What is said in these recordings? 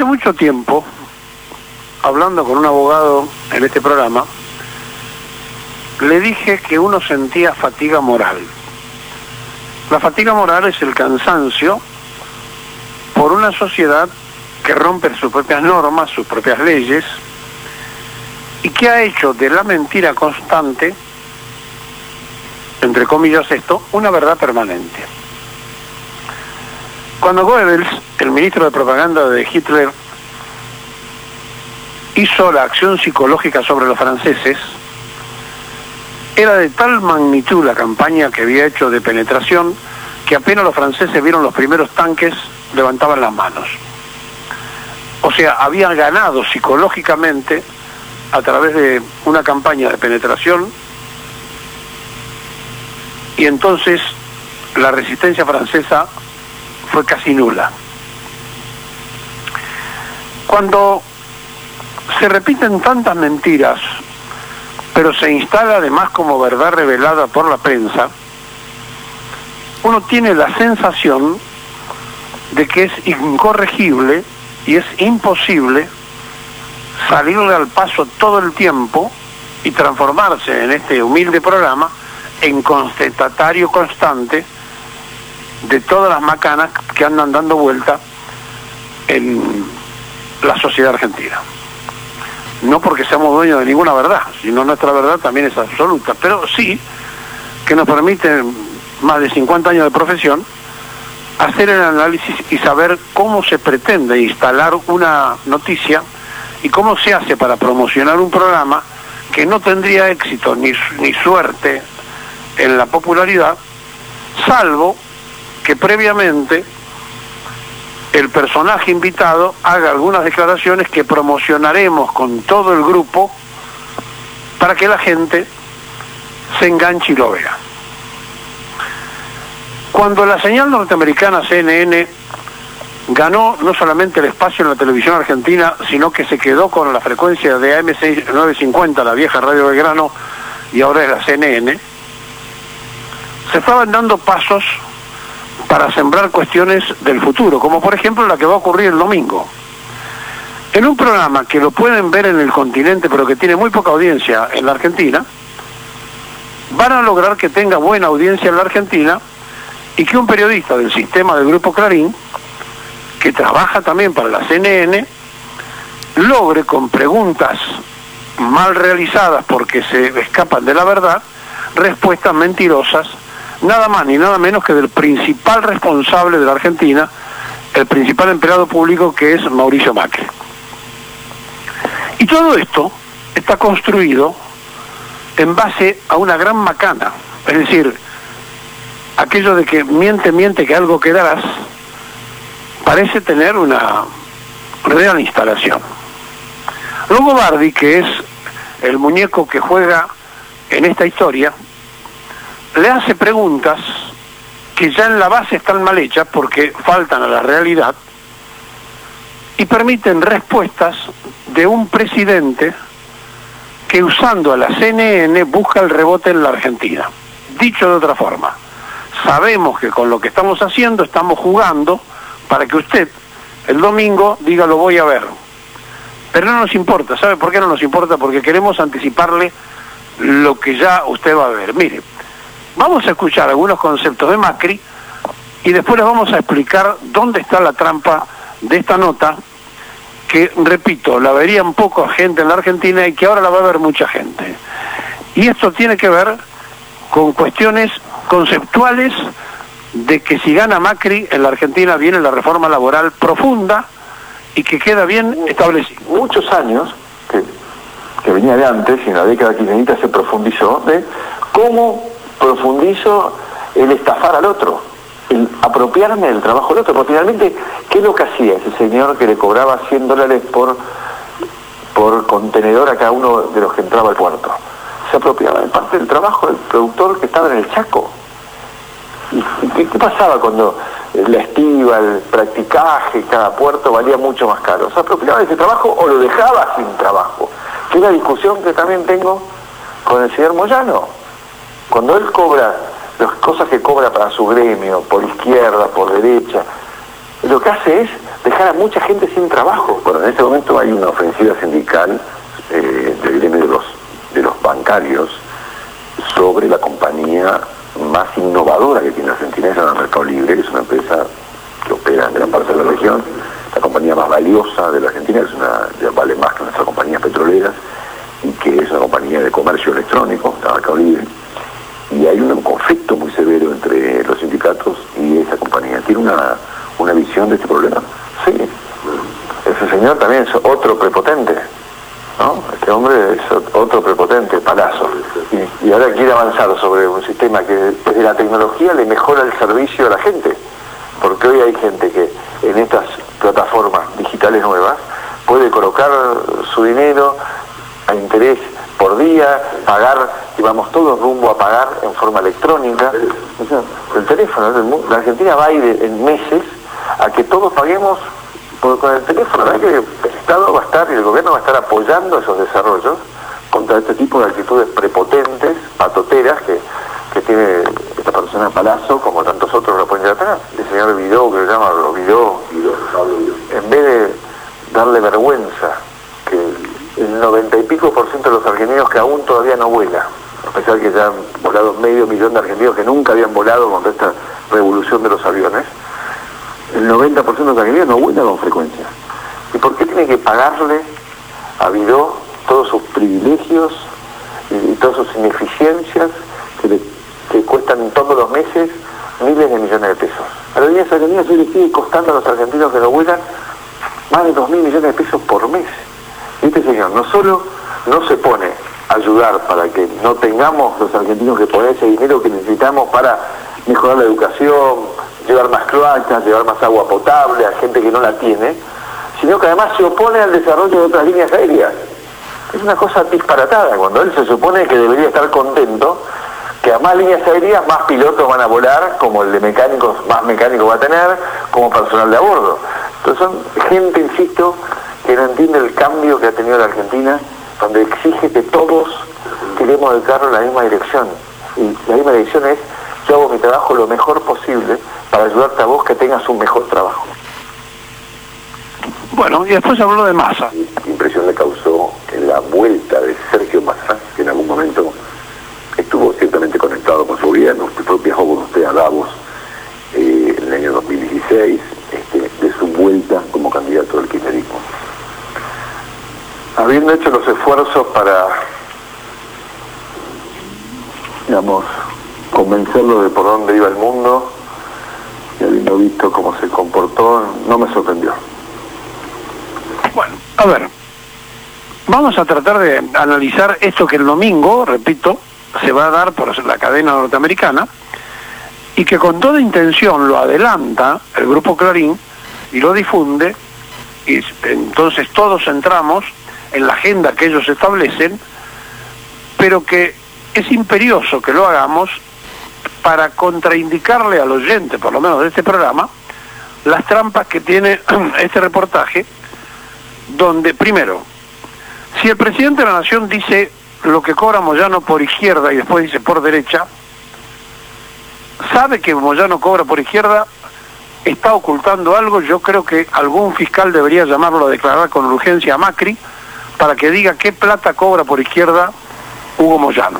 hace mucho tiempo, hablando con un abogado en este programa, le dije que uno sentía fatiga moral. La fatiga moral es el cansancio por una sociedad que rompe sus propias normas, sus propias leyes, y que ha hecho de la mentira constante, entre comillas esto, una verdad permanente. Cuando Goebbels, el ministro de propaganda de Hitler, hizo la acción psicológica sobre los franceses, era de tal magnitud la campaña que había hecho de penetración que apenas los franceses vieron los primeros tanques, levantaban las manos. O sea, habían ganado psicológicamente a través de una campaña de penetración, y entonces la resistencia francesa fue casi nula. Cuando se repiten tantas mentiras, pero se instala además como verdad revelada por la prensa, uno tiene la sensación de que es incorregible y es imposible salirle al paso todo el tiempo y transformarse en este humilde programa en constatatario constante de todas las macanas que andan dando vuelta en la sociedad argentina. No porque seamos dueños de ninguna verdad, sino nuestra verdad también es absoluta, pero sí que nos permite más de 50 años de profesión hacer el análisis y saber cómo se pretende instalar una noticia y cómo se hace para promocionar un programa que no tendría éxito ni suerte en la popularidad, salvo que previamente el personaje invitado haga algunas declaraciones que promocionaremos con todo el grupo para que la gente se enganche y lo vea. Cuando la señal norteamericana CNN ganó no solamente el espacio en la televisión argentina, sino que se quedó con la frecuencia de AM950, la vieja Radio Belgrano, y ahora es la CNN, se estaban dando pasos para sembrar cuestiones del futuro, como por ejemplo la que va a ocurrir el domingo. En un programa que lo pueden ver en el continente, pero que tiene muy poca audiencia en la Argentina, van a lograr que tenga buena audiencia en la Argentina y que un periodista del sistema del Grupo Clarín, que trabaja también para la CNN, logre con preguntas mal realizadas porque se escapan de la verdad, respuestas mentirosas, nada más ni nada menos que del principal responsable de la Argentina, el principal empleado público, que es Mauricio Macri. Y todo esto está construido en base a una gran macana, es decir, aquello de que miente que algo quedarás, parece tener una real instalación. Luego Bardi, que es el muñeco que juega en esta historia, le hace preguntas que ya en la base están mal hechas porque faltan a la realidad y permiten respuestas de un presidente que, usando a la CNN, busca el rebote en la Argentina. Dicho de otra forma, sabemos que con lo que estamos haciendo estamos jugando para que usted el domingo diga lo voy a ver. Pero no nos importa. ¿Sabe por qué no nos importa? Porque queremos anticiparle lo que ya usted va a ver. Mire, vamos a escuchar algunos conceptos de Macri y después les vamos a explicar dónde está la trampa de esta nota que, repito, la verían poca gente en la Argentina y que ahora la va a ver mucha gente. Y esto tiene que ver con cuestiones conceptuales de que si gana Macri en la Argentina viene la reforma laboral profunda y que queda bien establecido. Muchos años que venía de antes, y en la década kirchnerista se profundizó, de cómo profundizo el estafar al otro, el apropiarme del trabajo del otro, porque finalmente, ¿qué es lo que hacía ese señor que le cobraba $100 por contenedor a cada uno de los que entraba al puerto? Se apropiaba de parte del trabajo del productor que estaba en el Chaco. ¿Y qué pasaba cuando la estiba, el practicaje, cada puerto valía mucho más caro? ¿Se apropiaba de ese trabajo o lo dejaba sin trabajo? Que es la discusión que también tengo con el señor Moyano. Cuando él cobra las cosas que cobra para su gremio, por izquierda, por derecha, lo que hace es dejar a mucha gente sin trabajo. Bueno, en este momento hay una ofensiva sindical del gremio de los bancarios sobre la compañía más innovadora que tiene Argentina, es la Mercado Libre, que es una empresa que opera en gran parte de la región, la compañía más valiosa de la Argentina, vale más que nuestras compañías petroleras, y que es una compañía de comercio electrónico, la Mercado Libre. Y hay un conflicto muy severo entre los sindicatos y esa compañía. ¿Tiene una visión de este problema? Sí. Ese señor también es otro prepotente, ¿no? Este hombre es otro prepotente, Palazzo. Y ahora quiere avanzar sobre un sistema que desde la tecnología le mejora el servicio a la gente. Porque hoy hay gente que en estas plataformas digitales nuevas puede colocar su dinero a interés por día, pagar, y vamos todos rumbo a pagar en forma electrónica. O sea, el teléfono, la Argentina va a ir en meses a que todos paguemos con el teléfono. La verdad que el Estado va a estar y el gobierno va a estar apoyando esos desarrollos contra este tipo de actitudes prepotentes, patoteras que tiene esta persona Palazzo, como tantos otros lo pueden llegar a tener. El señor Vidó, que le llaman los Vidó, en vez de darle vergüenza que el 90 y pico % de los argentinos que aún todavía no vuela, a pesar que ya han volado 500.000 de argentinos que nunca habían volado con esta revolución de los aviones, el 90% de los argentinos no vuelan con frecuencia. ¿Y por qué tiene que pagarle a Vidó todos sus privilegios y todas sus ineficiencias que cuestan todos los meses miles de millones de pesos? A las líneas aéreas hoy le sigue costando a los argentinos que no vuelan más de 2.000 millones de pesos por mes. Y este señor no solo no se pone a ayudar para que no tengamos los argentinos que poner ese dinero que necesitamos para mejorar la educación, llevar más cloacas, llevar más agua potable a gente que no la tiene, sino que además se opone al desarrollo de otras líneas aéreas. Es una cosa disparatada, cuando él se supone que debería estar contento que a más líneas aéreas más pilotos van a volar, como el de mecánicos, más mecánicos va a tener, como personal de a bordo. Entonces son gente, insisto, que no entiende el cambio que ha tenido la Argentina, donde exige que todos tiremos el carro en la misma dirección. Y la misma dirección es: yo hago mi trabajo lo mejor posible para ayudarte a vos que tengas un mejor trabajo. Bueno, y después habló de Massa. Impresión le causó en la vuelta de Sergio Massa, que en algún momento estuvo ciertamente conectado con su gobierno. Usted viajó con usted a Davos en el año 2016, de su vuelta como candidato del kirchnerismo. Habiendo hecho los esfuerzos para, digamos, convencerlo de por dónde iba el mundo, y habiendo visto cómo se comportó, no me sorprendió. Bueno, a ver, vamos a tratar de analizar esto que el domingo, repito, se va a dar por la cadena norteamericana, y que con toda intención lo adelanta el Grupo Clarín y lo difunde, y entonces todos entramos en la agenda que ellos establecen, pero que es imperioso que lo hagamos para contraindicarle al oyente, por lo menos de este programa, las trampas que tiene este reportaje, donde, primero, si el presidente de la Nación dice lo que cobra Moyano por izquierda y después dice por derecha, sabe que Moyano cobra por izquierda, está ocultando algo. Yo creo que algún fiscal debería llamarlo a declarar con urgencia a Macri para que diga qué plata cobra por izquierda Hugo Moyano.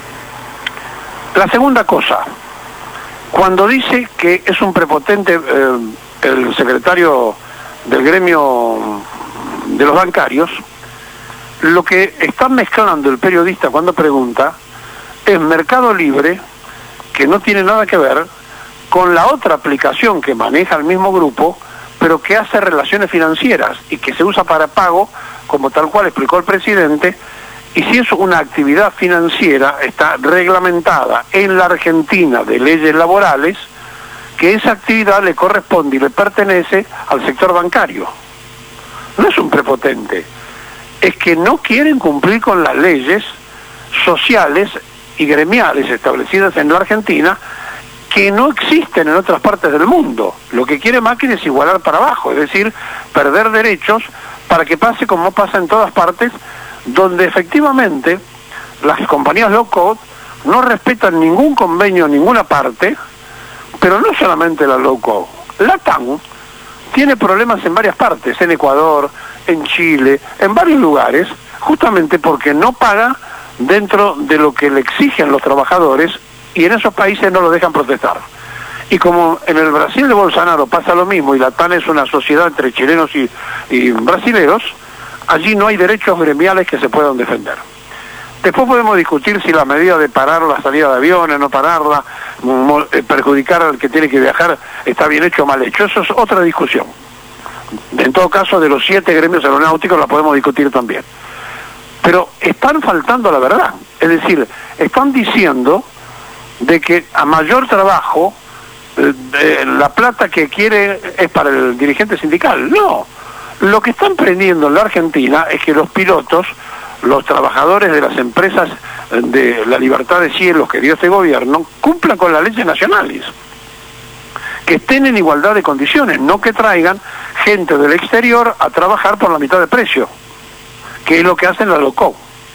La segunda cosa, cuando dice que es un prepotente el secretario del gremio de los bancarios, lo que está mezclando el periodista cuando pregunta es Mercado Libre, que no tiene nada que ver con la otra aplicación que maneja el mismo grupo, pero que hace relaciones financieras y que se usa para pago, como tal cual explicó el presidente. Y si es una actividad financiera, está reglamentada en la Argentina de leyes laborales, que esa actividad le corresponde y le pertenece al sector bancario. No es un prepotente, es que no quieren cumplir con las leyes sociales y gremiales establecidas en la Argentina, que no existen en otras partes del mundo. Lo que quiere Macri es igualar para abajo, es decir, perder derechos para que pase como pasa en todas partes, donde efectivamente las compañías low cost no respetan ningún convenio en ninguna parte, pero no solamente la low cost. La TAM tiene problemas en varias partes, en Ecuador, en Chile, en varios lugares, justamente porque no paga dentro de lo que le exigen los trabajadores y en esos países no lo dejan protestar. Y como en el Brasil de Bolsonaro pasa lo mismo y la TAN es una sociedad entre chilenos y brasileros, allí no hay derechos gremiales que se puedan defender. Después podemos discutir si la medida de parar la salida de aviones, no pararla, perjudicar al que tiene que viajar, está bien hecho o mal hecho. Eso es otra discusión. En todo caso, de los 7 gremios aeronáuticos la podemos discutir también. Pero están faltando a la verdad. Es decir, están diciendo de que a mayor trabajo, la plata que quiere es para el dirigente sindical. No. Lo que están prendiendo en la Argentina es que los pilotos, los trabajadores de las empresas de la libertad de cielos que dio este gobierno, cumplan con las leyes nacionales, que estén en igualdad de condiciones, no que traigan gente del exterior a trabajar por la mitad de precio, que es lo que hacen la LOCO.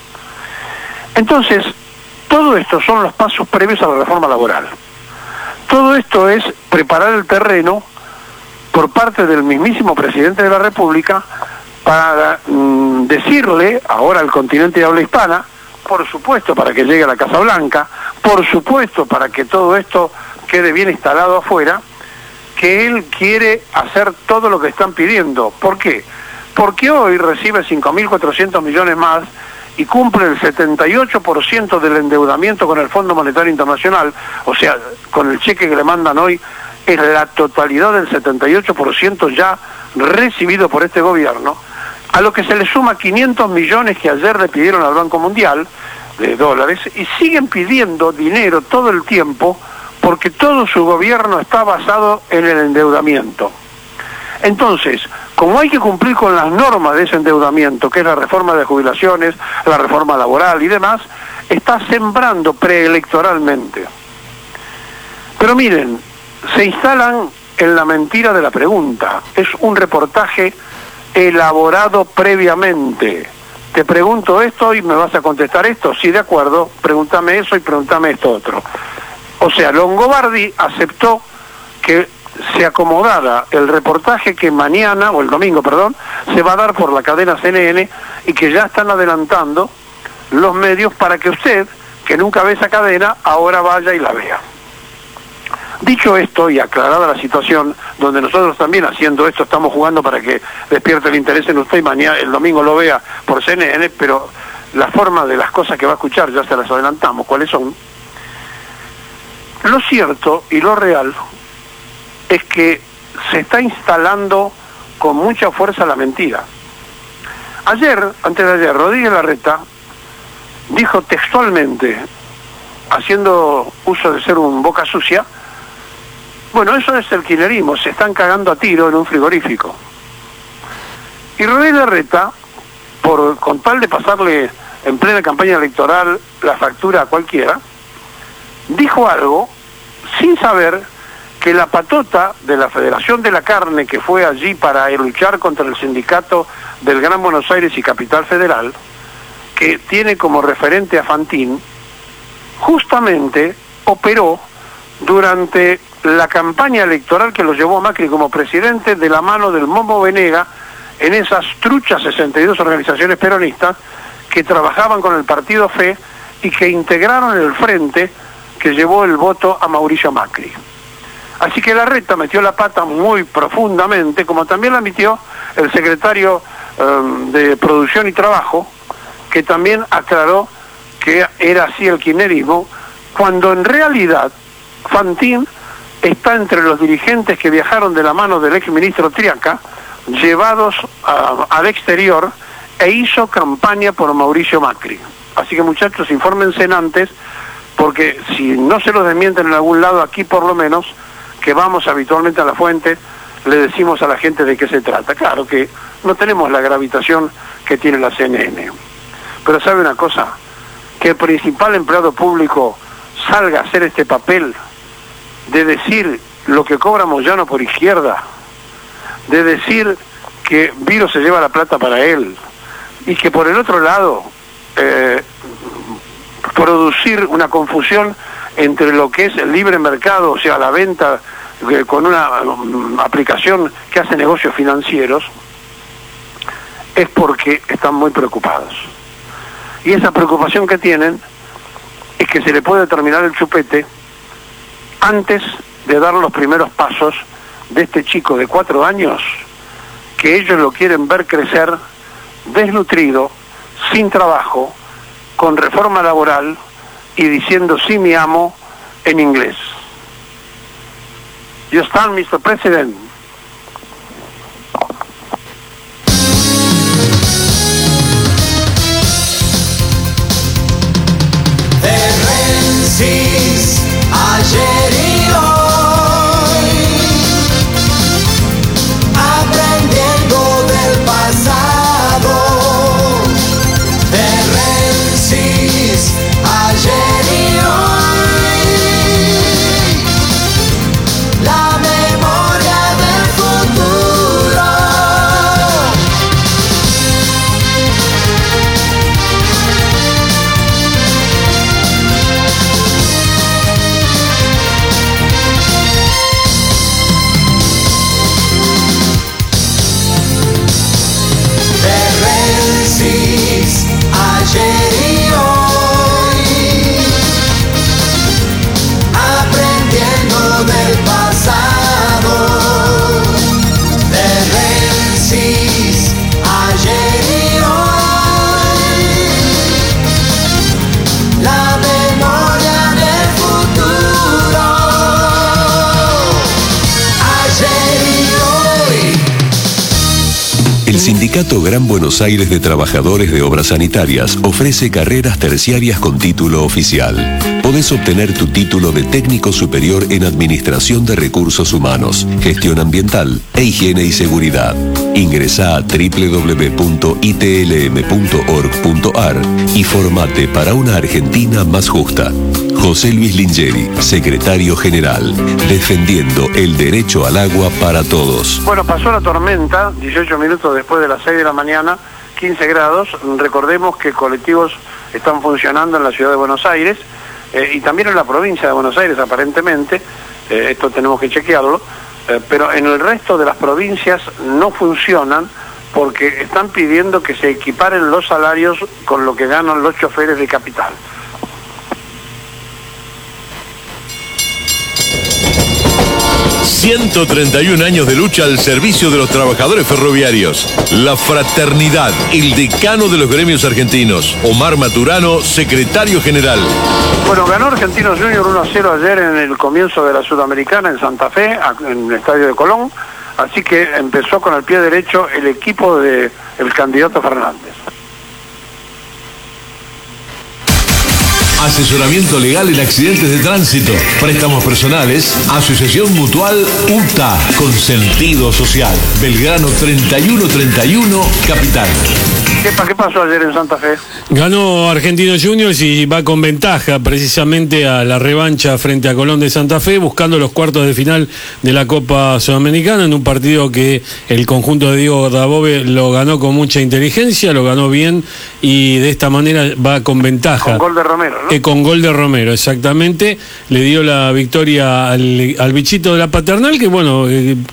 Entonces, todo esto son los pasos previos a la reforma laboral. Todo esto es preparar el terreno por parte del mismísimo presidente de la República para decirle ahora al continente de habla hispana, por supuesto para que llegue a la Casa Blanca, por supuesto para que todo esto quede bien instalado afuera, que él quiere hacer todo lo que están pidiendo. ¿Por qué? Porque hoy recibe 5.400 millones más y cumple el 78% del endeudamiento con el Fondo Monetario Internacional, o sea, con el cheque que le mandan hoy, es la totalidad del 78% ya recibido por este gobierno, a lo que se le suma 500 millones que ayer le pidieron al Banco Mundial de dólares, y siguen pidiendo dinero todo el tiempo porque todo su gobierno está basado en el endeudamiento. Entonces, como hay que cumplir con las normas de ese endeudamiento, que es la reforma de jubilaciones, la reforma laboral y demás, está sembrando preelectoralmente. Pero miren, se instalan en la mentira de la pregunta. Es un reportaje elaborado previamente. Te pregunto esto y me vas a contestar esto. Sí, de acuerdo, pregúntame eso y pregúntame esto otro. O sea, Longobardi aceptó que se acomodara el reportaje que mañana, o el domingo, perdón, se va a dar por la cadena CNN y que ya están adelantando los medios para que usted, que nunca ve esa cadena, ahora vaya y la vea. Dicho esto y aclarada la situación, donde nosotros también haciendo esto estamos jugando para que despierte el interés en usted y mañana, el domingo lo vea por CNN, pero la forma de las cosas que va a escuchar ya se las adelantamos, ¿cuáles son? Lo cierto y lo real es que se está instalando con mucha fuerza la mentira. Ayer, antes de ayer, Rodríguez Larreta dijo textualmente, haciendo uso de ser un boca sucia, bueno, eso es el kirchnerismo, se están cagando a tiro en un frigorífico. Y Rodríguez Larreta, con tal de pasarle en plena campaña electoral la factura a cualquiera, dijo algo sin saber que la patota de la Federación de la Carne, que fue allí para luchar contra el sindicato del Gran Buenos Aires y Capital Federal, que tiene como referente a Fantín, justamente operó durante la campaña electoral que lo llevó a Macri como presidente de la mano del Momo Venega en esas truchas 62 organizaciones peronistas que trabajaban con el partido FE y que integraron el frente que llevó el voto a Mauricio Macri. Así que Larreta metió la pata muy profundamente, como también la metió el secretario de Producción y Trabajo, que también aclaró que era así el kirchnerismo, cuando en realidad Fantín está entre los dirigentes que viajaron de la mano del exministro Triaca, llevados al exterior, e hizo campaña por Mauricio Macri. Así que muchachos, infórmense antes, porque si no se los desmienten en algún lado, aquí por lo menos, que vamos habitualmente a la fuente, le decimos a la gente de qué se trata. Claro que no tenemos la gravitación que tiene la CNN. Pero ¿sabe una cosa? Que el principal empleado público salga a hacer este papel de decir lo que cobra Moyano por izquierda, de decir que Viro se lleva la plata para él, y que por el otro lado producir una confusión entre lo que es el libre mercado, o sea, la venta con una aplicación que hace negocios financieros, es porque están muy preocupados. Y esa preocupación que tienen es que se le puede terminar el chupete antes de dar los primeros pasos de este chico de 4 años, que ellos lo quieren ver crecer desnutrido, sin trabajo, con reforma laboral y diciendo sí mi amo en inglés. You stand, Mr. President. Ayer y hoy, aprendiendo del pasado. Rensis, ayer y hoy, la memoria del futuro. Ayer y hoy, aprendiendo del pasado. De Rensis, ayer y hoy, la memoria del futuro. Ayer y hoy. El Sindicato Gran Buenos Aires de Trabajadores de Obras Sanitarias ofrece carreras terciarias con título oficial. Podés obtener tu título de técnico superior en Administración de Recursos Humanos, Gestión Ambiental e Higiene y Seguridad. Ingresá a www.itlm.org.ar y formate para una Argentina más justa. José Luis Lingeri, secretario general, defendiendo el derecho al agua para todos. Bueno, pasó la tormenta, 18 minutos después de las 6 de la mañana, 15 grados. Recordemos que colectivos están funcionando en la ciudad de Buenos Aires y también en la provincia de Buenos Aires, aparentemente. Esto tenemos que chequearlo. Pero en el resto de las provincias no funcionan porque están pidiendo que se equiparen los salarios con lo que ganan los choferes de Capital. ...131 años de lucha al servicio de los trabajadores ferroviarios. La fraternidad, el decano de los gremios argentinos. Omar Maturano, secretario general. Bueno, ganó Argentinos Juniors 1-0 ayer en el comienzo de la Sudamericana en Santa Fe, en el estadio de Colón. Así que empezó con el pie derecho el equipo del candidato Fernández. Asesoramiento legal en accidentes de tránsito, préstamos personales, asociación mutual UTA, con sentido social. Belgrano 3131, Capital. ¿Qué pasó ayer en Santa Fe? Ganó Argentinos Juniors y va con ventaja precisamente a la revancha frente a Colón de Santa Fe, buscando los cuartos de final de la Copa Sudamericana, en un partido que el conjunto de Diego Dabove lo ganó con mucha inteligencia, lo ganó bien y de esta manera va con ventaja. Con gol de Romero, ¿no? Con gol de Romero, exactamente. Le dio la victoria al bichito de la Paternal, que bueno,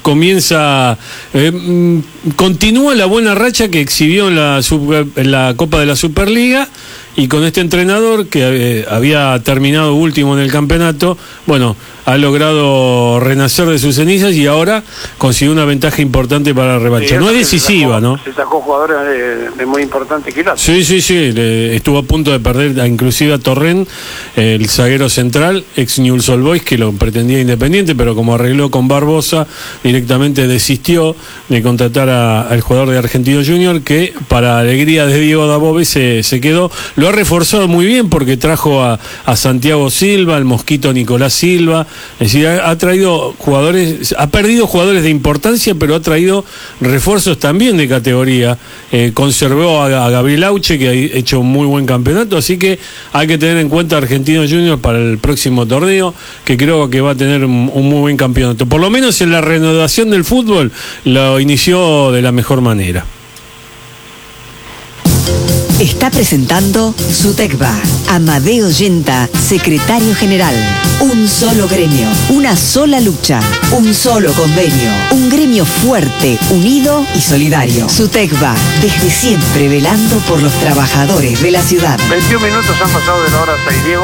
continúa la buena racha que exhibió en la Copa de la Superliga, y con este entrenador que había terminado último en el campeonato, bueno, ha logrado renacer de sus cenizas y ahora consiguió una ventaja importante para la revancha. No es decisiva, ¿no? Se sacó jugadores de muy importante quilates. Sí, estuvo a punto de perder inclusive a Torrent, el zaguero central, ex Newell's Old Boys, que lo pretendía Independiente, pero como arregló con Barbosa, directamente desistió de contratar al jugador de Argentinos Juniors, que para alegría de Diego Dabove se quedó. Lo ha reforzado muy bien porque trajo a Santiago Silva, al Mosquito Nicolás Silva. Es decir, ha traído jugadores, ha perdido jugadores de importancia, pero ha traído refuerzos también de categoría. Conservó a Gabriel Auche, que ha hecho un muy buen campeonato, así que hay que tener en cuenta a Argentinos Juniors para el próximo torneo, que creo que va a tener un muy buen campeonato. Por lo menos en la reanudación del fútbol lo inició de la mejor manera. está presentando SUTECBA. Amadeo Yenta, secretario general. Un solo gremio, una sola lucha, un solo convenio. Un gremio fuerte, unido y solidario. SUTECBA, desde siempre velando por los trabajadores de la ciudad. 21 minutos han pasado de la hora 6, Diego.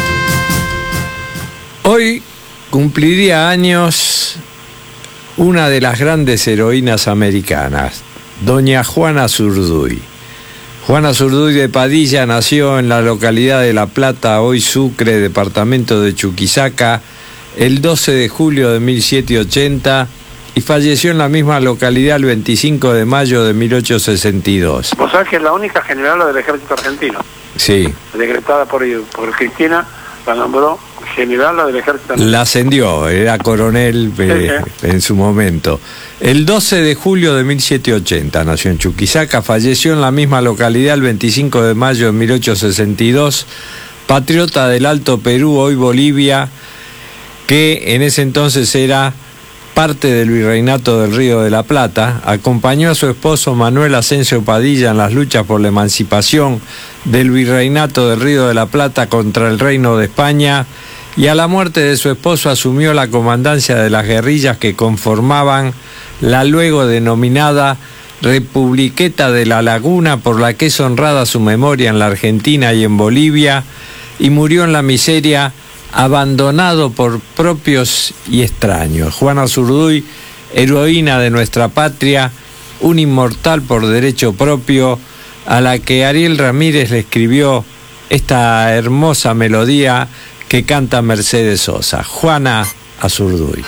Hoy cumpliría años una de las grandes heroínas americanas, doña Juana Zurduy. Juana Zurduy de Padilla nació en la localidad de La Plata, hoy Sucre, departamento de Chuquisaca, el 12 de julio de 1780 y falleció en la misma localidad el 25 de mayo de 1862. Vos sabés que es la única generala del ejército argentino. Sí. Decretada por Cristina, la nombró generala del ejército argentino. La ascendió, era coronel en su momento. El 12 de julio de 1780 nació en Chuquisaca, falleció en la misma localidad el 25 de mayo de 1862, patriota del Alto Perú, hoy Bolivia, que en ese entonces era parte del virreinato del Río de la Plata. Acompañó a su esposo Manuel Asensio Padilla en las luchas por la emancipación del virreinato del Río de la Plata contra el Reino de España, y a la muerte de su esposo asumió la comandancia de las guerrillas que conformaban la luego denominada Republiqueta de la Laguna, por la que es honrada su memoria en la Argentina y en Bolivia, y murió en la miseria abandonado por propios y extraños. Juana Zurduy, heroína de nuestra patria, un inmortal por derecho propio, a la que Ariel Ramírez le escribió esta hermosa melodía que canta Mercedes Sosa, Juana Zurduy.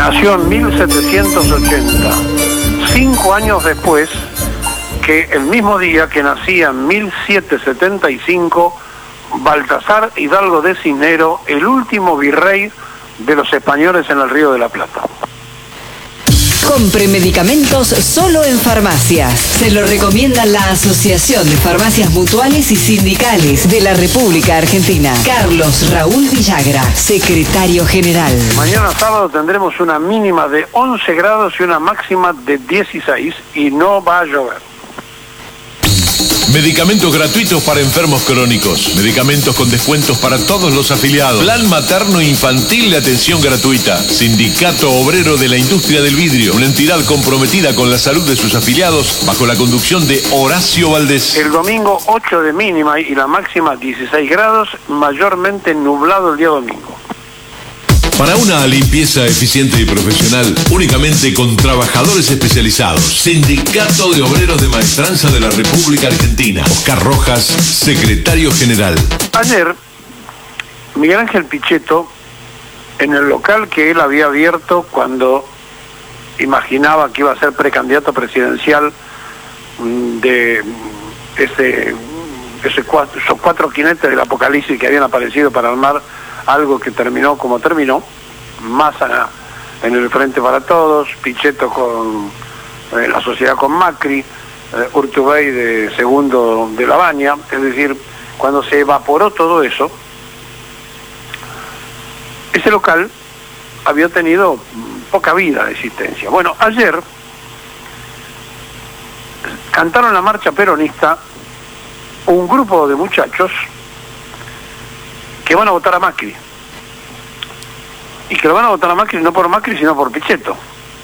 nació en 1780, 5 años después que el mismo día que nacía en 1775 Baltasar Hidalgo de Cisnero, el último virrey de los españoles en el Río de la Plata. Compre medicamentos solo en farmacias. Se lo recomienda la Asociación de Farmacias Mutuales y Sindicales de la República Argentina. Carlos Raúl Villagra, secretario general. Mañana sábado tendremos una mínima de 11 grados y una máxima de 16 y no va a llover. Medicamentos gratuitos para enfermos crónicos. Medicamentos con descuentos para todos los afiliados. Plan materno infantil de atención gratuita. Sindicato Obrero de la Industria del Vidrio. Una entidad comprometida con la salud de sus afiliados bajo la conducción de Horacio Valdés. El domingo 8 de mínima y la máxima 16 grados, mayormente nublado el día domingo. Para una limpieza eficiente y profesional, únicamente con trabajadores especializados. Sindicato de Obreros de Maestranza de la República Argentina. Oscar Rojas, secretario general. Ayer, Miguel Ángel Pichetto, en el local que él había abierto cuando imaginaba que iba a ser precandidato presidencial de esos 4 jinetes del apocalipsis que habían aparecido para armar algo que terminó como terminó, Massa en el Frente para Todos, Pichetto con la sociedad con Macri, Urtubey de segundo de La Baña, es decir, cuando se evaporó todo eso, ese local había tenido poca vida de existencia. Bueno, ayer cantaron la marcha peronista un grupo de muchachos que van a votar a Macri. Y que lo van a votar a Macri no por Macri, sino por Pichetto.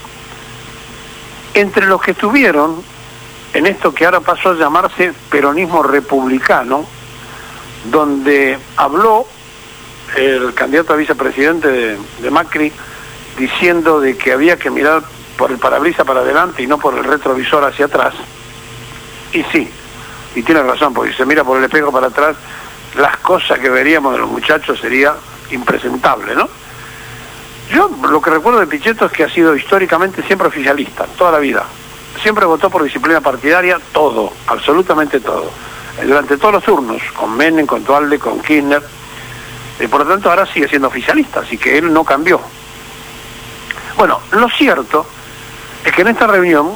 Entre los que estuvieron en esto que ahora pasó a llamarse peronismo republicano, donde habló el candidato a vicepresidente de Macri diciendo de que había que mirar por el parabrisas para adelante y no por el retrovisor hacia atrás. Y sí, y tiene razón, porque si se mira por el espejo para atrás, las cosas que veríamos de los muchachos sería impresentable, ¿no? Yo lo que recuerdo de Pichetto es que ha sido históricamente siempre oficialista, toda la vida. Siempre votó por disciplina partidaria, todo, absolutamente todo. Durante todos los turnos, con Menem, con Duhalde, con Kirchner. Por lo tanto, ahora sigue siendo oficialista, así que él no cambió. Bueno, lo cierto es que en esta reunión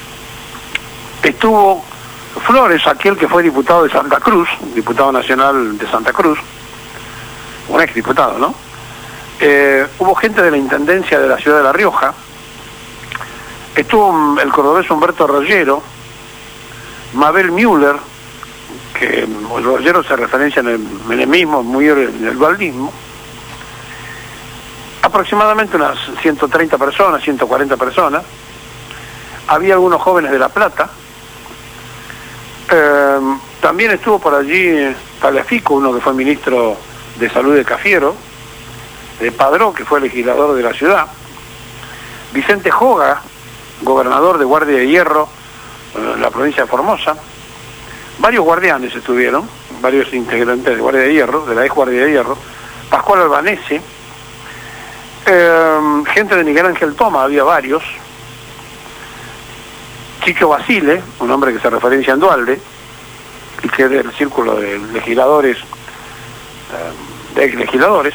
estuvo Flores, aquel que fue diputado de Santa Cruz, diputado nacional de Santa Cruz, un exdiputado, ¿no? Hubo gente de la Intendencia de la Ciudad de La Rioja, estuvo el cordobés Humberto Rollero, Mabel Müller, que el Rollero se referencia en el menemismo, Müller en el dualdismo, aproximadamente unas 130 personas, 140 personas, había algunos jóvenes de La Plata, también estuvo por allí Tagliafico, uno que fue ministro de Salud de Cafiero, de Padró, que fue legislador de la ciudad, Vicente Joga, gobernador de Guardia de Hierro, en la provincia de Formosa, varios guardianes estuvieron, varios integrantes de Guardia de Hierro, de la ex Guardia de Hierro, Pascual Albanese, gente de Miguel Ángel Toma, había varios, Chicho Basile, un hombre que se referencia en Duhalde, y que es del círculo de legisladores, de ex legisladores.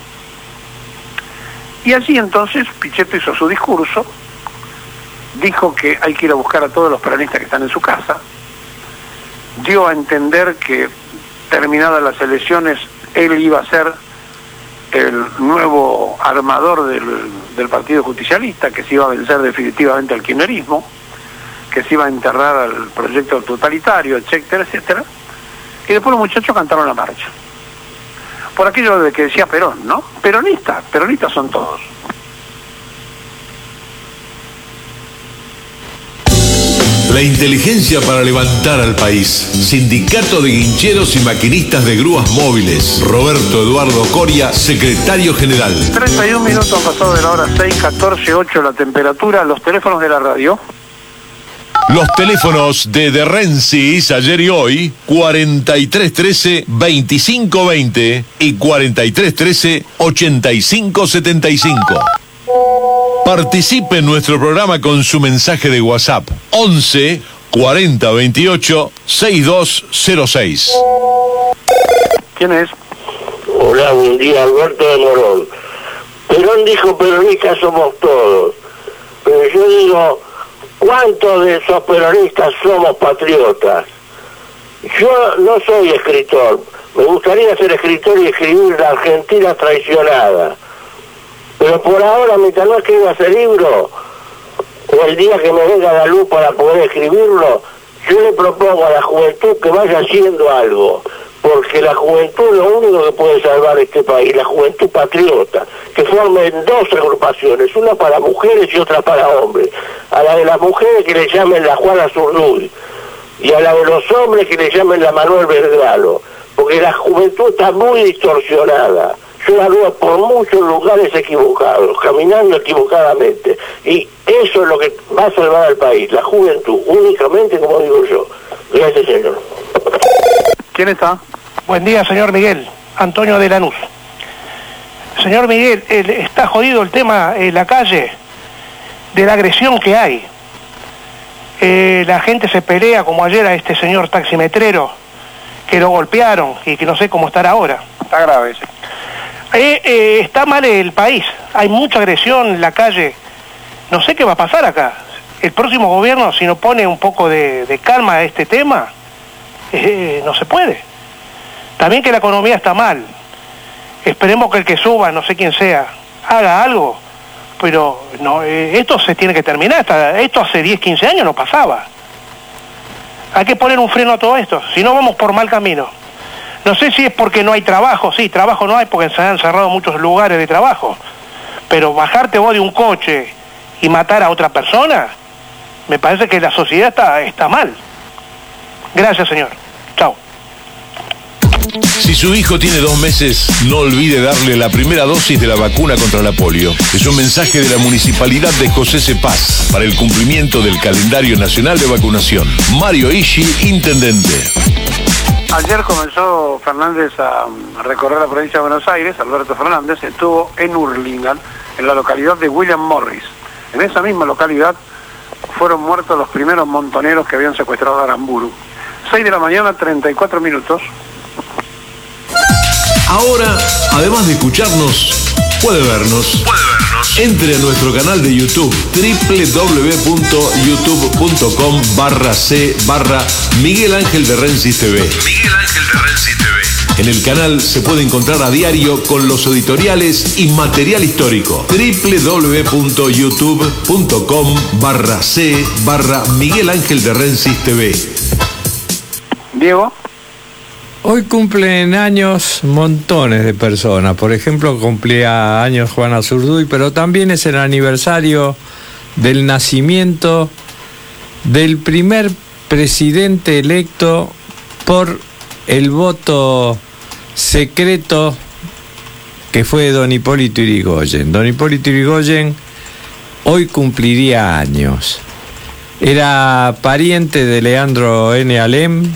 Y allí entonces Pichetto hizo su discurso, dijo que hay que ir a buscar a todos los peronistas que están en su casa, dio a entender que terminadas las elecciones él iba a ser el nuevo armador del Partido Justicialista, que se iba a vencer definitivamente al kirchnerismo, que se iba a enterrar al proyecto totalitario, etcétera, etcétera. Y después los muchachos cantaron la marcha. Por aquello de que decía Perón, ¿no? Peronistas son todos. La inteligencia para levantar al país. Sindicato de Guincheros y Maquinistas de Grúas Móviles. Roberto Eduardo Coria, secretario general. 31 minutos han pasado de la hora 6, 14, 8 la temperatura. Los teléfonos de la radio. Los teléfonos de Rensis ayer y hoy, 4313-2520 y 4313-8575. Participe en nuestro programa con su mensaje de WhatsApp 11 40 28 6206. ¿Quién es? Hola, buen día, Alberto de Morón. Perón dijo, peronistas somos todos. Pero yo digo, ¿cuántos de esos peronistas somos patriotas? Yo no soy escritor. Me gustaría ser escritor y escribir La Argentina traicionada. Pero por ahora, mientras no escriba ese libro, o el día que me venga la luz para poder escribirlo, yo le propongo a la juventud que vaya haciendo algo. Porque la juventud es lo único que puede salvar este país, la juventud patriota, que formen dos agrupaciones, una para mujeres y otra para hombres. A la de las mujeres que le llamen la Juana Zurduy, y a la de los hombres que le llamen la Manuel Belgrano, porque la juventud está muy distorsionada. Yo la veo por muchos lugares equivocados, caminando equivocadamente, y eso es lo que va a salvar al país, la juventud, únicamente, como digo yo. Gracias, señor. ¿Quién está? Buen día, señor Miguel. Antonio de Lanús. Señor Miguel, está jodido el tema en la calle de la agresión que hay. La gente se pelea, como ayer a este señor taximetrero, que lo golpearon y que no sé cómo estará ahora. Está grave ese. Está mal el país. Hay mucha agresión en la calle. No sé qué va a pasar acá. El próximo gobierno, si no pone un poco de calma a este tema, no se puede. También que la economía está mal. Esperemos que el que suba, no sé quién sea, haga algo. Pero no, esto se tiene que terminar. Esto hace 10, 15 años no pasaba. Hay que poner un freno a todo esto. Si no, vamos por mal camino. No sé si es porque no hay trabajo. Sí, trabajo no hay porque se han cerrado muchos lugares de trabajo. Pero bajarte vos de un coche y matar a otra persona, me parece que la sociedad está mal. Gracias, señor. Chao. Si su hijo tiene 2 meses, no olvide darle la primera dosis de la vacuna contra la polio. Es un mensaje de la Municipalidad de José C. Paz para el cumplimiento del calendario nacional de vacunación. Mario Ishi, intendente. Ayer comenzó Fernández a recorrer la provincia de Buenos Aires. Alberto Fernández estuvo en Hurlingham, en la localidad de William Morris. En esa misma localidad fueron muertos los primeros montoneros que habían secuestrado a Aramburu. 6 de la mañana, 34 minutos. Ahora, además de escucharnos, puede vernos. Entre a nuestro canal de YouTube, www.youtube.com/c/Miguel Ángel de Rensis TV. Miguel Ángel de Rensis TV. En el canal se puede encontrar a diario con los editoriales y material histórico. www.youtube.com/c/Miguel Ángel de Rensis TV. Diego. Hoy cumplen años montones de personas. Por ejemplo, cumplía años Juana Zurduy, pero también es el aniversario del nacimiento del primer presidente electo por el voto secreto, que fue don Hipólito Yrigoyen. Don Hipólito Yrigoyen hoy cumpliría años. Era pariente de Leandro N. Alem,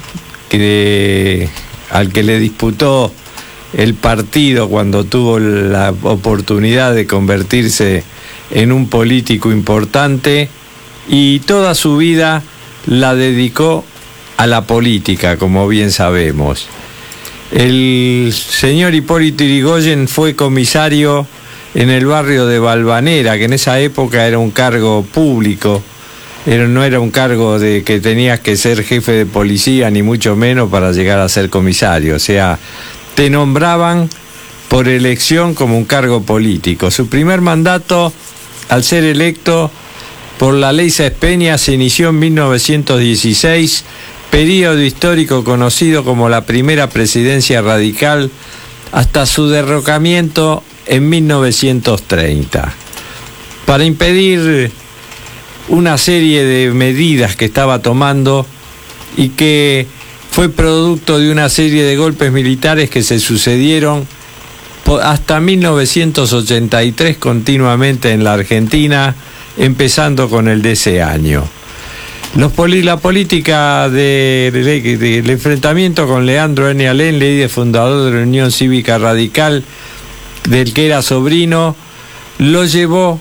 al que le disputó el partido cuando tuvo la oportunidad de convertirse en un político importante, y toda su vida la dedicó a la política, como bien sabemos. El señor Hipólito Yrigoyen fue comisario en el barrio de Valvanera, que en esa época era un cargo público. No era un cargo de que tenías que ser jefe de policía, ni mucho menos para llegar a ser comisario. O sea, te nombraban por elección como un cargo político. Su primer mandato, al ser electo por la ley Sáenz Peña, se inició en 1916, período histórico conocido como la primera presidencia radical, hasta su derrocamiento en 1930. Para impedir una serie de medidas que estaba tomando y que fue producto de una serie de golpes militares que se sucedieron hasta 1983 continuamente en la Argentina, empezando con el de ese año. La política del enfrentamiento con Leandro N. Alem, líder fundador de la Unión Cívica Radical, del que era sobrino, lo llevó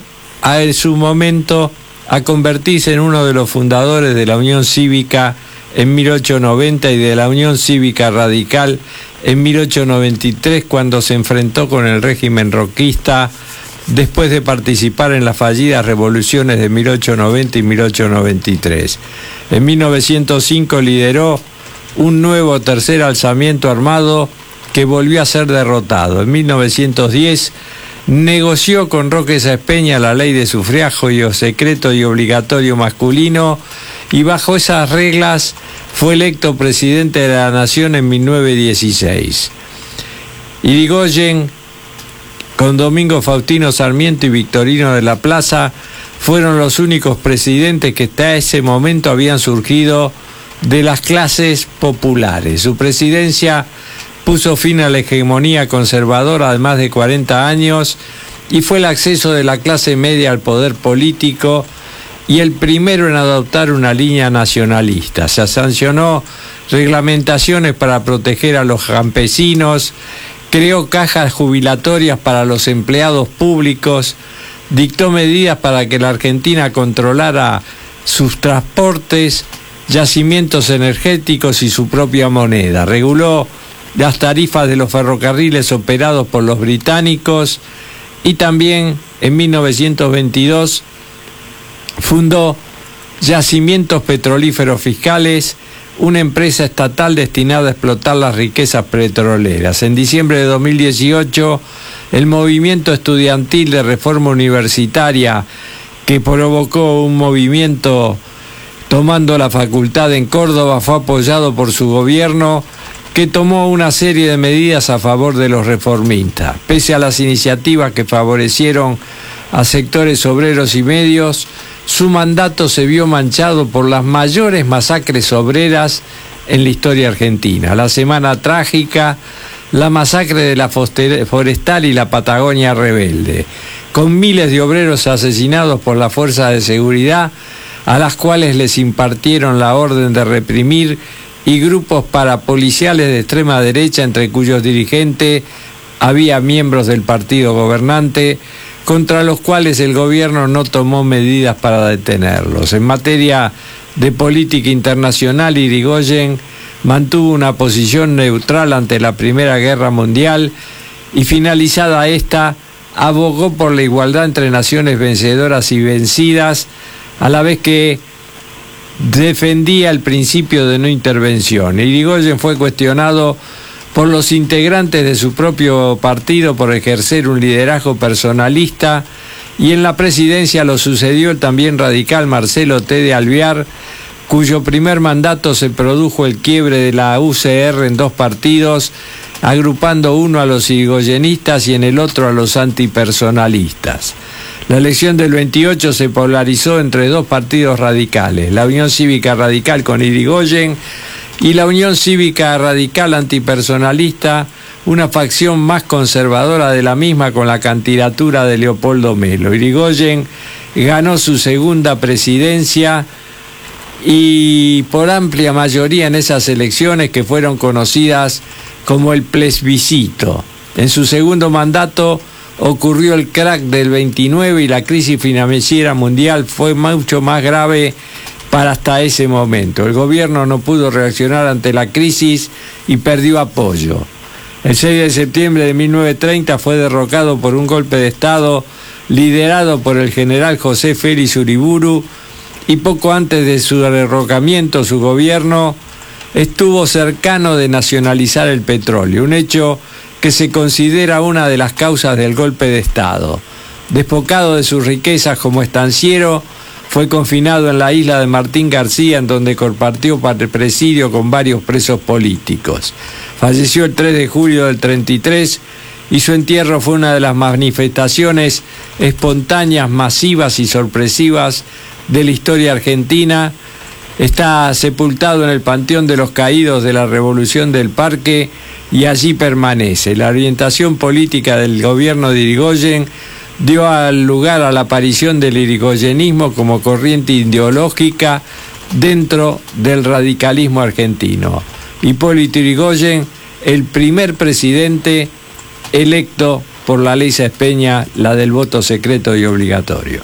en su momento a convertirse en uno de los fundadores de la Unión Cívica en 1890 y de la Unión Cívica Radical en 1893, cuando se enfrentó con el régimen roquista después de participar en las fallidas revoluciones de 1890 y 1893. En 1905 lideró un nuevo tercer alzamiento armado que volvió a ser derrotado. En 1910 negoció con Roque Sáenz Peña la ley de sufragio secreto y obligatorio masculino, y bajo esas reglas fue electo presidente de la Nación en 1916. Irigoyen, con Domingo Faustino Sarmiento y Victorino de la Plaza, fueron los únicos presidentes que hasta ese momento habían surgido de las clases populares. Su presidencia puso fin a la hegemonía conservadora de más de 40 años y fue el acceso de la clase media al poder político y el primero en adoptar una línea nacionalista. Se sancionó reglamentaciones para proteger a los campesinos, creó cajas jubilatorias para los empleados públicos, dictó medidas para que la Argentina controlara sus transportes, yacimientos energéticos y su propia moneda. Reguló las tarifas de los ferrocarriles operados por los británicos y también en 1922 fundó Yacimientos Petrolíferos Fiscales, una empresa estatal destinada a explotar las riquezas petroleras. En diciembre de 2018, el movimiento estudiantil de reforma universitaria, que provocó un movimiento tomando la facultad en Córdoba, fue apoyado por su gobierno, que tomó una serie de medidas a favor de los reformistas. Pese a las iniciativas que favorecieron a sectores obreros y medios, su mandato se vio manchado por las mayores masacres obreras en la historia argentina. La Semana Trágica, la masacre de la Forestal y la Patagonia Rebelde, con miles de obreros asesinados por las fuerzas de seguridad, a las cuales les impartieron la orden de reprimir, y grupos parapoliciales de extrema derecha, entre cuyos dirigentes había miembros del partido gobernante, contra los cuales el gobierno no tomó medidas para detenerlos. En materia de política internacional, Irigoyen mantuvo una posición neutral ante la Primera Guerra Mundial y, finalizada esta, abogó por la igualdad entre naciones vencedoras y vencidas, a la vez que defendía el principio de no intervención. Irigoyen fue cuestionado por los integrantes de su propio partido por ejercer un liderazgo personalista, y en la presidencia lo sucedió el también radical Marcelo T. de Alvear, cuyo primer mandato se produjo el quiebre de la UCR en dos partidos, agrupando uno a los irigoyenistas y en el otro a los antipersonalistas. La elección del 28 se polarizó entre dos partidos radicales, la Unión Cívica Radical con Irigoyen y la Unión Cívica Radical Antipersonalista, una facción más conservadora de la misma, con la candidatura de Leopoldo Melo. Irigoyen ganó su segunda presidencia y por amplia mayoría en esas elecciones, que fueron conocidas como el plebiscito. En su segundo mandato ocurrió el crack del 29 y la crisis financiera mundial fue mucho más grave para hasta ese momento. El gobierno no pudo reaccionar ante la crisis y perdió apoyo. El 6 de septiembre de 1930 fue derrocado por un golpe de Estado liderado por el general José Félix Uriburu, y poco antes de su derrocamiento su gobierno estuvo cercano de nacionalizar el petróleo, un hecho que se considera una de las causas del golpe de Estado. Despojado de sus riquezas como estanciero, fue confinado en la isla de Martín García, en donde compartió presidio con varios presos políticos. Falleció el 3 de julio del 33 y su entierro fue una de las manifestaciones espontáneas, masivas y sorpresivas de la historia argentina. Está sepultado en el Panteón de los Caídos de la Revolución del Parque y allí permanece. La orientación política del gobierno de Irigoyen dio lugar a la aparición del irigoyenismo como corriente ideológica dentro del radicalismo argentino. Hipólito Yrigoyen, el primer presidente electo por la ley Sáenz Peña, la del voto secreto y obligatorio.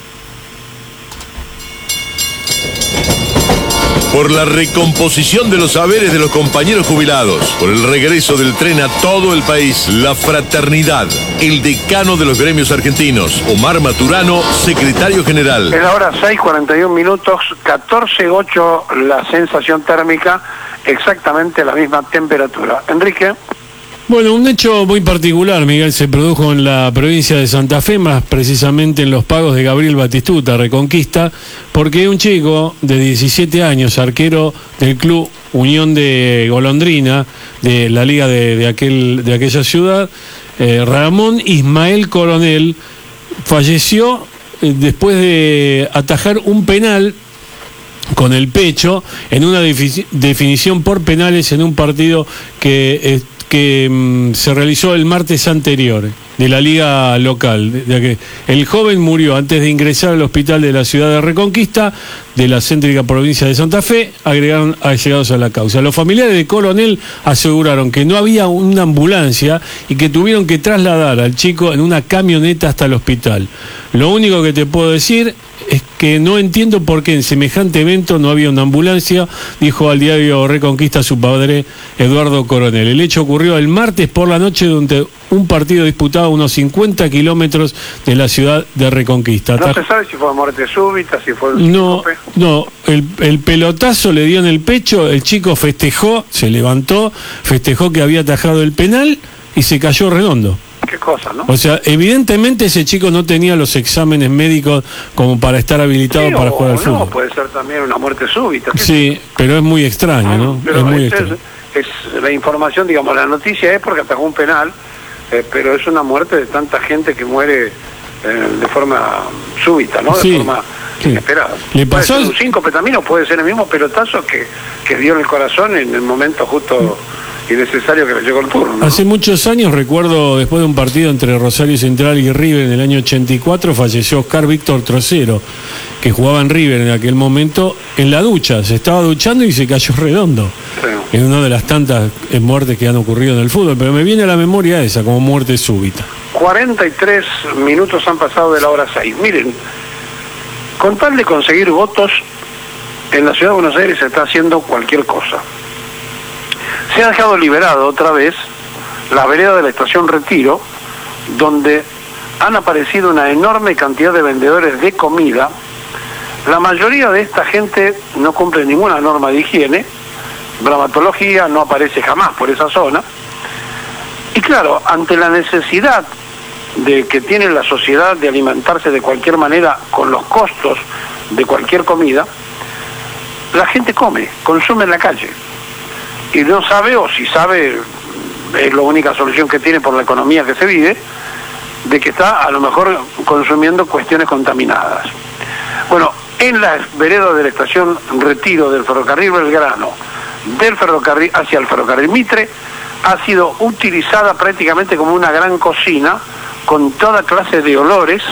Por la recomposición de los saberes de los compañeros jubilados, por el regreso del tren a todo el país, la fraternidad, el decano de los gremios argentinos, Omar Maturano, secretario general. Es la hora 6:41, 14:08 la sensación térmica, exactamente la misma temperatura. Enrique. Bueno, un hecho muy particular, Miguel, se produjo en la provincia de Santa Fe, más precisamente en los pagos de Gabriel Batistuta, Reconquista, porque un chico de 17 años, arquero del club Unión de Golondrina, de la liga de aquella ciudad, Ramón Ismael Coronel, falleció después de atajar un penal con el pecho en una definición por penales en un partido que se realizó el martes anterior de la liga local. El joven murió antes de ingresar al hospital de la ciudad de Reconquista, de la céntrica provincia de Santa Fe, agregaron allegados a la causa. Los familiares de Coronel aseguraron que no había una ambulancia y que tuvieron que trasladar al chico en una camioneta hasta el hospital. Lo único que te puedo decir es que no entiendo por qué en semejante evento no había una ambulancia, dijo al diario Reconquista su padre, Eduardo Coronel. El hecho ocurrió el martes por la noche durante un partido disputado a unos 50 kilómetros de la ciudad de Reconquista. No se sabe si fue muerte súbita, si fue un síncope. No, el pelotazo le dio en el pecho, el chico festejó, se levantó, festejó que había atajado el penal y se cayó redondo. Qué cosa, ¿no? O sea, evidentemente ese chico no tenía los exámenes médicos como para estar habilitado para jugar al fútbol. No, puede ser también una muerte súbita. Sí, pero es muy extraño, ¿no? Pero es muy extraño. Es la información, digamos, la noticia es porque atajó un penal, pero es una muerte de tanta gente que muere de forma súbita, ¿no? De forma inesperada. ¿Le pasó puede ser un síncope también o puede ser el mismo pelotazo que dio en el corazón en el momento justo y necesario que le llegó el turno, ¿no? Hace muchos años, recuerdo, después de un partido entre Rosario Central y River en el año 84, falleció Oscar Víctor Trocero, que jugaba en River en aquel momento, en la ducha, se estaba duchando y se cayó redondo. Sí. Es una de las tantas muertes que han ocurrido en el fútbol, pero me viene a la memoria esa, como muerte súbita. 43 minutos han pasado de la hora 6. Miren, con tal de conseguir votos, en la ciudad de Buenos Aires se está haciendo cualquier cosa. Se ha dejado liberado otra vez la vereda de la estación Retiro, donde han aparecido una enorme cantidad de vendedores de comida. La mayoría de esta gente no cumple ninguna norma de higiene, bromatología no aparece jamás por esa zona. Y claro, ante la necesidad de que tiene la sociedad de alimentarse de cualquier manera con los costos de cualquier comida, la gente consume en la calle. Y no sabe, o si sabe, es la única solución que tiene por la economía que se vive, de que está a lo mejor consumiendo cuestiones contaminadas. Bueno, en la vereda de la estación Retiro del ferrocarril Belgrano, del ferrocarril hacia el ferrocarril Mitre, ha sido utilizada prácticamente como una gran cocina, con toda clase de olores,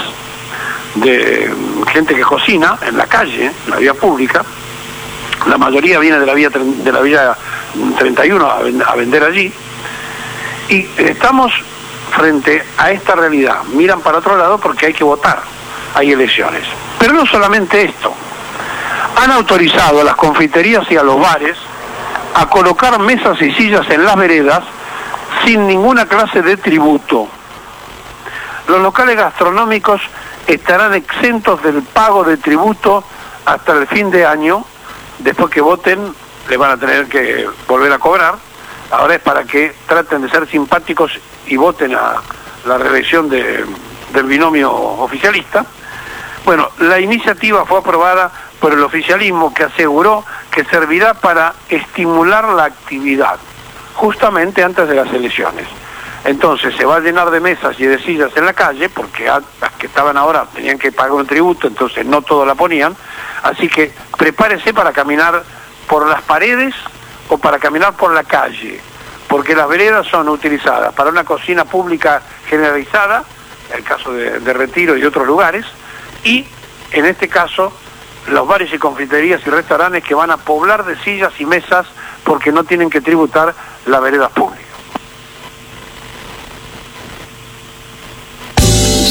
de gente que cocina en la calle, en la vía pública. La mayoría viene de la vía 31 a vender allí, y estamos frente a esta realidad. Miran para otro lado porque hay que votar, hay elecciones. Pero no solamente esto, han autorizado a las confiterías y a los bares a colocar mesas y sillas en las veredas sin ninguna clase de tributo. Los locales gastronómicos estarán exentos del pago de tributo hasta el fin de año. Después que voten, le van a tener que volver a cobrar. Ahora es para que traten de ser simpáticos y voten a la reelección del binomio oficialista. Bueno, la iniciativa fue aprobada por el oficialismo, que aseguró que servirá para estimular la actividad, justamente antes de las elecciones. Entonces se va a llenar de mesas y de sillas en la calle, porque las que estaban ahora tenían que pagar un tributo, entonces no todos la ponían. Así que prepárese para caminar por las paredes o para caminar por la calle, porque las veredas son utilizadas para una cocina pública generalizada, en el caso de Retiro y otros lugares, y en este caso los bares y confiterías y restaurantes que van a poblar de sillas y mesas porque no tienen que tributar las veredas públicas.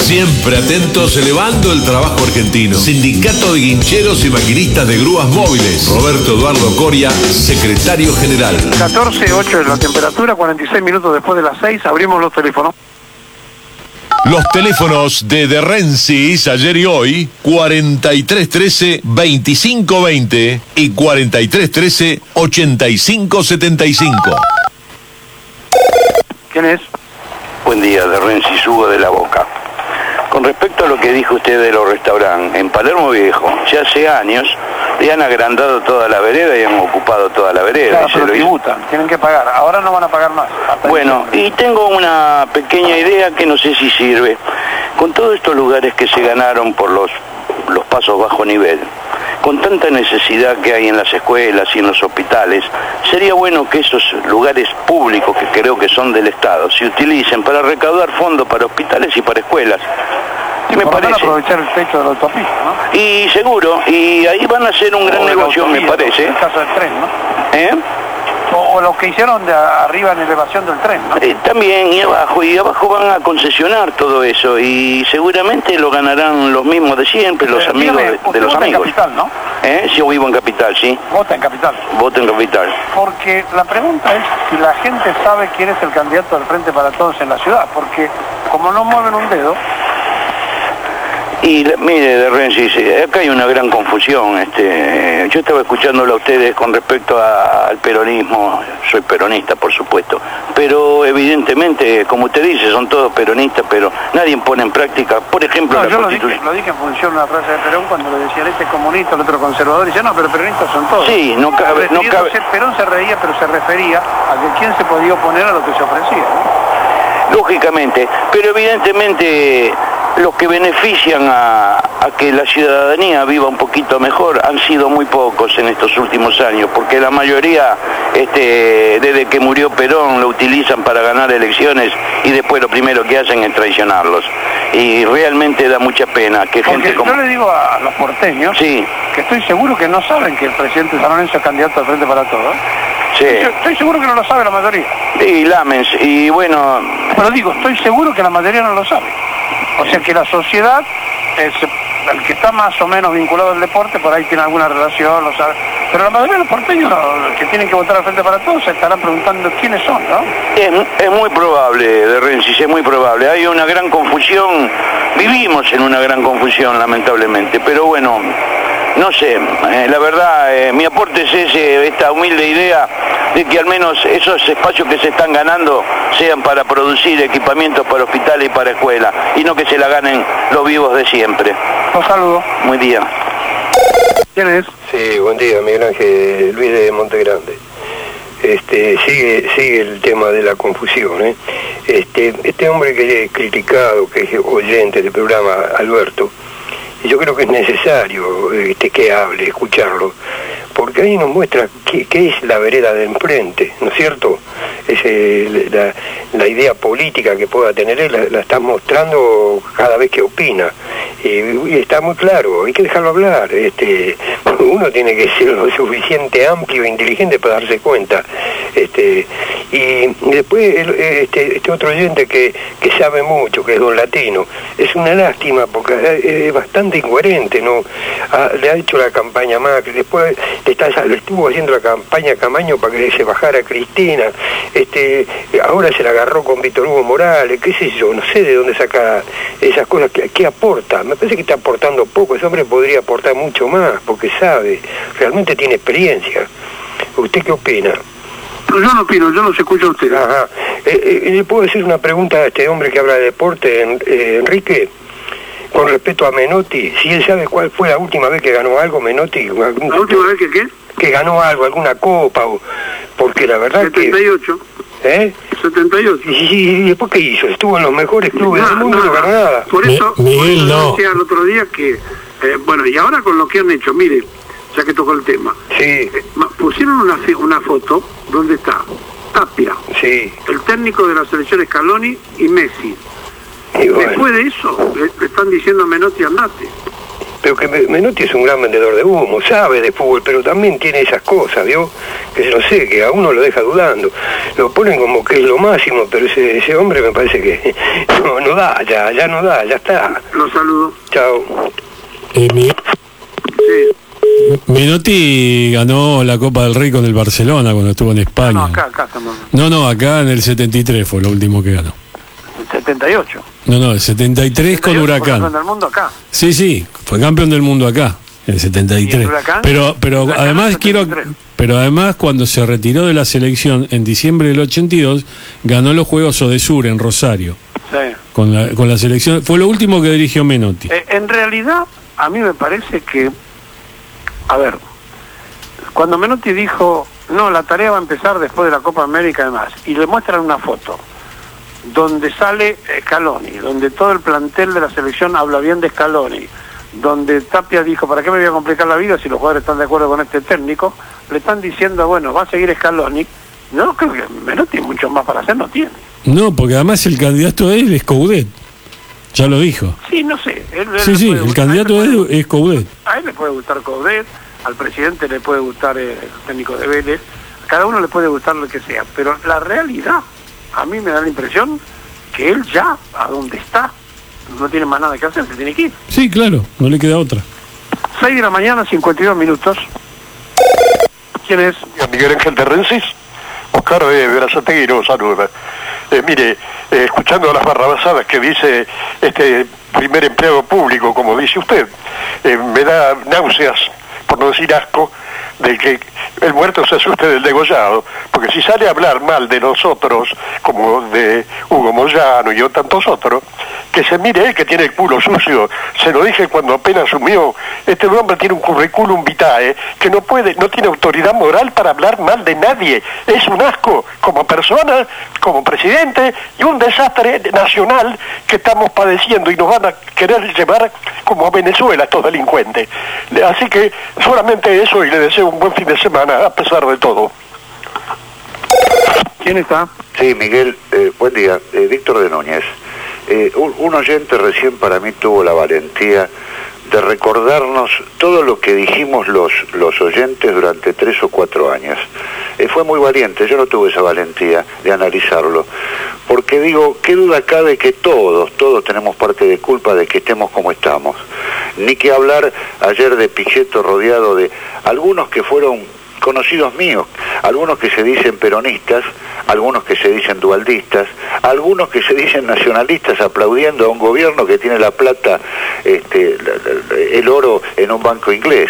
Siempre atentos, elevando el trabajo argentino. Sindicato de Guincheros y Maquinistas de Grúas Móviles. Roberto Eduardo Coria, secretario general. 14:08 es la temperatura, 46 minutos después de las 6, abrimos los teléfonos. Los teléfonos de Rensis ayer y hoy, 4313-2520 y 4313-8575. ¿Quién es? Buen día, de Rensis, Hugo de la Boca. Con respecto a lo que dijo usted de los restaurantes, en Palermo Viejo, ya hace años, le han agrandado toda la vereda y han ocupado toda la vereda. Claro, pero tributan, tienen que pagar. Ahora no van a pagar más. Bueno, y tengo una pequeña idea que no sé si sirve. Con todos estos lugares que se ganaron por los pasos bajo nivel, con tanta necesidad que hay en las escuelas y en los hospitales, sería bueno que esos lugares públicos, que creo que son del Estado, se utilicen para recaudar fondos para hospitales y para escuelas. Me parece. Aprovechar el techo de la autopista, ¿no? Y seguro, y ahí van a hacer un gran negocio, me parece. En el caso del tren, ¿no? ¿Eh? O lo que hicieron de arriba en elevación del tren, ¿no? También, y abajo van a concesionar todo eso, y seguramente lo ganarán los mismos de siempre, los amigos de los amigos. En Capital, ¿no? Yo vivo en Capital, sí. Vota en Capital. Vota en Capital. Porque la pregunta es si la gente sabe quién es el candidato del Frente para Todos en la ciudad, porque como no mueven un dedo. Y mire, de Rensis, acá hay una gran confusión. Yo estaba escuchándolo a ustedes con respecto al peronismo. Soy peronista, por supuesto, pero evidentemente, como usted dice, son todos peronistas, pero nadie pone en práctica, por ejemplo, la Constitución. Lo dije en función de una frase de Perón cuando le decían este es comunista, el otro conservador, y dice no, pero peronistas son todos. Sí, no cabe. Perón se reía, pero se refería a que quién se podía oponer a lo que se ofrecía, ¿no? Lógicamente, pero evidentemente los que benefician a que la ciudadanía viva un poquito mejor han sido muy pocos en estos últimos años, porque la mayoría, desde que murió Perón, lo utilizan para ganar elecciones y después lo primero que hacen es traicionarlos. Y realmente da mucha pena que gente como... Yo le digo a los porteños que estoy seguro que no saben que el presidente San Lorenzo es candidato al Frente para Todos. Sí. Estoy seguro que no lo sabe la mayoría. Y Lamens, y bueno... Pero digo, estoy seguro que la mayoría no lo sabe. O sea que la sociedad, el que está más o menos vinculado al deporte, por ahí tiene alguna relación, lo sabe. Pero la mayoría de los porteños que tienen que votar al Frente para Todos se estarán preguntando quiénes son, ¿no? Es muy probable, de Rensis, es muy probable. Hay una gran confusión, vivimos en una gran confusión, lamentablemente, pero bueno... No sé, la verdad, mi aporte es esta humilde idea de que al menos esos espacios que se están ganando sean para producir equipamientos para hospitales y para escuelas, y no que se la ganen los vivos de siempre. Un saludo. Muy día. ¿Quién es? Sí, buen día, Miguel Ángel, Luis de Montegrande. Sigue el tema de la confusión, ¿eh? Este hombre que he criticado, que es oyente del programa, Alberto, yo creo que es necesario que hable, escucharlo, porque ahí nos muestra qué es la vereda de enfrente, ¿no es cierto? La idea política que pueda tener él la está mostrando cada vez que opina, y está muy claro, hay que dejarlo hablar. Uno tiene que ser lo suficiente amplio e inteligente para darse cuenta. Y después este otro oyente que sabe mucho, que es Don Latino, es una lástima porque es bastante incoherente, ¿no? Le ha hecho la campaña a Macri, después le estuvo haciendo la campaña a Camaño para que se bajara Cristina, ahora se la agarró con Víctor Hugo Morales, qué sé yo, no sé de dónde saca esas cosas, ¿qué aporta? Me parece que está aportando poco, ese hombre podría aportar mucho más, porque sabe, realmente tiene experiencia. ¿Usted qué opina? Pero yo no opino, yo los escucho a usted. Ajá. ¿Le puedo decir una pregunta a este hombre que habla de deporte, Enrique? Con respecto a Menotti, si él sabe cuál fue la última vez que ganó algo, Menotti. ¿La última vez que qué? Que ganó algo, alguna copa, porque la verdad 78. ¿Eh? 78. ¿Y después qué hizo? Estuvo en los mejores clubes del mundo y no ganó nada. Por eso, decía el otro día que, bueno, y ahora con lo que han hecho, mire, ya que tocó el tema. Sí. Pusieron una foto donde está Tapia, sí, el técnico de la selección Scaloni y Messi. Y bueno, después de eso, le están diciendo a Menotti andate. Pero que Menotti es un gran vendedor de humo, sabe de fútbol, pero también tiene esas cosas, ¿vio? que no sé, que a uno lo deja dudando. Lo ponen como que es lo máximo, pero ese hombre me parece que no da, ya no da, ya está. Los saludo. Chao. Menotti ganó la Copa del Rey con el Barcelona cuando estuvo en España. No, acá estamos. No, acá en el 73 fue lo último que ganó. El 78. No, el 73 con Huracán. Fue campeón del mundo acá. Sí, fue campeón del mundo acá, en el 73. Pero además además cuando se retiró de la selección en diciembre del 82, ganó los Juegos Odesur en Rosario. Sí. Con la selección, fue lo último que dirigió Menotti. En realidad, a mí me parece que, a ver, cuando Menotti dijo, no, la tarea va a empezar después de la Copa América y demás, y le muestran una foto donde sale Scaloni, donde todo el plantel de la selección habla bien de Scaloni, donde Tapia dijo, ¿para qué me voy a complicar la vida si los jugadores están de acuerdo con este técnico? Le están diciendo, bueno, va a seguir Scaloni. No, creo que Menotti mucho más para hacer no tiene. No, porque además el candidato de él es Coudet. Ya lo dijo. Sí, no sé. Sí, el candidato de él es Coudet. A él le puede gustar Coudet, al presidente le puede gustar el técnico de Vélez, a cada uno le puede gustar lo que sea, pero la realidad, a mí me da la impresión que él ya, a donde está, no tiene más nada que hacer, se tiene que ir. Sí, claro, no le queda otra. 6 de la mañana, 52 minutos. ¿Quién es? Miguel Ángel de Rensis. Oscar de Verazategui lo saluda. Mire, escuchando las barrabasadas que dice este primer empleado público, como dice usted, me da náuseas, por no decir asco, de que el muerto se asuste del degollado, porque si sale a hablar mal de nosotros, como de Hugo Moyano y tantos otros, que se mire él que tiene el culo sucio. Se lo dije cuando apenas asumió. Este hombre tiene un currículum vitae que no tiene autoridad moral para hablar mal de nadie. Es un asco como persona, como presidente, y un desastre nacional que estamos padeciendo y nos van a querer llevar como a Venezuela estos delincuentes. Así que solamente eso, y le deseo un buen fin de semana a pesar de todo. ¿Quién está? Sí, Miguel, buen día. Víctor de Núñez. Un oyente recién para mí tuvo la valentía de recordarnos todo lo que dijimos los oyentes durante 3 o 4 años. Fue muy valiente, yo no tuve esa valentía de analizarlo, porque digo, qué duda cabe que todos tenemos parte de culpa de que estemos como estamos. Ni que hablar ayer de Pichetto rodeado de algunos que fueron conocidos míos, algunos que se dicen peronistas, algunos que se dicen dualdistas, algunos que se dicen nacionalistas aplaudiendo a un gobierno que tiene la plata, el oro en un banco inglés.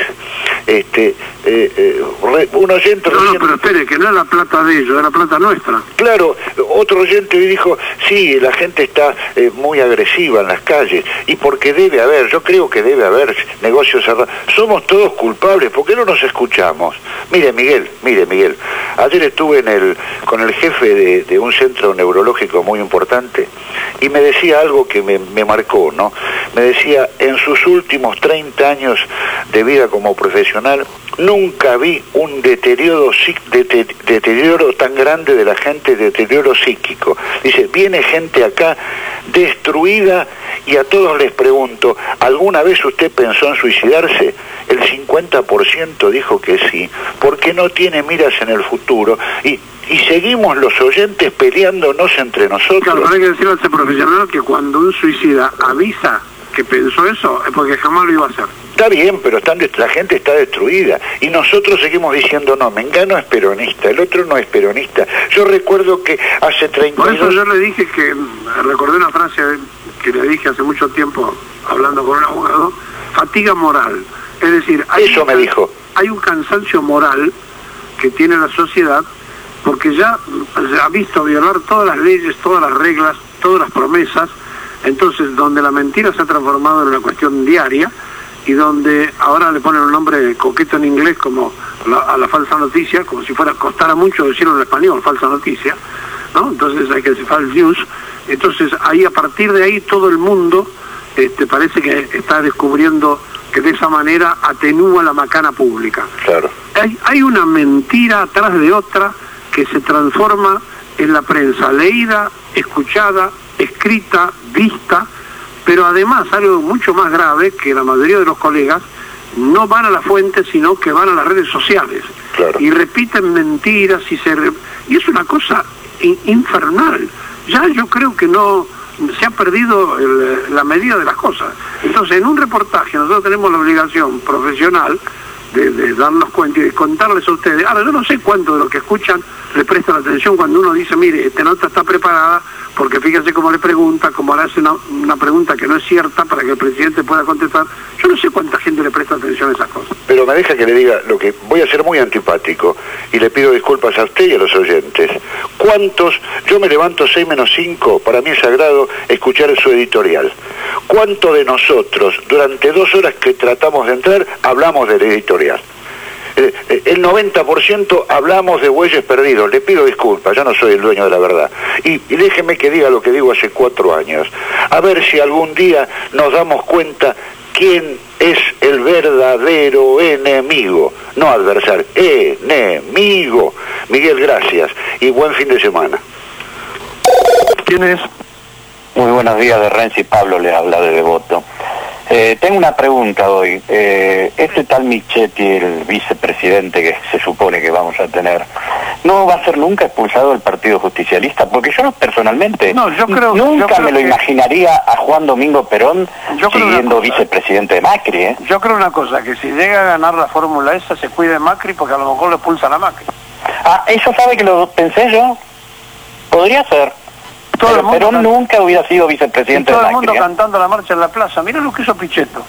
Un oyente... No, pero espere, que no es la plata de ellos, es la plata nuestra. Claro, otro oyente dijo, sí, la gente está muy agresiva en las calles, y porque debe haber, yo creo que debe haber negocios cerrados. Somos todos culpables, ¿por qué no nos escuchamos? Mire Miguel, ayer estuve con el jefe de un centro neurológico muy importante y me decía algo que me marcó, ¿no? Me decía, en sus últimos 30 años de vida como profesional, nunca vi un deterioro tan grande de la gente, deterioro psíquico. Dice, viene gente acá destruida y a todos les pregunto, ¿alguna vez usted pensó en suicidarse? El 50% dijo que sí, porque no tiene miras en el futuro y seguimos los oyentes peleándonos entre nosotros. Claro, hay que decirle a ese profesional que cuando un suicida avisa que pensó eso, es porque jamás lo iba a hacer. Está bien, pero la gente está destruida y nosotros seguimos diciendo, no, Mengano es peronista, el otro no es peronista. Yo recuerdo que hace 32... Por eso yo le dije que, recordé una frase que le dije hace mucho tiempo, hablando con un abogado, fatiga moral. Es decir, hay un cansancio moral que tiene la sociedad porque ya ha visto violar todas las leyes, todas las reglas, todas las promesas. Entonces, donde la mentira se ha transformado en una cuestión diaria y donde ahora le ponen un nombre coqueto en inglés como a la falsa noticia, como si costara mucho decirlo en español, falsa noticia, ¿no? Entonces hay que decir false news. Entonces, ahí a partir de ahí todo el mundo parece que está descubriendo que de esa manera atenúa la macana pública. Claro. Hay una mentira atrás de otra que se transforma en la prensa, leída, escuchada, escrita, vista, pero además algo mucho más grave, que la mayoría de los colegas no van a la fuente, sino que van a las redes sociales. y repiten mentiras y es una cosa infernal. Ya yo creo que no se ha perdido la medida de las cosas. Entonces, en un reportaje nosotros tenemos la obligación profesional de darnos cuenta y de contarles a ustedes. Ahora, yo no sé cuánto de lo que escuchan le prestan atención cuando uno dice, mire, esta nota está preparada, porque fíjense cómo le pregunta, cómo le hace una pregunta que no es cierta para que el presidente pueda contestar. Yo no sé cuánta gente le presta atención a esas cosas. Pero me deja que le diga lo que voy a ser muy antipático y le pido disculpas a usted y a los oyentes. ¿Cuántos? Yo me levanto 6 menos 5, para mí es sagrado escuchar su editorial. ¿Cuánto de nosotros durante 2 horas que tratamos de entrar hablamos del editorial? El 90% hablamos de bueyes perdidos. Le pido disculpas, yo no soy el dueño de la verdad. Y déjeme que diga lo que digo hace 4 años. A ver si algún día nos damos cuenta quién es el verdadero enemigo. No adversario, enemigo. Miguel, gracias y buen fin de semana. ¿Quién es? Muy buenos días, de Renzi. Pablo le habla de Devoto. Tengo una pregunta hoy. Este tal Michetti, el vicepresidente que se supone que vamos a tener, ¿no va a ser nunca expulsado del Partido Justicialista? Porque yo personalmente nunca me lo imaginaría a Juan Domingo Perón siguiendo vicepresidente de Macri. Yo creo una cosa, que si llega a ganar la fórmula esa, se cuide de Macri, porque a lo mejor lo expulsan a Macri. Ah, eso sabe que lo pensé yo. Podría ser. Pero Perón nunca hubiera sido vicepresidente de Macri. Todo el mundo cantando la marcha en la plaza. Mira lo que hizo Pichetto.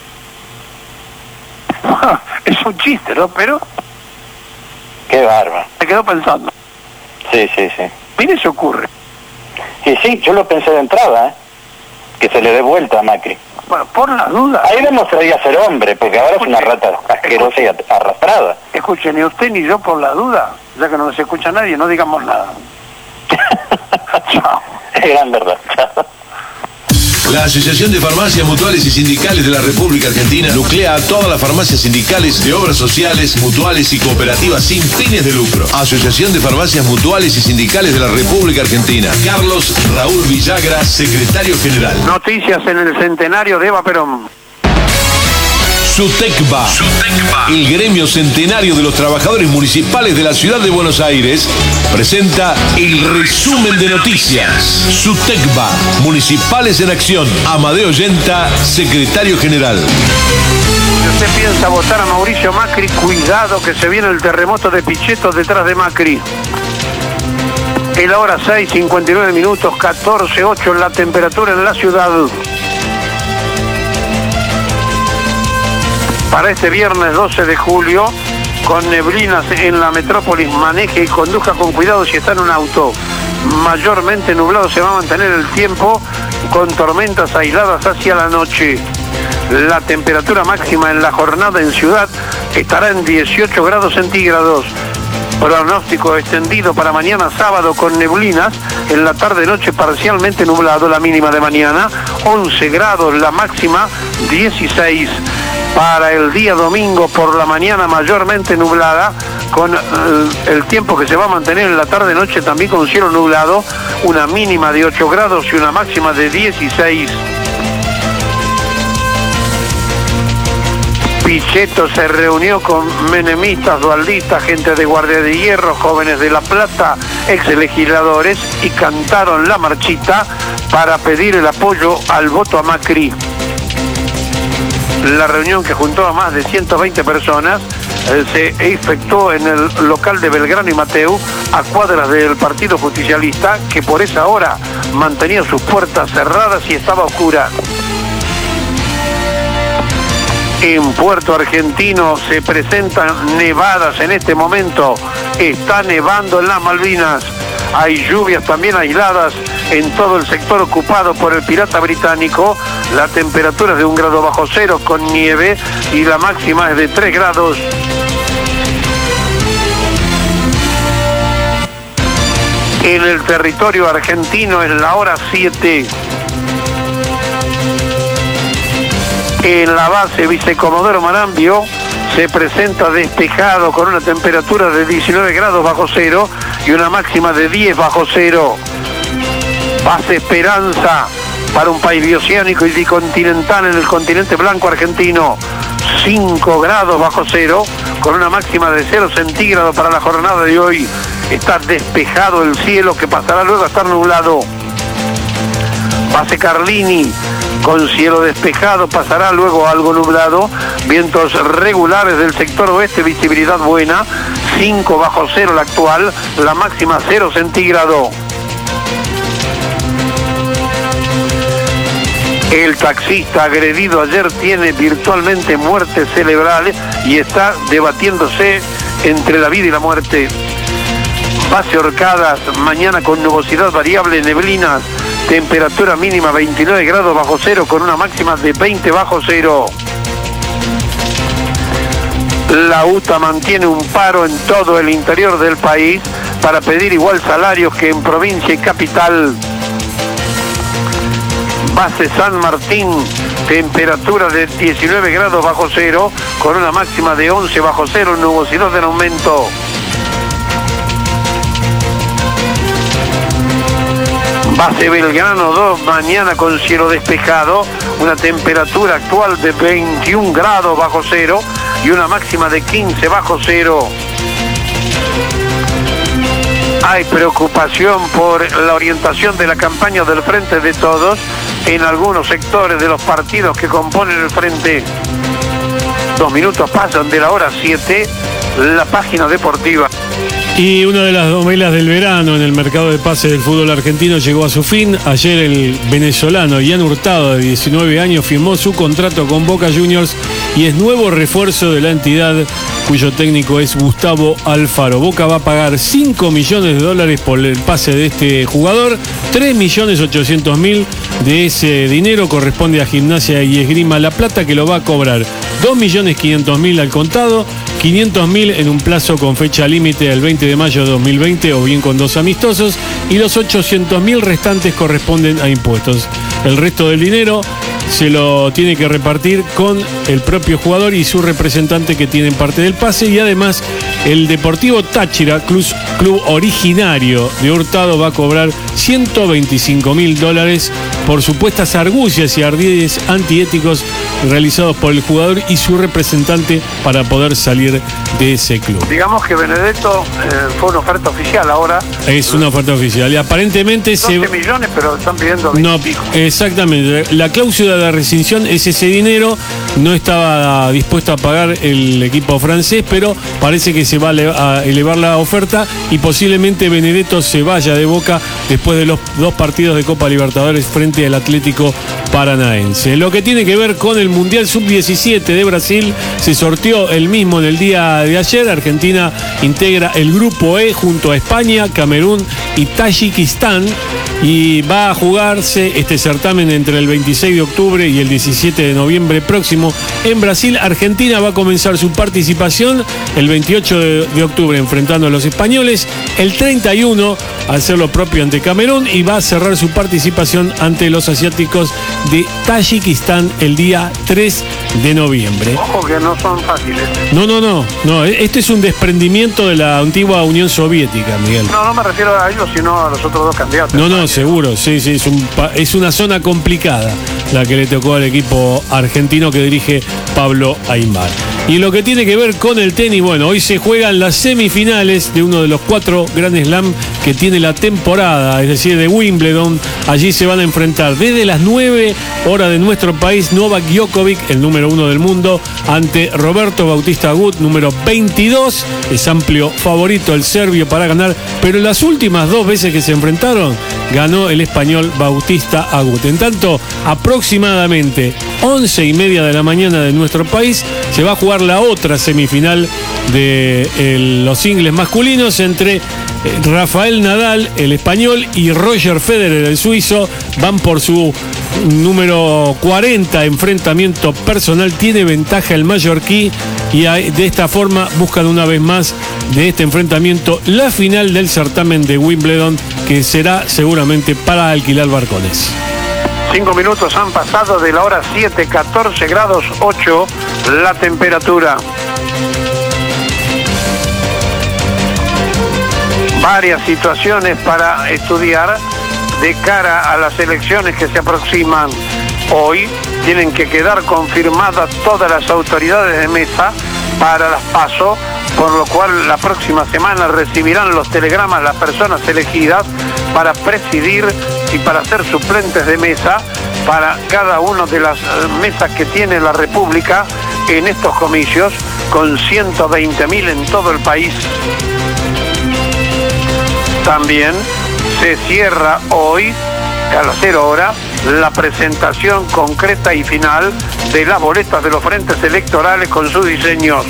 Es un chiste, ¿no? Pero... Qué bárbaro. Se quedó pensando. Sí. Mire, se ocurre. Y sí, yo lo pensé de entrada, que se le dé vuelta a Macri. Bueno, por la duda... Ahí demostraría ser hombre, porque ahora es una rata asquerosa y arrastrada. Escuchen, ni usted ni yo por la duda, ya que no nos escucha nadie, no digamos nada. Chao. Es gran verdad. Chao. La Asociación de Farmacias Mutuales y Sindicales de la República Argentina nuclea a todas las farmacias sindicales de obras sociales, mutuales y cooperativas sin fines de lucro. Asociación de Farmacias Mutuales y Sindicales de la República Argentina. Carlos Raúl Villagra, secretario general. Noticias en el centenario de Eva Perón. SUTECBA, el gremio centenario de los trabajadores municipales de la ciudad de Buenos Aires, presenta el resumen de noticias. SUTECBA, Municipales en Acción. Amadeo Yenta, secretario general. Si usted piensa votar a Mauricio Macri, cuidado que se viene el terremoto de Pichetto detrás de Macri. Es la hora 6:59 minutos, 14:08 la temperatura en la ciudad. Para este viernes 12 de julio, con neblinas en la metrópolis, maneje y conduzca con cuidado si está en un auto. Mayormente nublado se va a mantener el tiempo, con tormentas aisladas hacia la noche. La temperatura máxima en la jornada en ciudad estará en 18 grados centígrados. Pronóstico extendido para mañana sábado con neblinas, en la tarde-noche parcialmente nublado, la mínima de mañana 11 grados, la máxima 16. Para el día domingo por la mañana mayormente nublada, con el tiempo que se va a mantener en la tarde-noche también con cielo nublado, una mínima de 8 grados y una máxima de 16. Pichetto se reunió con menemistas, dualdistas, gente de Guardia de Hierro, jóvenes de La Plata, ex legisladores, y cantaron la marchita para pedir el apoyo al voto a Macri. La reunión, que juntó a más de 120 personas, se efectuó en el local de Belgrano y Mateu, a cuadras del Partido Justicialista, que por esa hora mantenía sus puertas cerradas y estaba oscura. En Puerto Argentino se presentan nevadas en este momento. Está nevando en las Malvinas. Hay lluvias también aisladas en todo el sector ocupado por el pirata británico. La temperatura es de 1 grado bajo cero con nieve y la máxima es de 3 grados. En el territorio argentino es la hora 7. En la base Vicecomodoro Marambio se presenta despejado con una temperatura de 19 grados bajo cero y una máxima de 10 bajo cero. Base Esperanza, para un país bioceánico y bicontinental en el continente blanco argentino, 5 grados bajo cero, con una máxima de 0 centígrados para la jornada de hoy. Está despejado el cielo, que pasará luego a estar nublado. Base Carlini, con cielo despejado, pasará luego algo nublado. Vientos regulares del sector oeste, visibilidad buena. 5 bajo cero la actual, la máxima 0 centígrados. El taxista agredido ayer tiene virtualmente muerte cerebral y está debatiéndose entre la vida y la muerte. Base Orcadas, mañana con nubosidad variable, neblinas, temperatura mínima 29 grados bajo cero con una máxima de 20 bajo cero. La UTA mantiene un paro en todo el interior del país para pedir igual salarios que en provincia y capital. Base San Martín, temperatura de 19 grados bajo cero con una máxima de 11 bajo cero, nubosidad en aumento. Base Belgrano 2, mañana con cielo despejado, una temperatura actual de 21 grados bajo cero y una máxima de 15 bajo cero. Hay preocupación por la orientación de la campaña del Frente de Todos en algunos sectores de los partidos que componen el Frente. 2 minutos pasan de la hora 7, la página deportiva. Y una de las novelas del verano en el mercado de pases del fútbol argentino llegó a su fin. Ayer el venezolano Ian Hurtado, de 19 años, firmó su contrato con Boca Juniors y es nuevo refuerzo de la entidad, cuyo técnico es Gustavo Alfaro. Boca va a pagar $5 millones por el pase de este jugador. 3.800.000 de ese dinero corresponde a Gimnasia y Esgrima La Plata, que lo va a cobrar 2.500.000 al contado, 500.000 en un plazo con fecha límite del 20 de mayo de 2020 o bien con 2 amistosos, y los 800.000 restantes corresponden a impuestos. El resto del dinero se lo tiene que repartir con el propio jugador y su representante, que tienen parte del pase, y además el Deportivo Táchira, club originario de Hurtado, va a cobrar $125.000 por supuestas argucias y ardides antiéticos realizados por el jugador y su representante para poder salir de ese club. Digamos que Benedetto fue una oferta oficial ahora. Es una oferta oficial y aparentemente 12 millones, pero están pidiendo 20 no, pico. Exactamente. La cláusula de rescisión es ese dinero. No estaba dispuesto a pagar el equipo francés, pero parece que se va a elevar la oferta y posiblemente Benedetto se vaya de Boca después de los 2 partidos de Copa Libertadores frente al Atlético Paranaense. Lo que tiene que ver con el Mundial Sub-17 de Brasil, se sorteó el mismo en el día de ayer. Argentina integra el grupo E junto a España, Camerún y Tayikistán, y va a jugarse este certamen entre el 26 de octubre y el 17 de noviembre próximo en Brasil. Argentina va a comenzar su participación el 28 de octubre enfrentando a los españoles, el 31 al hacer lo propio ante Camerún, y va a cerrar su participación ante los asiáticos de Tayikistán el día 3 de noviembre. Ojo que no son fáciles. No, este es un desprendimiento de la antigua Unión Soviética, Miguel. No me refiero a ellos, sino a los otros 2 candidatos. No, seguro, sí, es una zona complicada la que le tocó al equipo argentino que dirige Pablo Aimar. Y lo que tiene que ver con el tenis, bueno, hoy se juegan las semifinales de uno de los 4 Grand Slam que tiene la temporada, es decir, de Wimbledon. Allí se van a enfrentar desde las 9 horas de nuestro país Novak Djokovic, el número 1 del mundo, ante Roberto Bautista Agut, número 22. Es amplio favorito el serbio para ganar, pero las últimas 2 veces que se enfrentaron ganó el español Bautista Agut. En tanto, aproximadamente 11:30 de la mañana de nuestro país se va a jugar la otra semifinal de los singles masculinos entre Rafael Nadal, el español, y Roger Federer, el suizo. Van por su número 40 enfrentamiento personal. Tiene ventaja el mallorquí y de esta forma buscan una vez más de este enfrentamiento la final del certamen de Wimbledon, que será seguramente para alquilar barcones. 5 minutos han pasado de la hora 7, 14 grados 8 la temperatura. Varias situaciones para estudiar de cara a las elecciones que se aproximan. Hoy tienen que quedar confirmadas todas las autoridades de mesa para las PASO, por lo cual la próxima semana recibirán los telegramas las personas elegidas para presidir y para ser suplentes de mesa para cada una de las mesas que tiene la República en estos comicios, con 120.000 en todo el país. También se cierra hoy, a las 0 horas, la presentación concreta y final de las boletas de los frentes electorales con sus diseños.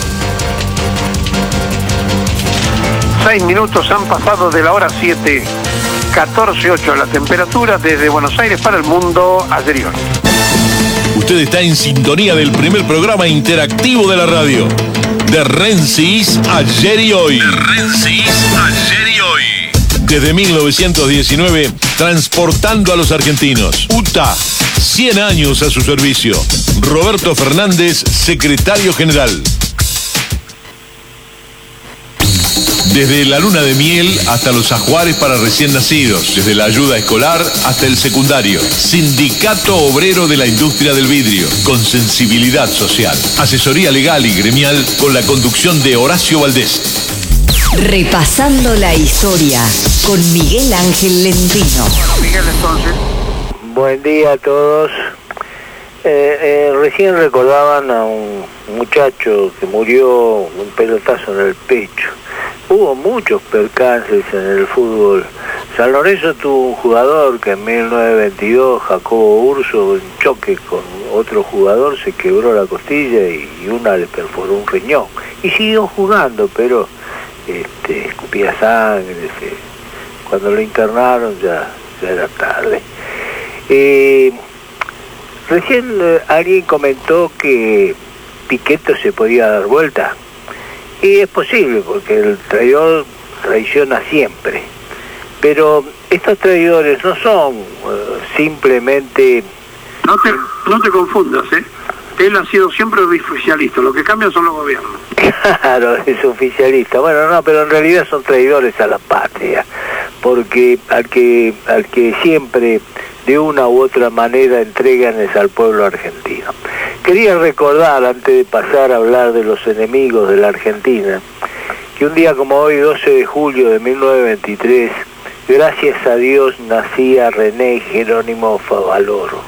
6 minutos han pasado de la hora 7, 14:08 la temperatura desde Buenos Aires para el mundo, ayer y hoy. Usted está en sintonía del primer programa interactivo de la radio, de Rensis Ayer y Hoy. De Rensis Ayer y Hoy. Desde 1919, transportando a los argentinos. UTA, 100 años a su servicio. Roberto Fernández, secretario general. Desde la luna de miel hasta los ajuares para recién nacidos, desde la ayuda escolar hasta el secundario. Sindicato Obrero de la Industria del Vidrio, con sensibilidad social. Asesoría legal y gremial con la conducción de Horacio Valdés. Repasando la historia con Miguel Ángel Lentino. Miguel, entonces. Buen día a todos. Recién recordaban a un muchacho que murió un pelotazo en el pecho. Hubo muchos percances en el fútbol. San Lorenzo tuvo un jugador que en 1922, Jacobo Urso, en choque con otro jugador, se quebró la costilla y una le perforó un riñón. Y siguió jugando, pero escupía sangre. Cuando lo internaron ya era tarde. Recién alguien comentó que Piqueto se podía dar vuelta. Y es posible, porque el traidor traiciona siempre. Pero estos traidores no son simplemente... No te confundas, ¿eh? Él ha sido siempre oficialista, lo que cambian son los gobiernos. Claro, es oficialista. Bueno, no, pero en realidad son traidores a la patria, porque al que siempre de una u otra manera entregan es al pueblo argentino. Quería recordar, antes de pasar a hablar de los enemigos de la Argentina, que un día como hoy, 12 de julio de 1923, gracias a Dios nacía René Jerónimo Favaloro.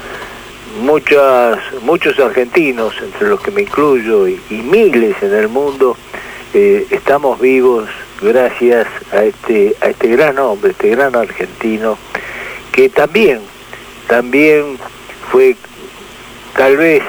Muchos argentinos, entre los que me incluyo, y miles en el mundo, estamos vivos gracias a este gran hombre, este gran argentino, que también fue, tal vez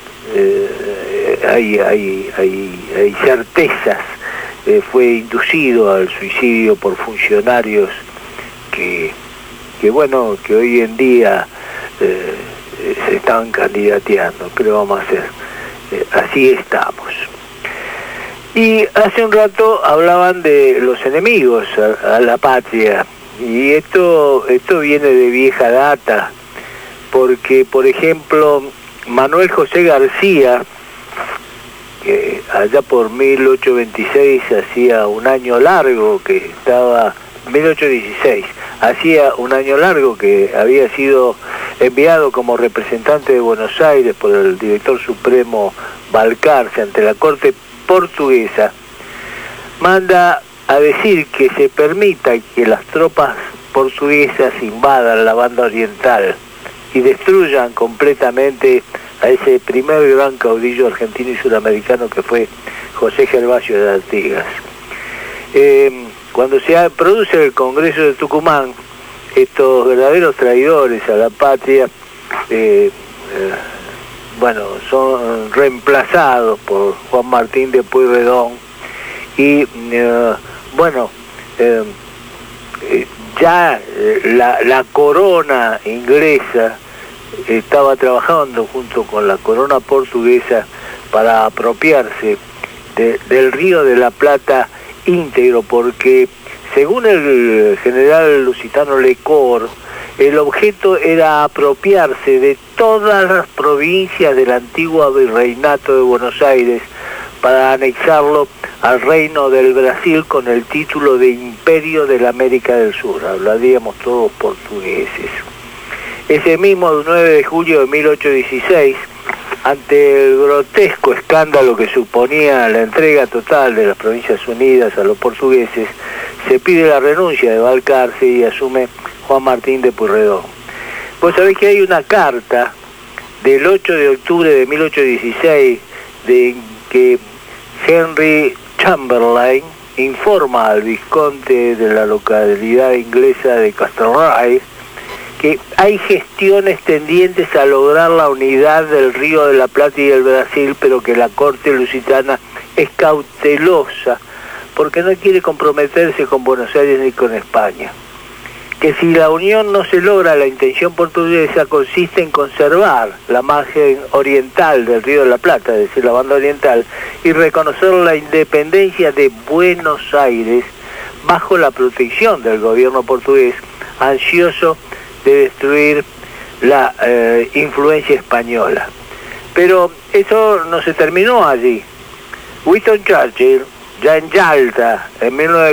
hay certezas, fue inducido al suicidio por funcionarios que hoy en día se están candidateando, pero vamos a hacer, así estamos. Y hace un rato hablaban de los enemigos a la patria, y esto viene de vieja data, porque por ejemplo Manuel José García, que allá por 1826 hacía un año largo que estaba, 1816, hacía un año largo que había sido enviado como representante de Buenos Aires por el director supremo Balcarce ante la corte portuguesa, manda a decir que se permita que las tropas portuguesas invadan la banda oriental y destruyan completamente a ese primer gran caudillo argentino y sudamericano que fue José Gervasio de Artigas. Cuando se produce el Congreso de Tucumán, estos verdaderos traidores a la patria, son reemplazados por Juan Martín de Pueyrredón y ya la corona inglesa estaba trabajando junto con la corona portuguesa para apropiarse del Río de la Plata íntegro, porque según el general Lusitano Lecor, el objeto era apropiarse de todas las provincias del antiguo virreinato de Buenos Aires para anexarlo al reino del Brasil con el título de Imperio de la América del Sur. Hablaríamos todos portugueses. Ese mismo 9 de julio de 1816, ante el grotesco escándalo que suponía la entrega total de las Provincias Unidas a los portugueses, se pide la renuncia de Balcarce y asume Juan Martín de Pueyrredón. Vos sabés que hay una carta del 8 de octubre de 1816 de que Henry Chamberlain informa al vizconde de la localidad inglesa de Castlereagh que hay gestiones tendientes a lograr la unidad del Río de la Plata y del Brasil, pero que la corte lusitana es cautelosa porque no quiere comprometerse con Buenos Aires ni con España. Que si la unión no se logra, la intención portuguesa consiste en conservar la margen oriental del Río de la Plata, es decir, la banda oriental, y reconocer la independencia de Buenos Aires bajo la protección del gobierno portugués, ansioso de destruir la influencia española. Pero eso no se terminó allí. Winston Churchill, ya en Yalta, en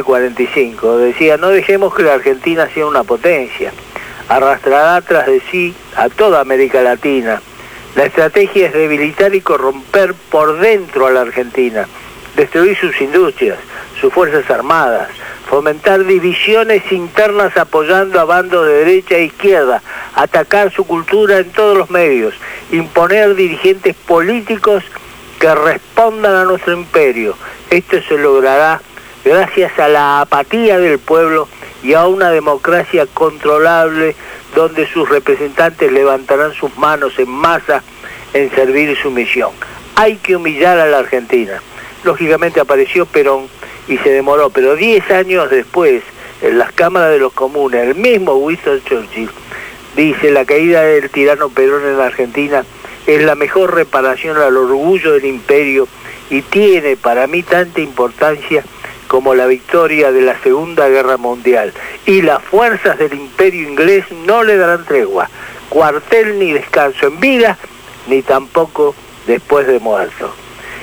1945, decía: no dejemos que la Argentina sea una potencia, arrastrará tras de sí a toda América Latina. La estrategia es debilitar y corromper por dentro a la Argentina, destruir sus industrias, sus fuerzas armadas, fomentar divisiones internas apoyando a bandos de derecha e izquierda, atacar su cultura en todos los medios, imponer dirigentes políticos que respondan a nuestro imperio. Esto se logrará gracias a la apatía del pueblo y a una democracia controlable donde sus representantes levantarán sus manos en masa en servir su misión. Hay que humillar a la Argentina. Lógicamente apareció Perón y se demoró, pero 10 años después, en las cámaras de los comunes, el mismo Winston Churchill dice: la caída del tirano Perón en la Argentina es la mejor reparación al orgullo del imperio y tiene para mí tanta importancia como la victoria de la Segunda Guerra Mundial. Y las fuerzas del imperio inglés no le darán tregua, cuartel ni descanso en vida, ni tampoco después de muerto.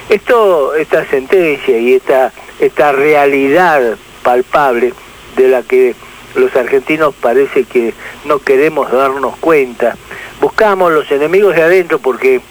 Esta sentencia y esta realidad palpable de la que los argentinos parece que no queremos darnos cuenta. Buscamos los enemigos de adentro porque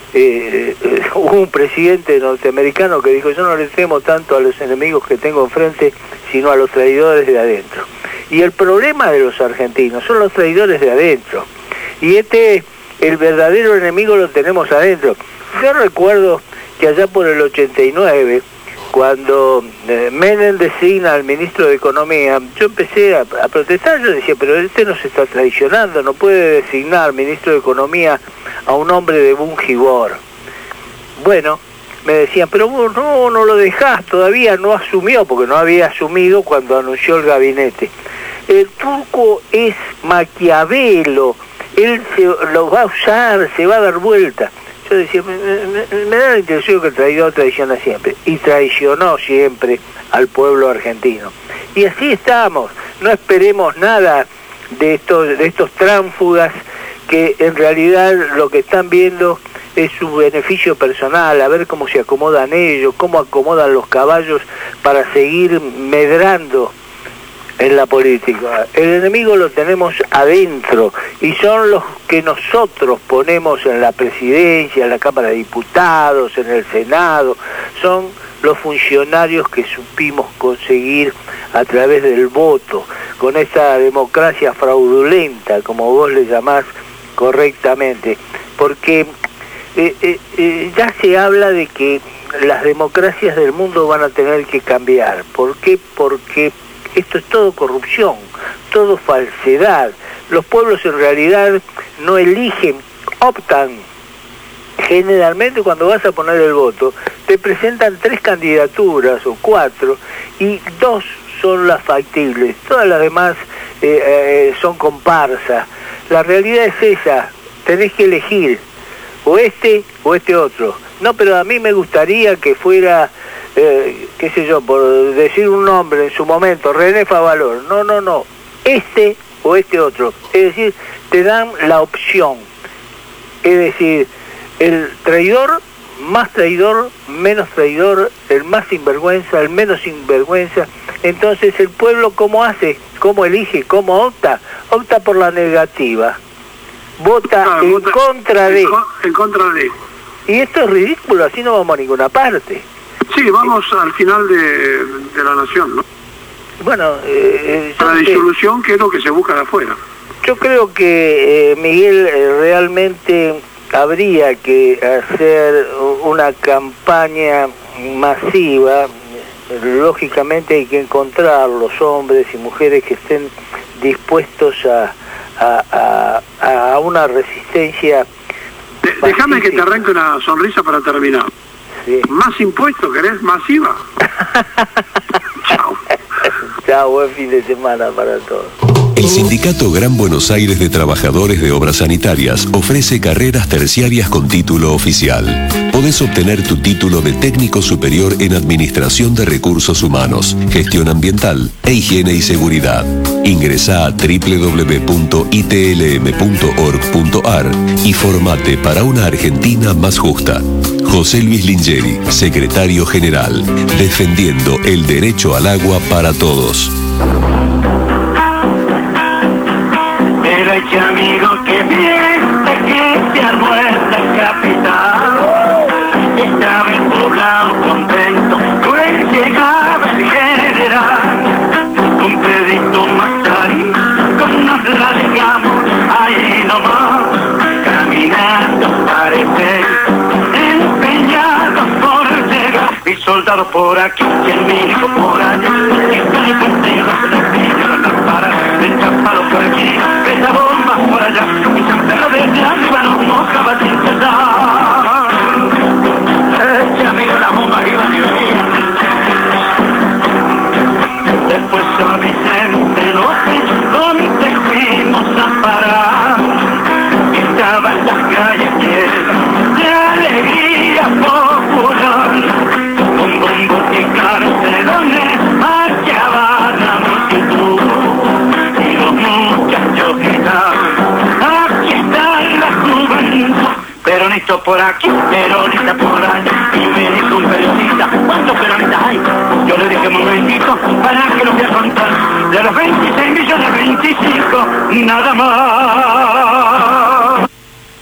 hubo un presidente norteamericano que dijo: yo no le temo tanto a los enemigos que tengo enfrente, sino a los traidores de adentro. Y el problema de los argentinos son los traidores de adentro. Y el verdadero enemigo lo tenemos adentro. Yo recuerdo que allá por el 89, cuando Menem designa al ministro de Economía, yo empecé a protestar. Yo decía: pero este nos está traicionando, no puede designar ministro de Economía a un hombre de Bungibor. Bueno, me decían: pero vos no lo dejás, todavía no asumió, porque no había asumido cuando anunció el gabinete. El turco es Maquiavelo, él lo va a usar, se va a dar vuelta. Yo decía: me da la impresión que el traidor traiciona siempre, y traicionó siempre al pueblo argentino. Y así estamos, no esperemos nada de estos tránsfugas que en realidad lo que están viendo es su beneficio personal, a ver cómo se acomodan ellos, cómo acomodan los caballos para seguir medrando en la política. El enemigo lo tenemos adentro y son los que nosotros ponemos en la presidencia, en la Cámara de Diputados, en el Senado. Son los funcionarios que supimos conseguir a través del voto, con esta democracia fraudulenta, como vos le llamás correctamente, porque ya se habla de que las democracias del mundo van a tener que cambiar. ¿Por qué? Porque esto es todo corrupción, todo falsedad. Los pueblos en realidad no eligen, optan. Generalmente cuando vas a poner el voto, te presentan 3 candidaturas o 4 y 2 son las factibles. Todas las demás son comparsas. La realidad es esa, tenés que elegir o este otro. No, pero a mí me gustaría que fuera... qué sé yo, por decir un nombre en su momento, René Favalor. No, este o este otro. Es decir, te dan la opción. Es decir, el traidor, más traidor, menos traidor, el más sinvergüenza, el menos sinvergüenza. Entonces el pueblo, ¿cómo hace? ¿Cómo elige? ¿Cómo opta? Opta por la negativa. vota en contra de. En contra de. Y esto es ridículo, así no vamos a ninguna parte. Sí, vamos al final de la nación, ¿no? Bueno, la disolución, que es lo que se busca de afuera. Yo creo que, Miguel, realmente habría que hacer una campaña masiva. Lógicamente hay que encontrar los hombres y mujeres que estén dispuestos a una resistencia. Déjame que te arranque una sonrisa para terminar. Sí. ¿Más impuestos querés? ¿Masiva? Chao. Chao, buen fin de semana para todos. El Sindicato Gran Buenos Aires de Trabajadores de Obras Sanitarias ofrece carreras terciarias con título oficial. Podés obtener tu título de técnico superior en Administración de Recursos Humanos, Gestión Ambiental e Higiene y Seguridad. Ingresá a www.itlm.org.ar y formate para una Argentina más justa. José Luis Lingeri, Secretario General, defendiendo el derecho al agua para todos. Pero ese amigo que piensa que se armó esta capital estaba en poblado contento, pues llegaba el general con Pedrito Macari, con nos la dejamos ahí nomás, caminando parece empeñados por llegar, y soldados por aquí y el médico por allá, y están en consejos, los niños, las lámparas, enchapados por aquí, esa bomba por allá, y San Pedro desde arriba nos mojaba sin cesar. Ese amigo la bomba iba y venía. Después San Vicente López, donde fuimos a parar, estaban las calles llenas de alegría popular, con bombos y cartelones marchaba la multitud, y los muchachos gritaban, aquí está la juventud, peronista por aquí, peronista por allá, y me dijo un periodista, ¿cuántos peronistas hay? Yo le dije, un momentito, para que lo voy a contar, de los 26 millones, 25, nada más.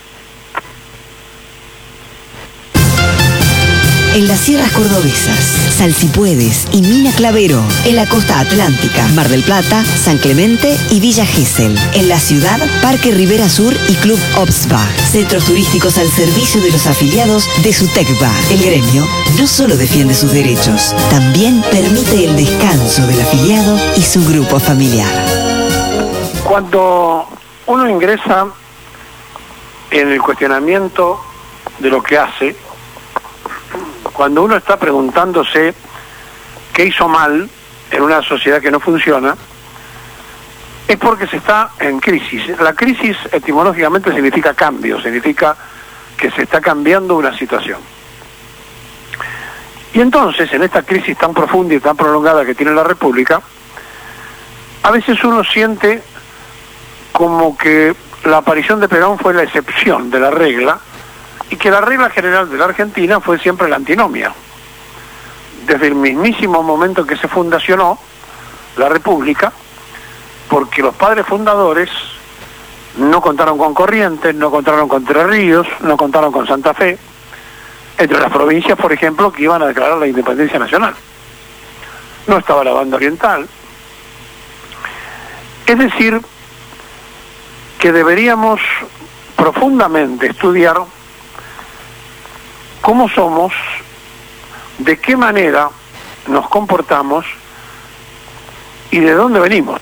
En las sierras cordobesas, Salsipuedes y Mina Clavero. En la costa atlántica, Mar del Plata, San Clemente y Villa Gesell. En la ciudad, Parque Rivera Sur y Club Obspa. Centros turísticos al servicio de los afiliados de SUTECBA. El gremio no solo defiende sus derechos, también permite el descanso del afiliado y su grupo familiar. Cuando uno ingresa en el cuestionamiento de lo que hace, cuando uno está preguntándose qué hizo mal en una sociedad que no funciona, es porque se está en crisis. La crisis etimológicamente significa cambio, significa que se está cambiando una situación. Y entonces, en esta crisis tan profunda y tan prolongada que tiene la República, a veces uno siente como que la aparición de Perón fue la excepción de la regla, y que la regla general de la Argentina fue siempre la antinomia. Desde el mismísimo momento que se fundacionó la República, porque los padres fundadores no contaron con Corrientes, no contaron con Entre Ríos, no contaron con Santa Fe, entre las provincias, por ejemplo, que iban a declarar la independencia nacional. No estaba la banda oriental. Es decir, que deberíamos profundamente estudiar cómo somos, de qué manera nos comportamos y de dónde venimos.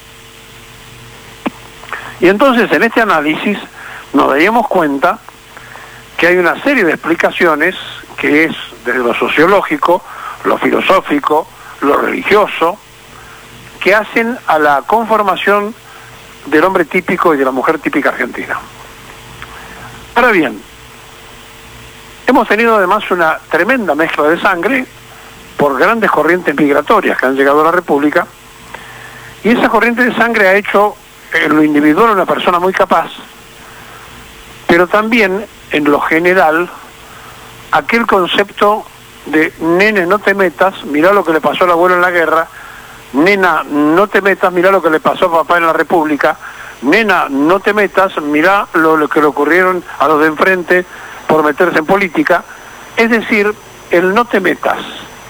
Y entonces en este análisis nos daríamos cuenta que hay una serie de explicaciones que es desde lo sociológico, lo filosófico, lo religioso, que hacen a la conformación del hombre típico y de la mujer típica argentina. Ahora bien, hemos tenido además una tremenda mezcla de sangre por grandes corrientes migratorias que han llegado a la República, y esa corriente de sangre ha hecho en lo individual una persona muy capaz, pero también en lo general aquel concepto de nene no te metas, mirá lo que le pasó al abuelo en la guerra, nena no te metas, mirá lo que le pasó a papá en la República, nena, no te metas, mirá lo que le ocurrieron a los de enfrente por meterse en política, es decir, el no te metas.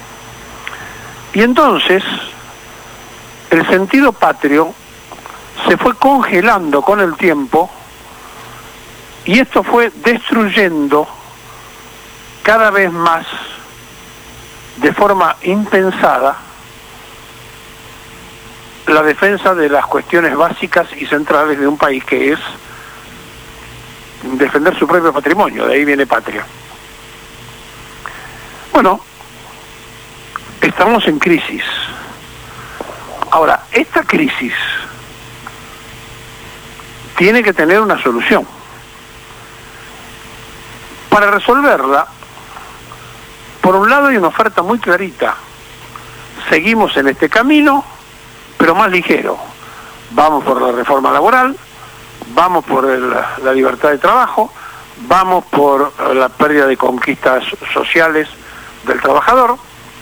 Y entonces, el sentido patrio se fue congelando con el tiempo y esto fue destruyendo cada vez más, de forma impensada, la defensa de las cuestiones básicas y centrales de un país, que es defender su propio patrimonio. De ahí viene patria. Bueno, estamos en crisis. Ahora, esta crisis tiene que tener una solución. Para resolverla, por un lado hay una oferta muy clarita. Seguimos en este camino, pero más ligero. Vamos por la reforma laboral, vamos por la libertad de trabajo, vamos por la pérdida de conquistas sociales del trabajador.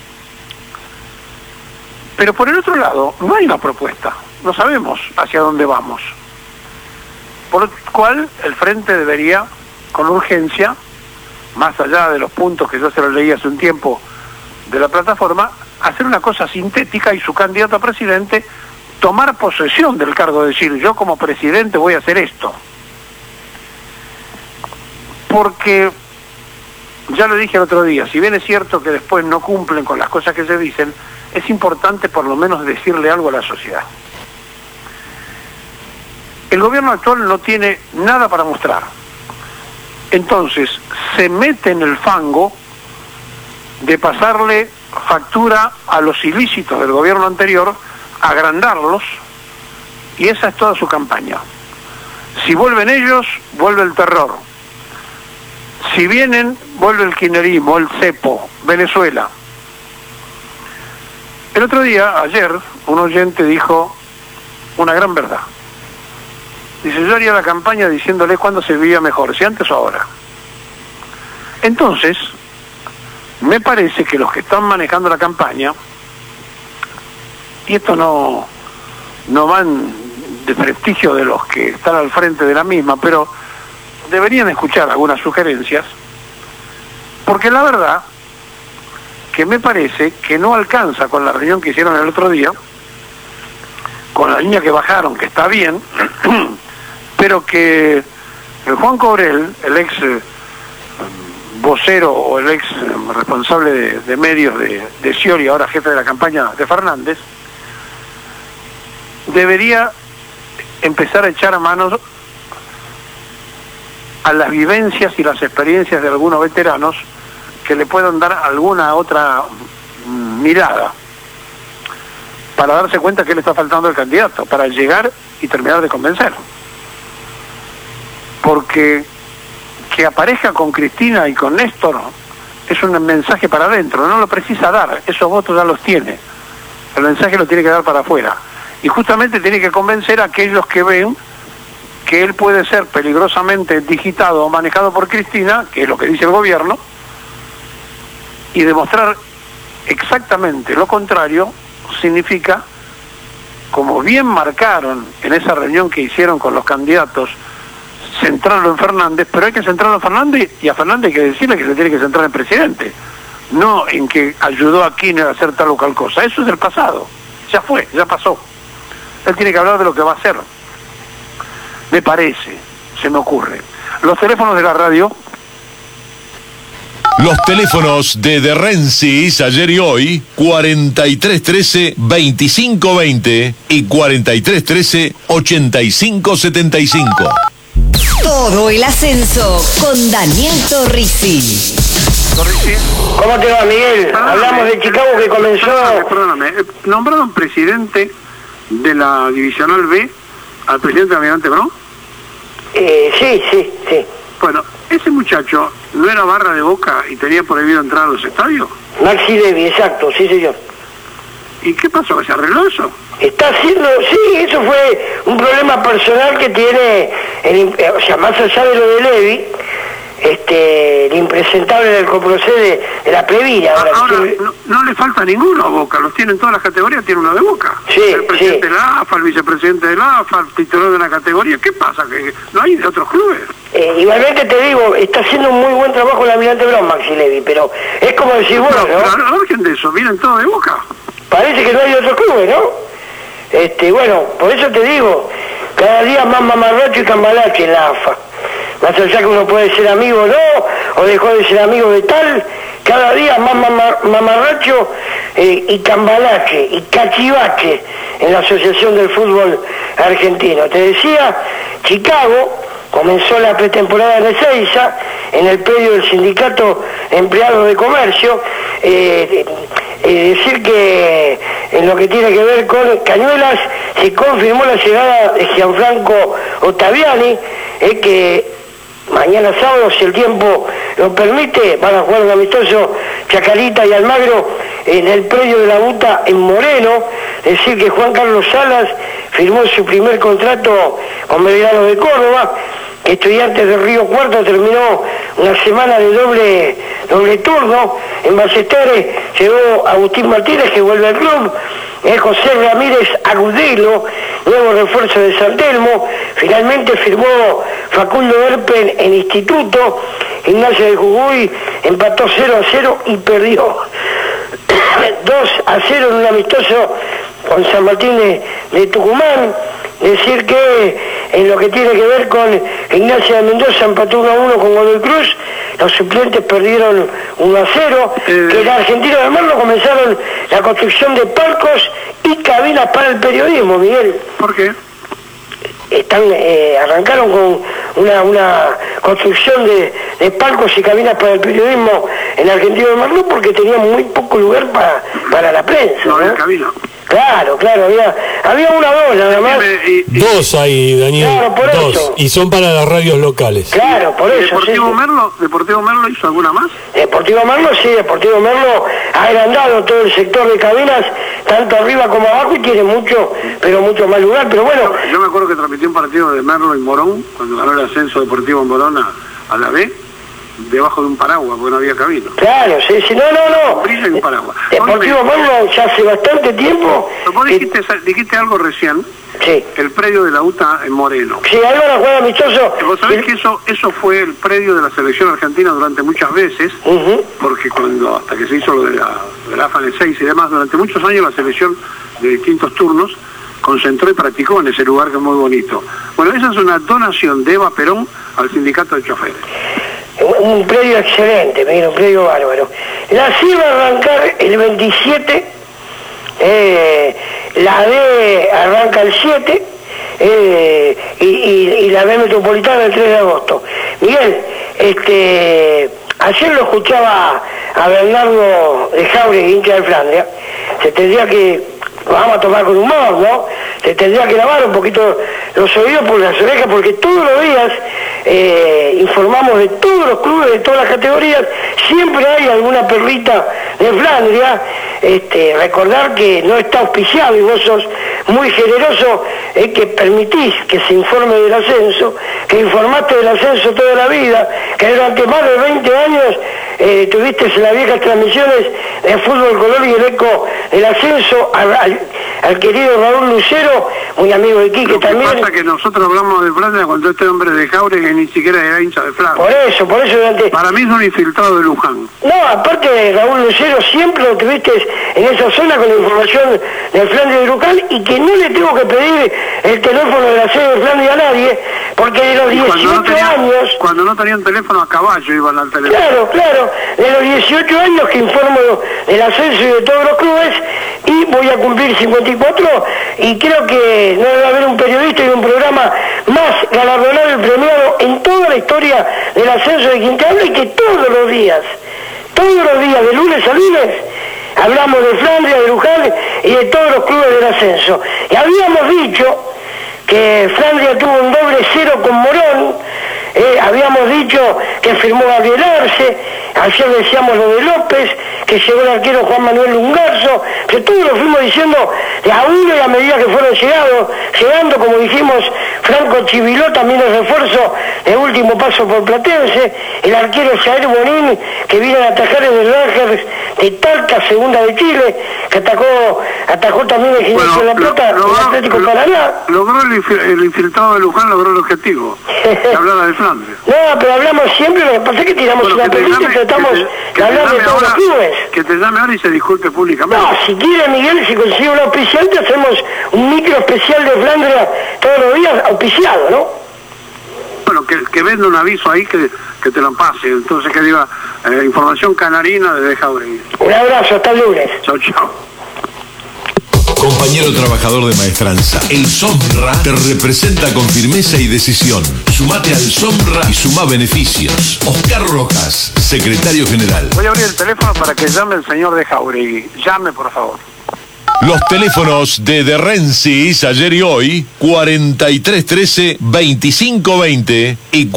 Pero por el otro lado, no hay una propuesta, no sabemos hacia dónde vamos. Por lo cual, el Frente debería, con urgencia, más allá de los puntos que yo se los leí hace un tiempo de la plataforma, hacer una cosa sintética y su candidato a presidente tomar posesión del cargo, de decir, yo como presidente voy a hacer esto. Porque, ya lo dije el otro día, si bien es cierto que después no cumplen con las cosas que se dicen, es importante por lo menos decirle algo a la sociedad. El gobierno actual no tiene nada para mostrar. Entonces, se mete en el fango de pasarle factura a los ilícitos del gobierno anterior, agrandarlos, y esa es toda su campaña. Si vuelven ellos, vuelve el terror. Si vienen, vuelve el kirchnerismo, el cepo, Venezuela. El otro día, ayer, un oyente dijo una gran verdad. Dice, yo haría la campaña diciéndole cuándo se vivía mejor, si antes o ahora. Entonces, me parece que los que están manejando la campaña, y esto no van de prestigio de los que están al frente de la misma, pero deberían escuchar algunas sugerencias, porque la verdad que me parece que no alcanza con la reunión que hicieron el otro día, con la línea que bajaron, que está bien, pero que el Juan Cobrel, el ex vocero o el ex responsable de medios de Scioli, ahora jefe de la campaña de Fernández, debería empezar a echar a manos a las vivencias y las experiencias de algunos veteranos que le puedan dar alguna otra mirada para darse cuenta que le está faltando el candidato, para llegar y terminar de convencer. Porque que aparezca con Cristina y con Néstor es un mensaje para adentro, no lo precisa dar, esos votos ya los tiene, el mensaje lo tiene que dar para afuera, y justamente tiene que convencer a aquellos que ven que él puede ser peligrosamente digitado o manejado por Cristina, que es lo que dice el gobierno, y demostrar exactamente lo contrario significa, como bien marcaron en esa reunión que hicieron con los candidatos, centrarlo en Fernández, pero hay que centrarlo en Fernández, y a Fernández hay que decirle que se tiene que centrar en presidente, no en que ayudó a Kirchner a hacer tal o cual cosa. Eso es del pasado, ya fue, ya pasó. Él tiene que hablar de lo que va a hacer. Me parece, se me ocurre. Los teléfonos de la radio. Los teléfonos de Rensis ayer y hoy, 4313-2520 y 4313-8575. Todo el ascenso con Daniel Torrisi. ¿Cómo te va, Miguel? Hablamos de Chicago que comenzó... Perdóname. ¿Nombraron presidente de la Divisional B al presidente Almirante Brown? Sí. Bueno, ese muchacho no era barra de Boca y tenía prohibido entrar a los estadios. Maxi Devi, exacto, sí señor. ¿Y qué pasó? ¿Se arregló eso? Está haciendo, sí, eso fue un problema personal que tiene, o sea, más allá de lo de Levi, el impresentable del Coprocede de la Previra. Ahora no le falta ninguno a Boca, los tienen todas las categorías, tiene uno de Boca. Sí, el presidente de la AFA, el vicepresidente de la AFA, el titular de una categoría. ¿Qué pasa? ¿Que no hay de otros clubes? Igualmente te digo, está haciendo un muy buen trabajo el Almirante Brown, Maxi Levy, pero es como decir, bueno, ¿no? Pero al margen de eso, vienen todos de Boca. Parece que no hay otros clubes, ¿no? Bueno, por eso te digo, cada día más mamarracho y cambalache en la AFA. Más allá que uno puede ser amigo o no, o dejó de ser amigo de tal, cada día más mamarracho y cambalache y cachivache en la Asociación del Fútbol Argentino. Te decía, Chicago comenzó la pretemporada de Ezeiza en el predio del Sindicato de Empleados de Comercio. Decir que en lo que tiene que ver con Cañuelas se confirmó la llegada de Gianfranco Ottaviani, que mañana sábado, si el tiempo lo permite, van a jugar un amistoso Chacarita y Almagro en el predio de la UTA en Moreno. Decir que Juan Carlos Salas firmó su primer contrato con Belgrano de Córdoba. Estudiantes de Río Cuarto terminó una semana de doble turno. En Ballesteros llegó Agustín Martínez, que vuelve al club. José Ramírez Agudelo, nuevo refuerzo de San Telmo. Finalmente firmó Facundo Erpen en Instituto. Gimnasia de Jujuy empató 0-0 y perdió 2-0 en un amistoso con San Martín de Tucumán. Decir que en lo que tiene que ver con Gimnasia de Mendoza empató 1-1 con Godoy Cruz, los suplentes perdieron 1-0, que en Argentina de Merlo comenzaron la construcción de palcos y cabinas para el periodismo, Miguel. ¿Por qué? Arrancaron con una construcción de palcos y cabinas para el periodismo en Argentina de Merlo porque tenían muy poco lugar para la prensa. No había cabina. Claro, había una o dos nada más. Dos hay, Daniel, claro, por dos, eso. Y son para las radios locales. Claro, por eso. ¿Deportivo Merlo hizo alguna más? Deportivo Merlo ha agrandado todo el sector de cabinas, tanto arriba como abajo, y tiene mucho, pero mucho más lugar, pero bueno. Yo me acuerdo que transmití un partido de Merlo y Morón, cuando ganó el ascenso Deportivo Morón a la B, debajo de un paraguas, porque no había cabina. Claro, sí, no. Brilla en un paraguas. Deportivo Merlo ya hace bastante tiempo. Vos dijiste algo recién. Sí. El predio de la UTA en Moreno. Sí, ahí van a jugar amistoso. Vos sabés que eso fue el predio de la selección argentina durante muchas veces, porque hasta que se hizo lo de la AFA en el 6 y demás, durante muchos años la selección de distintos turnos concentró y practicó en ese lugar que es muy bonito. Bueno, esa es una donación de Eva Perón al sindicato de choferes. Un predio excelente, un predio bárbaro. La C va a arrancar el 27, la D arranca el 7 y la B Metropolitana el 3 de agosto. Miguel, ayer lo escuchaba a Bernardo de Jauregui, hincha de Flandria. Se tendría que, vamos a tomar con humor, ¿no? Se tendría que lavar un poquito los oídos por las orejas, porque todos los días informamos de todos los clubes, de todas las categorías, siempre hay alguna perlita de Flandria. Recordar que no está auspiciado y vos sos muy generoso, que permitís que se informe del ascenso, que informaste del ascenso toda la vida, que durante más de 20 años tuviste en las viejas transmisiones de Fútbol Color y el eco del ascenso al querido Raúl Lucero, muy amigo de Quique también. Lo que pasa es que nosotros hablamos de Flandria cuando este hombre de Jauregui ni siquiera era hincha de Flandria. Por eso durante... Para mí es un infiltrado de Luján. No, aparte de Raúl Lucero, siempre lo tuviste en esa zona con la información de Flandria y Luján, y que no le tengo que pedir el teléfono de la sede de Flandria a nadie, porque de los 18 años... Cuando no tenían teléfono a caballo iban al teléfono. Claro, de los 18 años que informo del ascenso y de todos los clubes, y voy a cumplir 54, y creo que no debe haber un periodista y un programa más galardonado y premiado en toda la historia del ascenso de Quintana, y que todos los días, de lunes a lunes, hablamos de Flandria, de Luján y de todos los clubes del ascenso. Y habíamos dicho que Flandria tuvo un doble 0 con Morón, habíamos dicho que firmó Gabriel Arce, ayer decíamos lo de López, que llegó el arquero Juan Manuel Lungarzo, que todos lo fuimos diciendo de a uno y a medida que fueron llegando, como dijimos, Franco Chiviló también el refuerzo de último paso por Platense, el arquero Jair Bonín, que vino a atajar en el Rangers de Talca, segunda de Chile, que atajó también el Gimnasio de La Plata, el Atlético Paraná. Logró el infiltrado de Luján, logró el objetivo. Hablaba de Flandres. No, pero hablamos siempre, lo que pasa es que tiramos una pelota y tratamos de hablar de todos los clubes. Que te llame ahora y se disculpe públicamente. No, si quiere Miguel, si consigue un auspiciante, hacemos un micro especial de Flandres todos los días, auspiciado, ¿no? Bueno, que venda un aviso ahí que te lo pase. Entonces que diga información canarina de Jauregui. Un abrazo, hasta el lunes. Chao, chao. Compañero trabajador de maestranza, el SOMRA te representa con firmeza y decisión. Sumate al SOMRA y suma beneficios. Oscar Rojas, secretario general. Voy a abrir el teléfono para que llame el señor de Jauregui. Llame, por favor. Los teléfonos de Rensis ayer y hoy, 4313-2520 y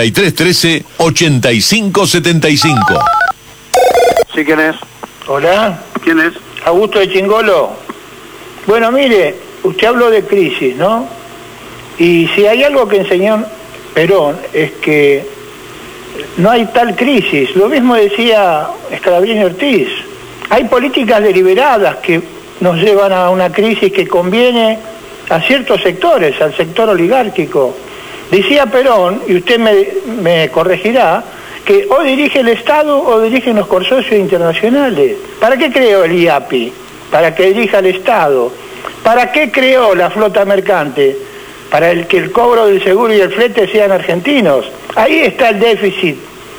4313-8575. ¿Sí, quién es? Hola. ¿Quién es? Augusto de Chingolo. Bueno, mire, usted habló de crisis, ¿no? Y si hay algo que enseñó Perón es que no hay tal crisis. Lo mismo decía Scalabrini Ortiz. Hay políticas deliberadas que nos llevan a una crisis que conviene a ciertos sectores, al sector oligárquico. Decía Perón, y usted me corregirá, que o dirige el Estado o dirigen los consorcios internacionales. ¿Para qué creó el IAPI? Para que dirija el Estado. ¿Para qué creó la flota mercante? Para que el cobro del seguro y el flete sean argentinos. Ahí está el déficit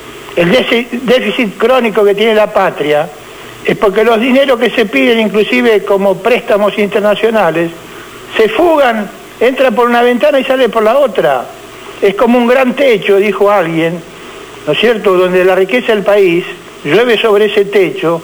crónico que tiene la patria, es porque los dineros que se piden, inclusive como préstamos internacionales, se fugan, entra por una ventana y sale por la otra. Es como un gran techo, dijo alguien, ¿no es cierto?, donde la riqueza del país llueve sobre ese techo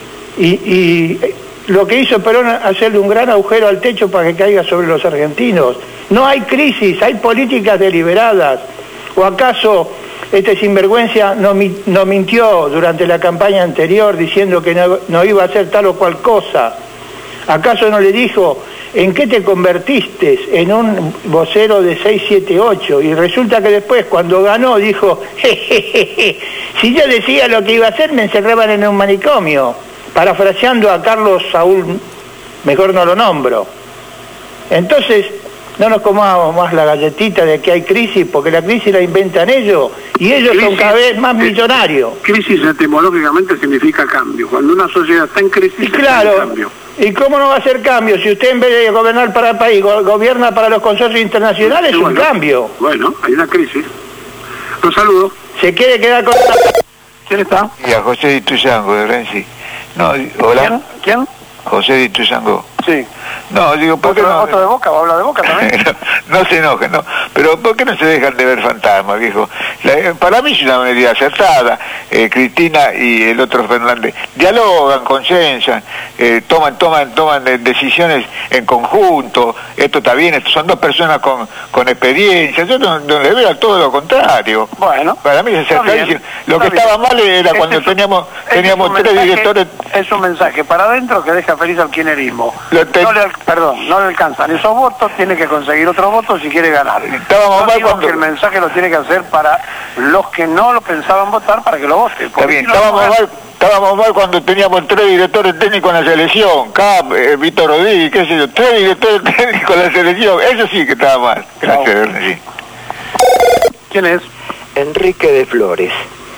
y lo que hizo Perón hacerle un gran agujero al techo para que caiga sobre los argentinos. No hay crisis, hay políticas deliberadas. ¿O acaso este sinvergüenza no mintió durante la campaña anterior diciendo que no iba a hacer tal o cual cosa? ¿Acaso no le dijo, ¿en qué te convertiste? En un vocero de 678. Y resulta que después, cuando ganó, dijo, jejeje, si yo decía lo que iba a hacer, me encerraban en un manicomio. Parafraseando a Carlos Saúl, mejor no lo nombro. Entonces, no nos comamos más la galletita de que hay crisis, porque la crisis la inventan ellos, y ellos son cada vez más millonarios. Crisis etimológicamente significa cambio. Cuando una sociedad está en crisis, y claro, está en cambio. ¿Y cómo no va a ser cambio? Si usted en vez de gobernar para el país, gobierna para los consorcios internacionales, es un cambio. Bueno, hay una crisis. Un saludo. ¿Se quiere quedar con... ¿Quién está? Y a José Di Tuyango de Renzi. No, hola. ¿Quién? José Di Tuyango. Sí. No, digo, ¿por qué no? ¿Otro de Boca? ¿Va a hablar de Boca también? No se enojen, no. Pero ¿por qué no se dejan de ver fantasmas, viejo? Para mí es una medida acertada. Cristina y el otro Fernández dialogan, consensan, toman decisiones en conjunto. Esto está bien, estos son dos personas con experiencia. Yo no le veo todo lo contrario. Bueno. Para mí es acertadísimo. Lo que estaba mal era cuando teníamos tres directores. Es un mensaje para adentro que deja feliz al kirchnerismo. No le alcanzan esos votos, tiene que conseguir otros votos si quiere ganar. Estábamos mal cuando... que el mensaje lo tiene que hacer para los que no lo pensaban votar para que lo voten. Está bien, estábamos mal cuando teníamos tres directores técnicos en la selección, Cap, Víctor Rodríguez, qué sé yo, tres directores técnicos en la selección, eso sí que estaba mal. Gracias, sí. ¿Quién es? Enrique de Flores.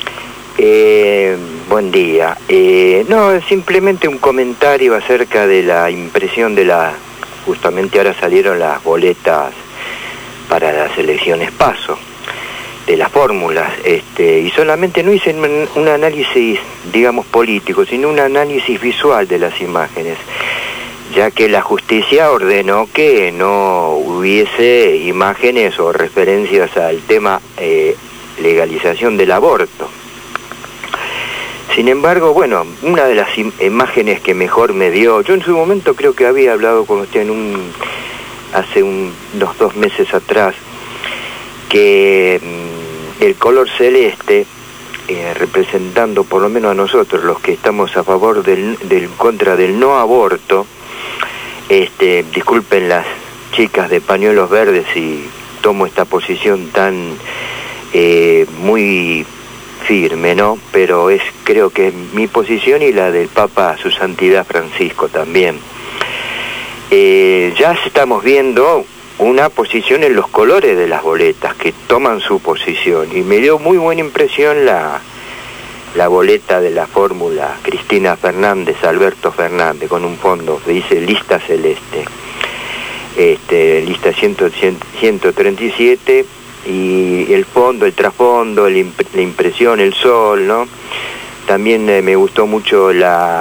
Buen día. No, simplemente un comentario acerca de la impresión de justamente ahora salieron las boletas para las elecciones PASO, de las fórmulas, y solamente no hice un análisis, digamos, político, sino un análisis visual de las imágenes, ya que la justicia ordenó que no hubiese imágenes o referencias al tema legalización del aborto. Sin embargo, bueno, una de las imágenes que mejor me dio, yo en su momento creo que había hablado con usted hace unos 2 meses atrás, que el color celeste representando por lo menos a nosotros, los que estamos a favor contra del no aborto, disculpen las chicas de pañuelos verdes si tomo esta posición tan muy firme, ¿no? Pero creo que es mi posición y la del Papa Su Santidad Francisco también. Ya estamos viendo una posición en los colores de las boletas que toman su posición, y me dio muy buena impresión la boleta de la fórmula Cristina Fernández, Alberto Fernández, con un fondo que dice lista celeste, lista 137, y el fondo, el trasfondo, la impresión, el sol, ¿no? También me gustó mucho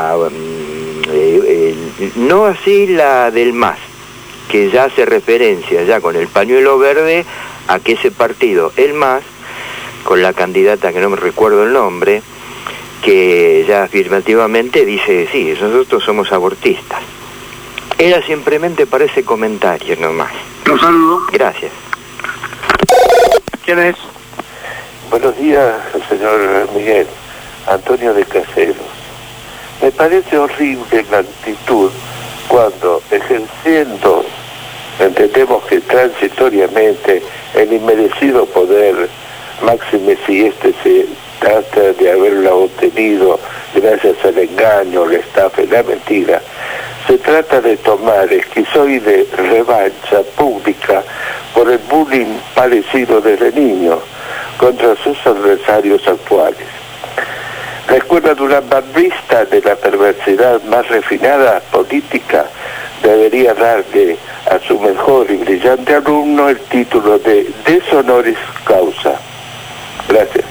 no así la del MAS, que ya hace referencia ya con el pañuelo verde a que ese partido, el MAS, con la candidata que no me recuerdo el nombre, que ya afirmativamente dice, sí, nosotros somos abortistas. Era simplemente para ese comentario nomás. Un saludo. Gracias. ¿Quién es? Buenos días, señor Miguel. Antonio de Caseros. Me parece horrible la actitud cuando, ejerciendo, entendemos que transitoriamente, el inmerecido poder, máxime si se trata de haberla obtenido gracias al engaño, la estafa y la mentira, se trata de tomar esquizoide revancha pública por el bullying padecido desde niño contra sus adversarios actuales. La escuela duranbardista de la perversidad más refinada política debería darle a su mejor y brillante alumno el título de Deshonoris Causa. Gracias.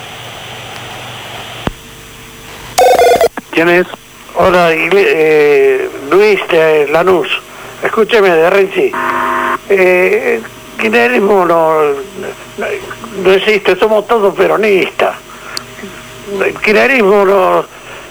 ¿Quién es? Hola, Luis de Lanús. Escúcheme, de Renzi. Kirchnerismo no existe, somos todos peronistas. El kirchnerismo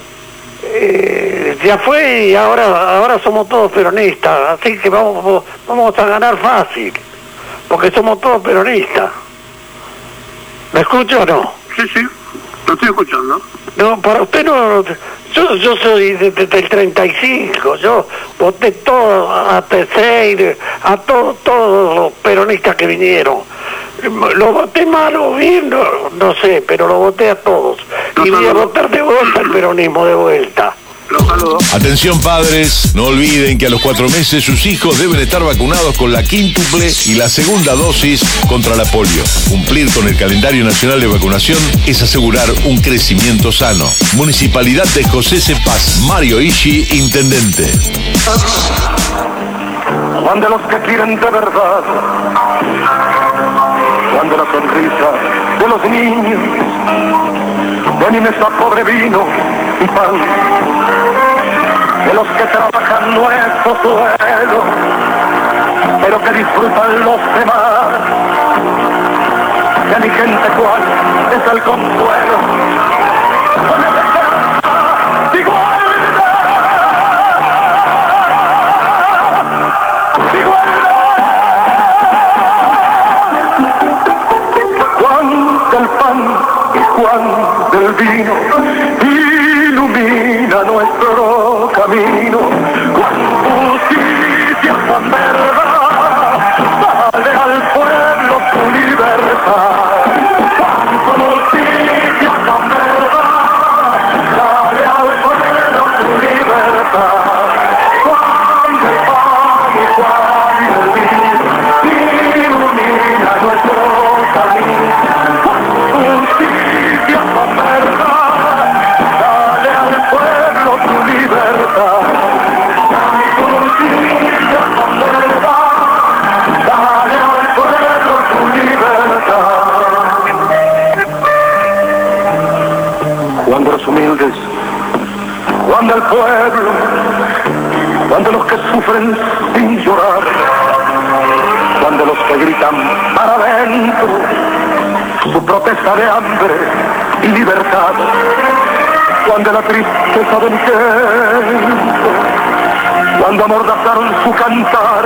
ya fue y ahora somos todos peronistas, así que vamos a ganar fácil, porque somos todos peronistas. ¿Me escucha o no? Sí, lo estoy escuchando. No, para usted no. Yo soy del 35, yo voté todo a Teixeira, a todos los peronistas que vinieron. Lo voté mal o bien, no sé, pero lo voté a todos. Y voy a votar de vuelta el peronismo de vuelta. Atención padres, no olviden que a los 4 meses sus hijos deben estar vacunados con la quíntuple y la segunda dosis contra la polio. Cumplir con el calendario nacional de vacunación es asegurar un crecimiento sano. Municipalidad de José C. Paz, Mario Ishi, intendente. Juan de los que quieren de verdad, Juan de la sonrisa de los niños, de mi mesa pobre vino y pan, de los que trabajan nuestro suelo, pero que disfrutan los demás, de mi gente cual es el consuelo, con el Juan del pan y Juan del vino, ilumina nuestro camino. Juan justicia, Juan verdad, dale al pueblo su libertad. Juan justicia, Juan verdad, dale al pueblo su libertad. Juan del pan y Juan del vino, ilumina nuestro camino. Juan justicia, Juan verdad, dale al pueblo su libertad. Justicia, Juan verdad, dale al pueblo su libertad. Juan de los humildes, Juan del pueblo, Juan de los que sufren sin llorar, Juan de los que gritan para adentro su protesta de hambre y libertad, Juan de la tristeza del tiempo, cuando amordazaron su cantar,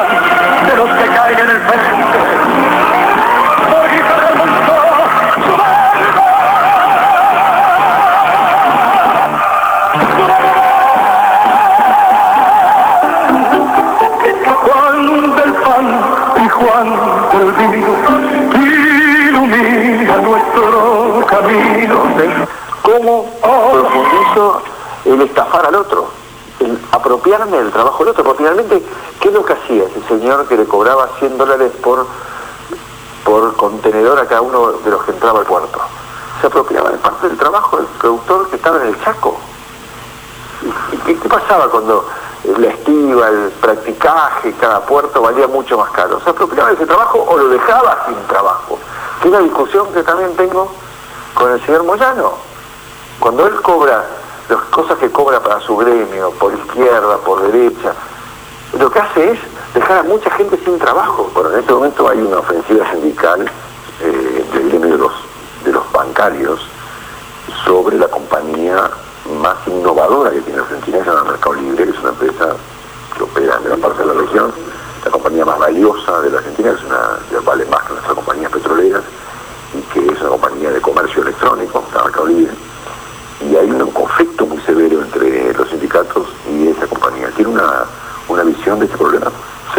Juan de los que caen en el frente, por guitarra del mundo, su bajo el vino, ilumina nuestro camino. ¿Cómo profundizo el estafar al otro? El apropiarme del trabajo del otro, porque finalmente, ¿qué es lo que hacía ese señor que le cobraba $100 por contenedor a cada uno de los que entraba al puerto? Se apropiaba de parte del trabajo del productor que estaba en el Chaco. ¿Y qué pasaba cuando la estiba, el practicaje, cada puerto valía mucho más caro? ¿Se apropiaba de ese trabajo o lo dejaba sin trabajo? Que es la discusión que también tengo con el señor Moyano. Cuando él cobra las cosas que cobra para su gremio, por izquierda, por derecha, lo que hace es dejar a mucha gente sin trabajo. Bueno, en este momento hay una ofensiva sindical del gremio de los bancarios sobre la compañía más innovadora que tiene Argentina, se llama Mercado Libre, que es una empresa que opera en gran parte de la región, la compañía más valiosa de la Argentina, que vale más que nuestras compañías petroleras, y que es una compañía de comercio electrónico, la Mercado Libre. Y hay un conflicto muy severo entre los sindicatos y esa compañía. ¿Tiene una visión de este problema? Sí.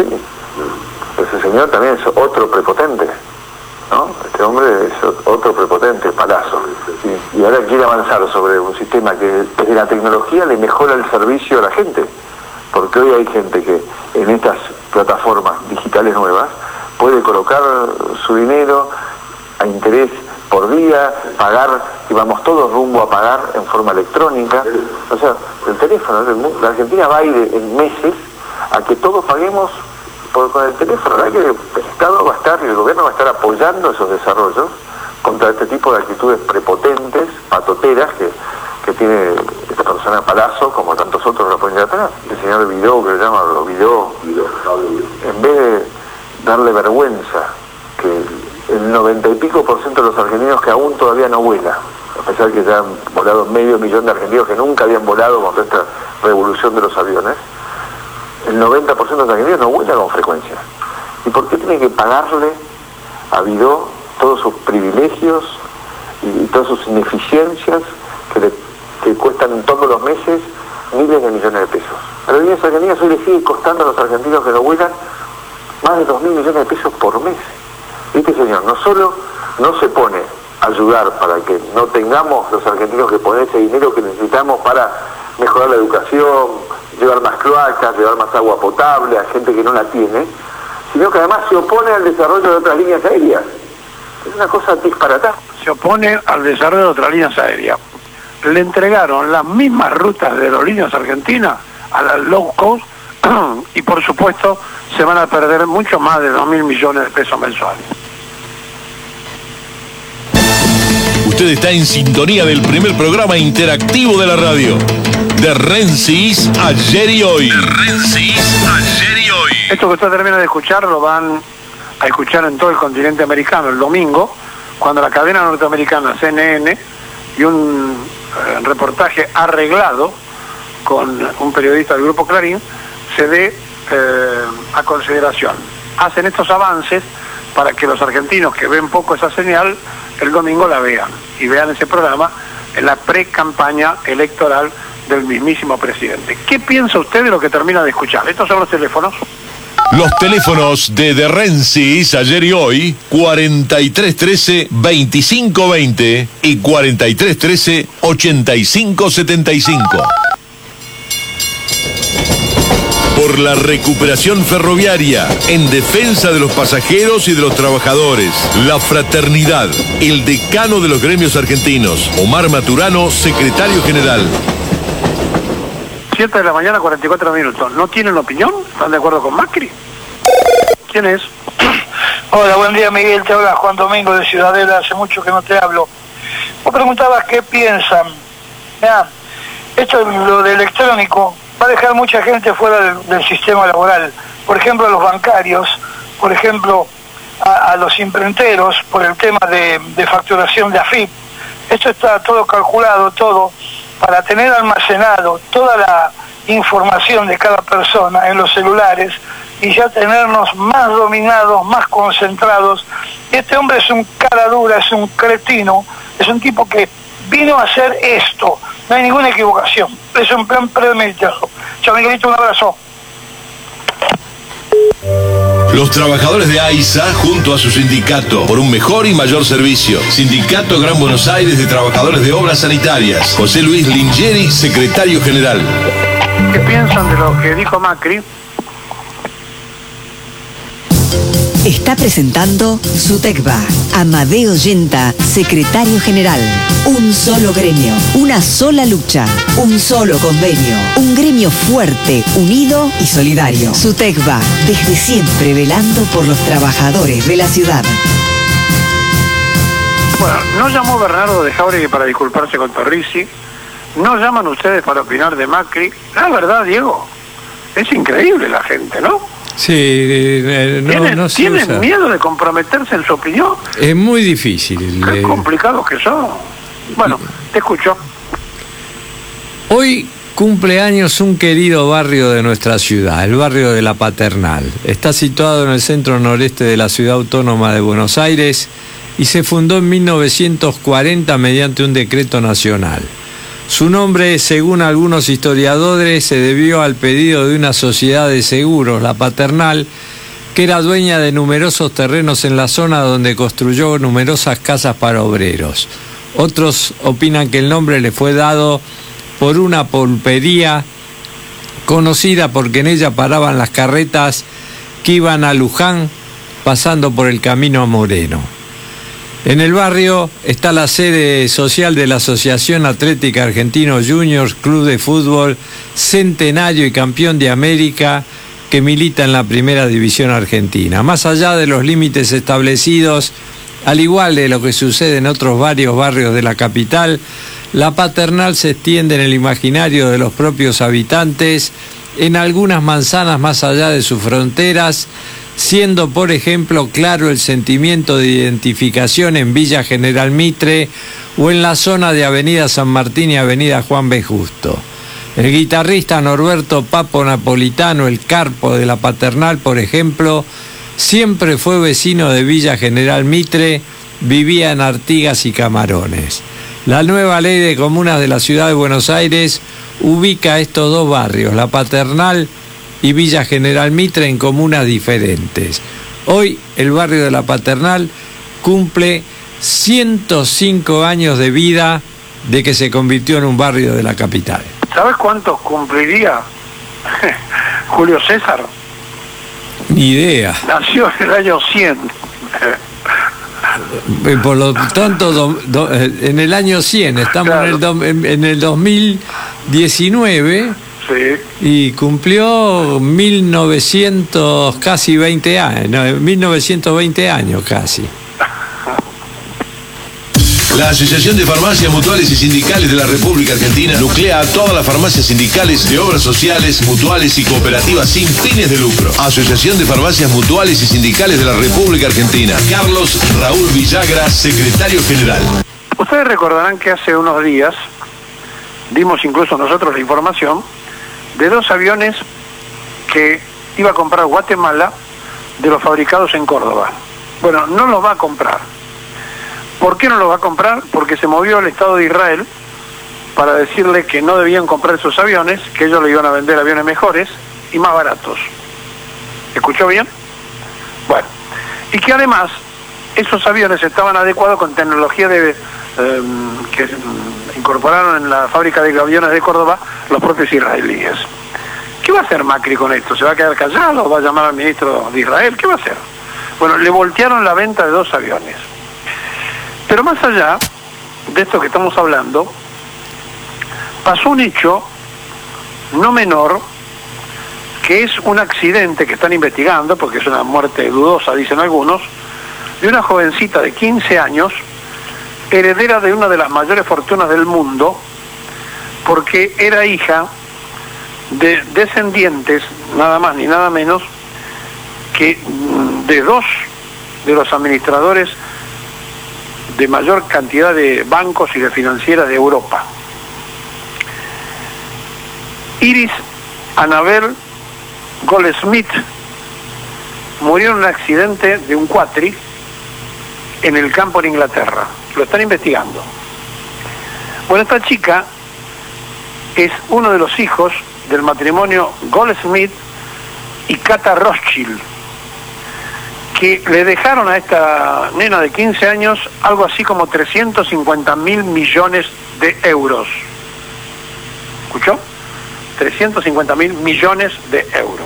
Ese señor también es otro prepotente, ¿no? Este hombre es otro prepotente, Palazzo. Y ahora quiere avanzar sobre un sistema que desde la tecnología le mejora el servicio a la gente. Porque hoy hay gente que en estas plataformas digitales nuevas puede colocar su dinero a interés por día, pagar, y vamos todos rumbo a pagar en forma electrónica. O sea, el teléfono, la Argentina va a ir en meses a que todos paguemos con el teléfono. La verdad que el Estado va a estar y el gobierno va a estar apoyando esos desarrollos contra este tipo de actitudes prepotentes, patoteras que tiene esta persona Palazzo, como tantos otros lo pueden llegar a tener. El señor Vidó, que le llama Vidó, en vez de darle vergüenza que el 90 y pico % de los argentinos que aún todavía no vuela, a pesar que ya han volado 500.000 de argentinos que nunca habían volado con esta revolución de los aviones, el 90% de los argentinos no vuela con frecuencia. ¿Y por qué tiene que pagarle a Vidó todos sus privilegios y todas sus ineficiencias que cuestan todos los meses miles de millones de pesos? A las líneas argentinas hoy le sigue costando a los argentinos que no vuelan más de 2.000 millones de pesos por mes. Este señor no solo no se pone a ayudar para que no tengamos los argentinos que poner ese dinero que necesitamos para mejorar la educación, llevar más cloacas, llevar más agua potable a gente que no la tiene, sino que además se opone al desarrollo de otras líneas aéreas. Es una cosa disparatada. Se opone al desarrollo de otras líneas aéreas. Le entregaron las mismas rutas de aerolíneas argentinas a las low cost y por supuesto se van a perder mucho más de 2.000 millones de pesos mensuales. Usted está en sintonía del primer programa interactivo de la radio, de Rensis Ayer y Hoy. Esto que usted termina de escuchar lo van a escuchar en todo el continente americano el domingo, cuando la cadena norteamericana CNN y un reportaje arreglado con un periodista del Grupo Clarín se dé a consideración. Hacen estos avances para que los argentinos que ven poco esa señal el domingo la vean y vean ese programa en la pre-campaña electoral del mismísimo presidente. ¿Qué piensa usted de lo que termina de escuchar? Estos son los teléfonos. Los teléfonos de Rensis Ayer y Hoy, 4313-2520 y 4313-8575. Por la recuperación ferroviaria, en defensa de los pasajeros y de los trabajadores. La fraternidad, el decano de los gremios argentinos, Omar Maturano, secretario general. 7 de la mañana, 44 minutos. ¿No tienen opinión? ¿Están de acuerdo con Macri? ¿Quién es? Hola, buen día, Miguel. Te habla Juan Domingo de Ciudadela. Hace mucho que no te hablo. Vos preguntabas qué piensan. Mirá, esto lo de electrónico va a dejar mucha gente fuera del sistema laboral. Por ejemplo, a los bancarios, por ejemplo, a los imprenteros, por el tema de facturación de AFIP. Esto está todo calculado, todo, para tener almacenado toda la información de cada persona en los celulares y ya tenernos más dominados, más concentrados. Este hombre es un cara dura, es un cretino, es un tipo que vino a hacer esto. No hay ninguna equivocación. Es un plan premeditado. Chao, Miguelito, un abrazo. Los trabajadores de AISA junto a su sindicato por un mejor y mayor servicio. Sindicato Gran Buenos Aires de Trabajadores de Obras Sanitarias. José Luis Lingeri, secretario general. ¿Qué piensan de lo que dijo Macri? Está presentando SUTECBA. Amadeo Yenta, secretario general. Un solo gremio, una sola lucha, un solo convenio. Un gremio fuerte, unido y solidario. SUTECBA, desde siempre velando por los trabajadores de la ciudad. Bueno, no llamó Bernardo de Jauregui para disculparse con Torrisi. No llaman ustedes para opinar de Macri. La verdad, Diego, es increíble la gente, ¿no? Sí, ¿Tienen miedo de comprometerse en su opinión? Es muy difícil. Qué complicados que son. Bueno, te escucho. Hoy cumple años un querido barrio de nuestra ciudad, el barrio de La Paternal. Está situado en el centro noreste de la ciudad autónoma de Buenos Aires y se fundó en 1940 mediante un decreto nacional. Su nombre, según algunos historiadores, se debió al pedido de una sociedad de seguros, La Paternal, que era dueña de numerosos terrenos en la zona donde construyó numerosas casas para obreros. Otros opinan que el nombre le fue dado por una pulpería conocida porque en ella paraban las carretas que iban a Luján pasando por el camino a Moreno. En el barrio está la sede social de la Asociación Atlética Argentino Juniors, club de fútbol centenario y campeón de América que milita en la primera división argentina. Más allá de los límites establecidos, al igual de lo que sucede en otros varios barrios de la capital, La Paternal se extiende en el imaginario de los propios habitantes en algunas manzanas más allá de sus fronteras, siendo, por ejemplo, claro el sentimiento de identificación en Villa General Mitre o en la zona de Avenida San Martín y Avenida Juan B. Justo. El guitarrista Norberto Papo Napolitano, el Carpo de La Paternal, por ejemplo, siempre fue vecino de Villa General Mitre, vivía en Artigas y Camarones. La nueva ley de comunas de la ciudad de Buenos Aires ubica estos dos barrios, La Paternal y Villa General Mitre, en comunas diferentes. Hoy el barrio de La Paternal cumple 105 años de vida de que se convirtió en un barrio de la capital. ¿Sabes cuántos cumpliría Julio César? Ni idea. Nació en el año 100. Por lo tanto, en el año 100, estamos claro. en el 2019... Sí. Y cumplió 1920 años casi. La Asociación de Farmacias Mutuales y Sindicales de la República Argentina nuclea a todas las farmacias sindicales de obras sociales, mutuales y cooperativas sin fines de lucro. Asociación de Farmacias Mutuales y Sindicales de la República Argentina. Carlos Raúl Villagra, secretario general. Ustedes recordarán que hace unos días dimos incluso nosotros la información de 2 aviones que iba a comprar Guatemala de los fabricados en Córdoba. Bueno, no los va a comprar. ¿Por qué no los va a comprar? Porque se movió el Estado de Israel para decirle que no debían comprar esos aviones, que ellos le iban a vender aviones mejores y más baratos. ¿Escuchó bien? Bueno, y que además esos aviones estaban adecuados con tecnología que incorporaron en la fábrica de aviones de Córdoba los propios israelíes. ¿Qué va a hacer Macri con esto? ¿Se va a quedar callado o va a llamar al ministro de Israel? ¿Qué va a hacer? Bueno, le voltearon la venta de 2 aviones. Pero más allá de esto que estamos hablando, pasó un hecho no menor, que es un accidente que están investigando, porque es una muerte dudosa, dicen algunos, de una jovencita de 15 años, heredera de una de las mayores fortunas del mundo, porque era hija de descendientes, nada más ni nada menos, que de 2 de los administradores de mayor cantidad de bancos y de financieras de Europa. Iris Anabel Goldsmith murió en un accidente de un cuatri en el campo en Inglaterra. Lo están investigando. Bueno, esta chica es uno de los hijos del matrimonio Goldsmith y Cata Rothschild, que le dejaron a esta nena de 15 años algo así como 350.000 millones de euros. ¿Escuchó? 350.000 millones de euros.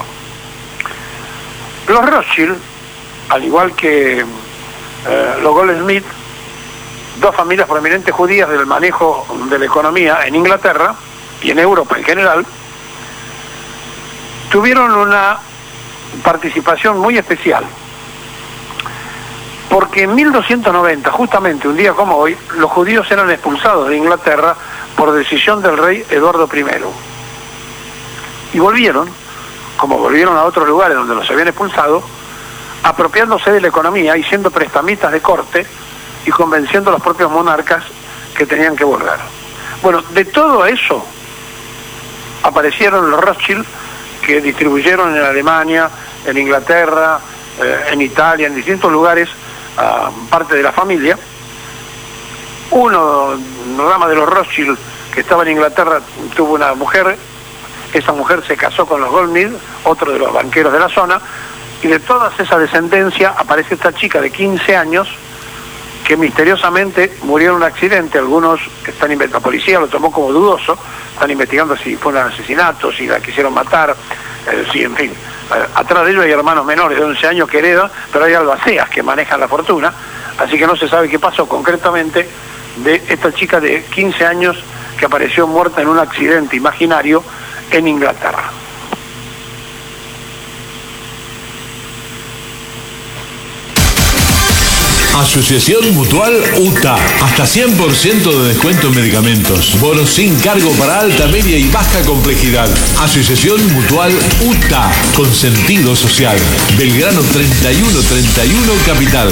Los Rothschild, al igual que los Goldsmith, dos familias prominentes judías del manejo de la economía en Inglaterra y en Europa en general, tuvieron una participación muy especial. Porque en 1290, justamente un día como hoy, los judíos eran expulsados de Inglaterra por decisión del rey Eduardo I. Y volvieron, como volvieron a otros lugares donde los habían expulsado, apropiándose de la economía y siendo prestamistas de corte y convenciendo a los propios monarcas que tenían que volver. Bueno, de todo eso aparecieron los Rothschild, que distribuyeron en Alemania, en Inglaterra, en Italia, en distintos lugares, parte de la familia. Una rama de los Rothschild que estaba en Inglaterra tuvo una mujer, esa mujer se casó con los Goldsmith, otro de los banqueros de la zona, y de toda esa descendencia aparece esta chica de 15 años que misteriosamente murió en un accidente. Algunos que están investigando, la policía lo tomó como dudoso, están investigando si fue un asesinato, si la quisieron matar, sí, en fin. Atrás de ellos hay hermanos menores de 11 años que heredan, pero hay albaceas que manejan la fortuna, así que no se sabe qué pasó concretamente de esta chica de 15 años que apareció muerta en un accidente imaginario en Inglaterra. Asociación Mutual UTA. Hasta 100% de descuento en medicamentos. Bonos sin cargo para alta, media y baja complejidad. Asociación Mutual UTA. Con sentido social. Belgrano 3131 Capital.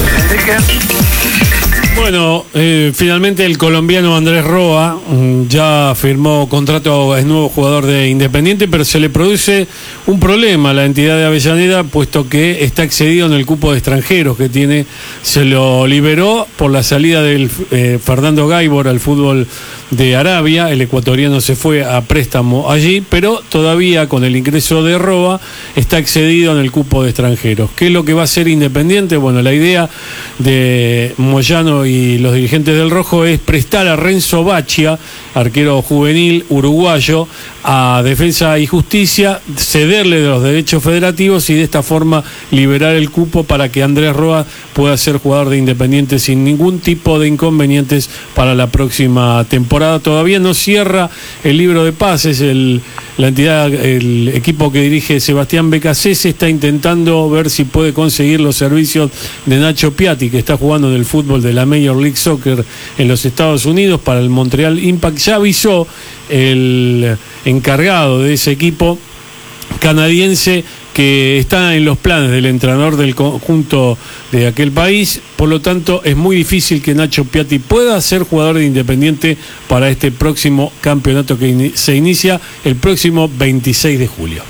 Bueno, finalmente el colombiano Andrés Roa ya firmó contrato, es nuevo jugador de Independiente, pero se le produce un problema a la entidad de Avellaneda, puesto que está excedido en el cupo de extranjeros que tiene. Se lo liberó por la salida del Fernando Gaibor al fútbol de Arabia. El ecuatoriano se fue a préstamo allí, pero todavía con el ingreso de Roa está excedido en el cupo de extranjeros. ¿Qué es lo que va a hacer Independiente? Bueno, la idea de Moyano y los dirigentes del Rojo es prestar a Renzo Baccia, arquero juvenil uruguayo, a Defensa y Justicia, cederle de los derechos federativos y de esta forma liberar el cupo para que Andrés Roa pueda ser jugador de Independiente sin ningún tipo de inconvenientes para la próxima temporada. Todavía no cierra el libro de pases, la entidad, el equipo que dirige Sebastián Becasese está intentando ver si puede conseguir los servicios de Nacho Piatti, que está jugando en el fútbol de la Major League Soccer en los Estados Unidos para el Montreal Impact. Ya avisó el encargado de ese equipo canadiense que está en los planes del entrenador del conjunto de aquel país, por lo tanto es muy difícil que Nacho Piatti pueda ser jugador de Independiente para este próximo campeonato que se inicia el próximo 26 de julio.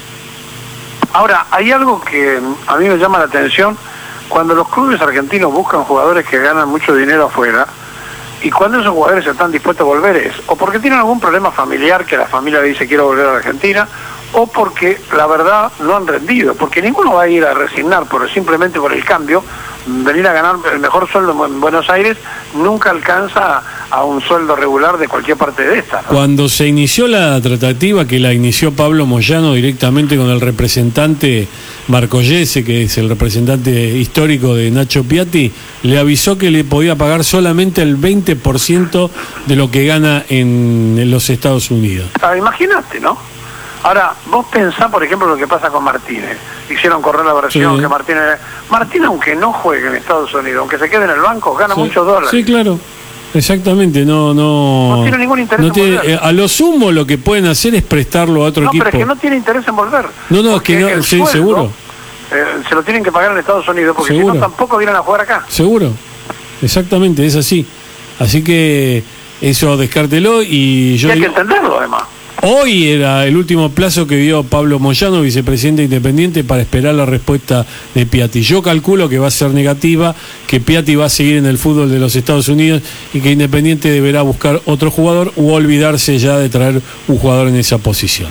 Ahora, hay algo que a mí me llama la atención: cuando los clubes argentinos buscan jugadores que ganan mucho dinero afuera, y cuando esos jugadores están dispuestos a volver, es o porque tienen algún problema familiar, que la familia le dice quiero volver a la Argentina, o porque la verdad no han rendido, porque ninguno va a ir a resignar simplemente por el cambio. Venir a ganar el mejor sueldo en Buenos Aires nunca alcanza a un sueldo regular de cualquier parte de esta, ¿no? Cuando se inició la tratativa, que la inició Pablo Moyano directamente con el representante Marcollese, que es el representante histórico de Nacho Piatti, le avisó que le podía pagar solamente el 20% de lo que gana en los Estados Unidos. Imagínate, ¿no? Ahora, vos pensás, por ejemplo, lo que pasa con Martínez. Hicieron correr la versión Sí. que Martínez, aunque no juegue en Estados Unidos, aunque se quede en el banco, gana muchos dólares. Sí, claro. Exactamente, no tiene ningún interés en volver. a lo sumo lo que pueden hacer es prestarlo a otro No, equipo. pero es que no tiene interés en volver. No, es que no, el sí, sueldo, seguro. Se lo tienen que pagar en Estados Unidos, porque si Seguro. no tampoco vienen a jugar acá. Seguro, exactamente, es así. Así que eso descártelo y yo Y hay que digo, entenderlo, además. hoy era el último plazo que dio Pablo Moyano, vicepresidente Independiente, para esperar la respuesta de Piatti. Yo calculo que va a ser negativa, que Piatti va a seguir en el fútbol de los Estados Unidos y que Independiente deberá buscar otro jugador o olvidarse ya de traer un jugador en esa posición.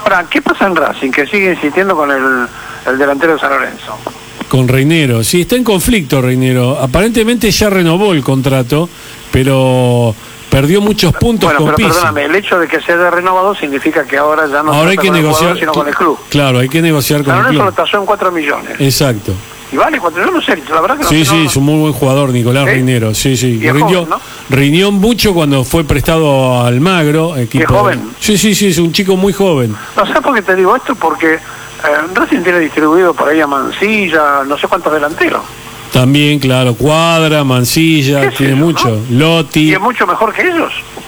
Ahora, ¿qué pasa en Racing? Que sigue insistiendo con el delantero de San Lorenzo. Con Reinero. Sí, está en conflicto Reinero. Aparentemente ya renovó el contrato, pero perdió muchos puntos bueno, con pero Pizzi. perdóname, el hecho de que se haya renovado significa que ahora ya no Ahora hay se que con el negociar, jugador, sino con el club. Claro, hay que negociar con San el Lorenzo club. lo tasó en 4 millones. Exacto. Y vale 4, yo no sé, la verdad que no Sí, sé. sí, no- es un muy buen jugador, Nicolás Reinero. Sí, sí. Y es joven, ¿no? Rindió mucho cuando fue prestado al Magro. Equipo. ¿Es joven? Sí, sí, sí, es un chico muy joven. No sé por qué te digo esto, porque Racing tiene distribuido por ahí a Mancilla, no sé cuántos delanteros. También, claro, Cuadra, Mancilla, tiene mucho. Lotti. Y es mucho mejor que ellos.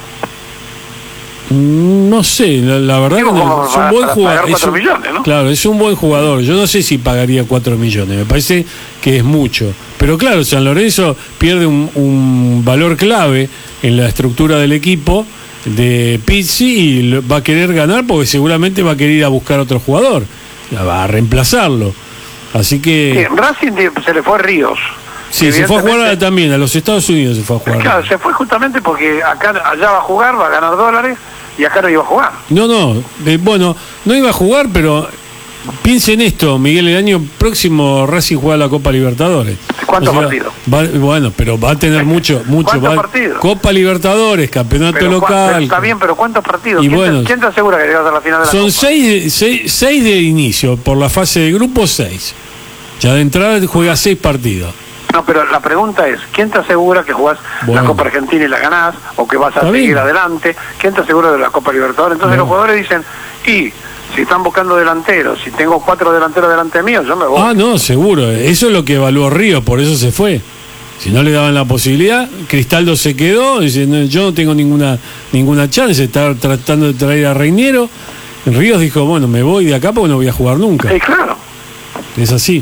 No sé, la verdad Digo, que no, como es un para- buen para jugador. pagar 4 millones, ¿no? Claro, es un buen jugador. Yo no sé si pagaría 4 millones, me parece que es mucho. Pero claro, San Lorenzo pierde un valor clave en la estructura del equipo de Pizzi y va a querer ganar porque seguramente va a querer ir a buscar otro jugador, va a reemplazarlo. Así que... Sí, Racing se le fue Ríos. Sí, se fue a jugar también, a los Estados Unidos se fue a jugar. Claro, se fue justamente porque allá va a jugar, va a ganar dólares, y acá no iba a jugar. No, bueno, no iba a jugar, pero piensa en esto, Miguel, el año próximo Racing juega la Copa Libertadores. ¿Cuántos partidos? Bueno, pero va a tener mucho. ¿Cuántos partidos? Copa Libertadores, campeonato Pero local. está bien, pero ¿cuántos partidos? Y ¿Quién, bueno, ¿Quién te asegura que llegas a la final de la son Copa? 6 de inicio, por la fase de grupo 6. Ya de entrada juega 6 partidos. No, pero la pregunta es, ¿quién te asegura que jugás la Copa Argentina y la ganás? ¿O que vas a Está seguir bien. adelante? ¿Quién te asegura de la Copa Libertadores? Entonces los jugadores dicen, y si están buscando delanteros, si tengo 4 delanteros delante mío, yo me voy. Ah, no, seguro. Eso es lo que evaluó Ríos, por eso se fue. Si no le daban la posibilidad, Cristaldo se quedó, dice, no, yo no tengo ninguna chance, está tratando de traer a Reinero. Ríos dijo, bueno, me voy de acá porque no voy a jugar nunca. Claro. Es así.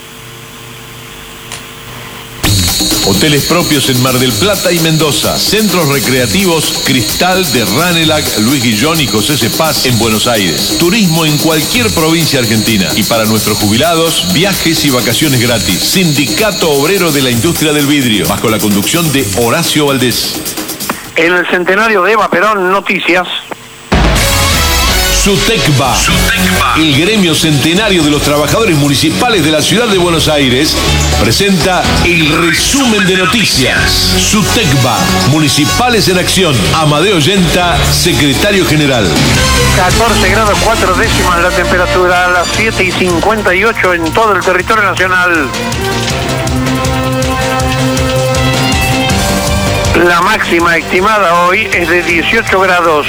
Hoteles propios en Mar del Plata y Mendoza. Centros recreativos Cristal de Ranelac, Luis Guillón y José Cepaz en Buenos Aires. Turismo en cualquier provincia argentina. Y para nuestros jubilados, viajes y vacaciones gratis. Sindicato Obrero de la Industria del Vidrio, bajo la conducción de Horacio Valdés. En el centenario de Eva Perón, noticias. SUTECBA, el gremio centenario de los trabajadores municipales de la ciudad de Buenos Aires, presenta el resumen de noticias. SUTECBA, Municipales en Acción. Amadeo Yenta, secretario general. 14 grados 4 décimas la temperatura, a las 7:58 en todo el territorio nacional. La máxima estimada hoy es de 18 grados.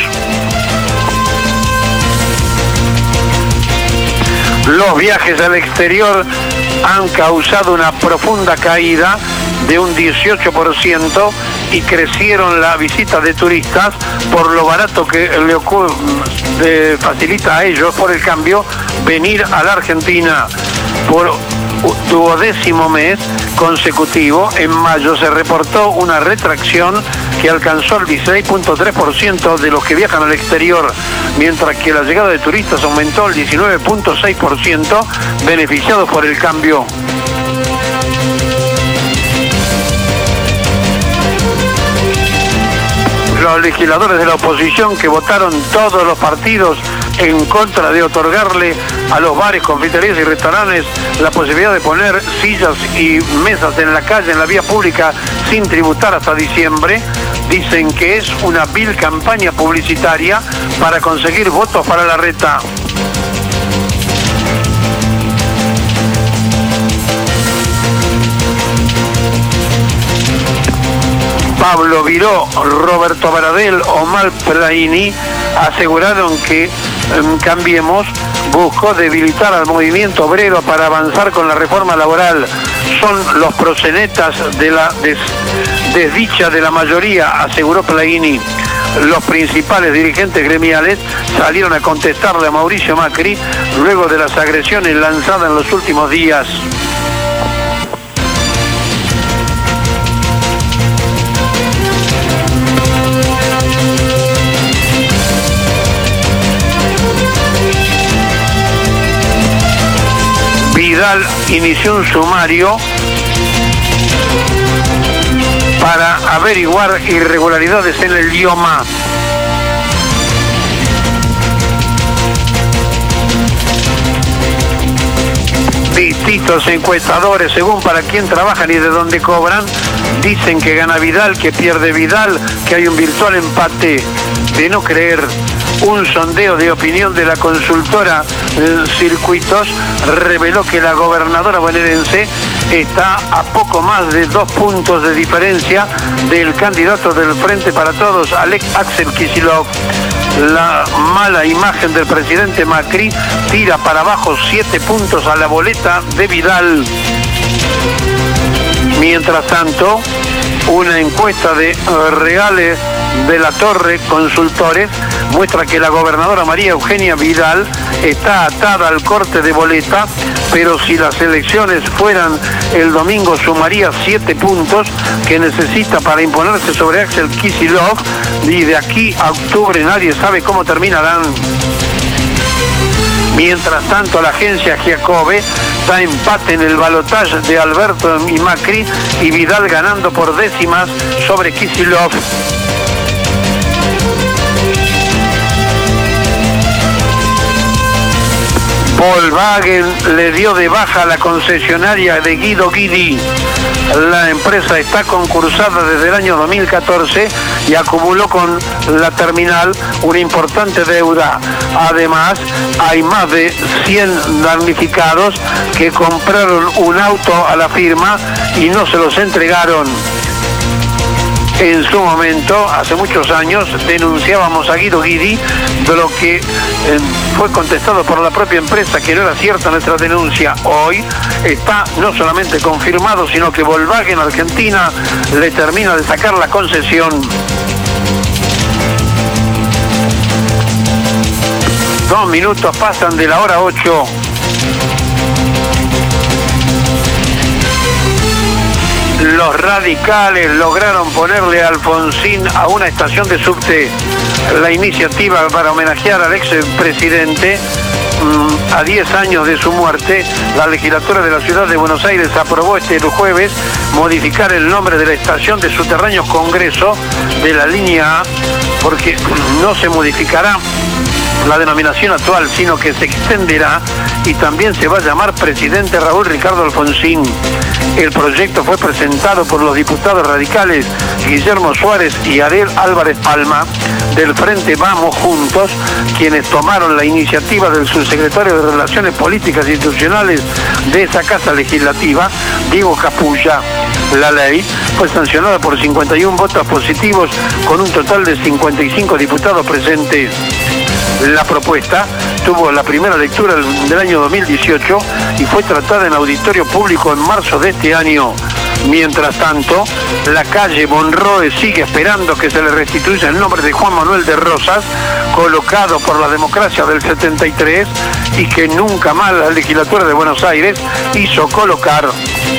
Los viajes al exterior han causado una profunda caída de un 18% y crecieron la visita de turistas por lo barato que le facilita a ellos por el cambio venir a la Argentina. Por 12º mes consecutivo, en mayo se reportó una retracción que alcanzó el 16.3% de los que viajan al exterior, mientras que la llegada de turistas aumentó el 19.6%, beneficiados por el cambio. Los legisladores de la oposición que votaron todos los partidos en contra de otorgarle a los bares, confiterías y restaurantes la posibilidad de poner sillas y mesas en la calle, en la vía pública, sin tributar hasta diciembre, dicen que es una vil campaña publicitaria para conseguir votos para la reta. Pablo Viró, Roberto Baradel, Omar Plaini aseguraron que Cambiemos buscó debilitar al movimiento obrero para avanzar con la reforma laboral. Son los proxenetas de la desdicha de la mayoría, aseguró Plaini. Los principales dirigentes gremiales salieron a contestarle a Mauricio Macri luego de las agresiones lanzadas en los últimos días. Vidal inició un sumario para averiguar irregularidades en el IOMA. Distintos encuestadores, según para quién trabajan y de dónde cobran, dicen que gana Vidal, que pierde Vidal, que hay un virtual empate. De no creer, un sondeo de opinión de la consultora Circuitos reveló que la gobernadora bonaerense está a poco más de 2 puntos de diferencia del candidato del Frente para Todos, Axel Kicillof. La mala imagen del presidente Macri tira para abajo 7 puntos a la boleta de Vidal. Mientras tanto, una encuesta de Reales de la Torre Consultores muestra que la gobernadora María Eugenia Vidal está atada al corte de boleta, pero si las elecciones fueran el domingo sumaría 7 puntos que necesita para imponerse sobre Axel Kicillof, y de aquí a octubre nadie sabe cómo terminarán. Mientras tanto, la agencia Giacobbe da empate en el balotaje de Alberto y Macri, y Vidal ganando por décimas sobre Kicillof. Volkswagen le dio de baja a la concesionaria de Guido Guidi. La empresa está concursada desde el año 2014 y acumuló con la terminal una importante deuda. Además, hay más de 100 damnificados que compraron un auto a la firma y no se los entregaron. En su momento, hace muchos años, denunciábamos a Guido Guidi, de lo que fue contestado por la propia empresa que no era cierta nuestra denuncia. Hoy está no solamente confirmado, sino que Volkswagen Argentina le termina de sacar la concesión. 2 minutos pasan de la hora 8. Los radicales lograron ponerle Alfonsín a una estación de subte. La iniciativa para homenajear al expresidente a 10 años de su muerte, la legislatura de la ciudad de Buenos Aires aprobó este jueves modificar el nombre de la estación de subterráneos Congreso de la línea A, porque no se modificará la denominación actual, sino que se extenderá y también se va a llamar Presidente Raúl Ricardo Alfonsín. El proyecto fue presentado por los diputados radicales Guillermo Suárez y Ariel Álvarez Palma del Frente Vamos Juntos, quienes tomaron la iniciativa del subsecretario de Relaciones Políticas e Institucionales de esa Casa Legislativa, Diego Capulla. La ley fue sancionada por 51 votos positivos con un total de 55 diputados presentes. La propuesta tuvo la primera lectura del año 2018 y fue tratada en auditorio público en marzo de este año. Mientras tanto, la calle Monroe sigue esperando que se le restituya el nombre de Juan Manuel de Rosas, colocado por la democracia del 73 y que nunca más la legislatura de Buenos Aires hizo colocar.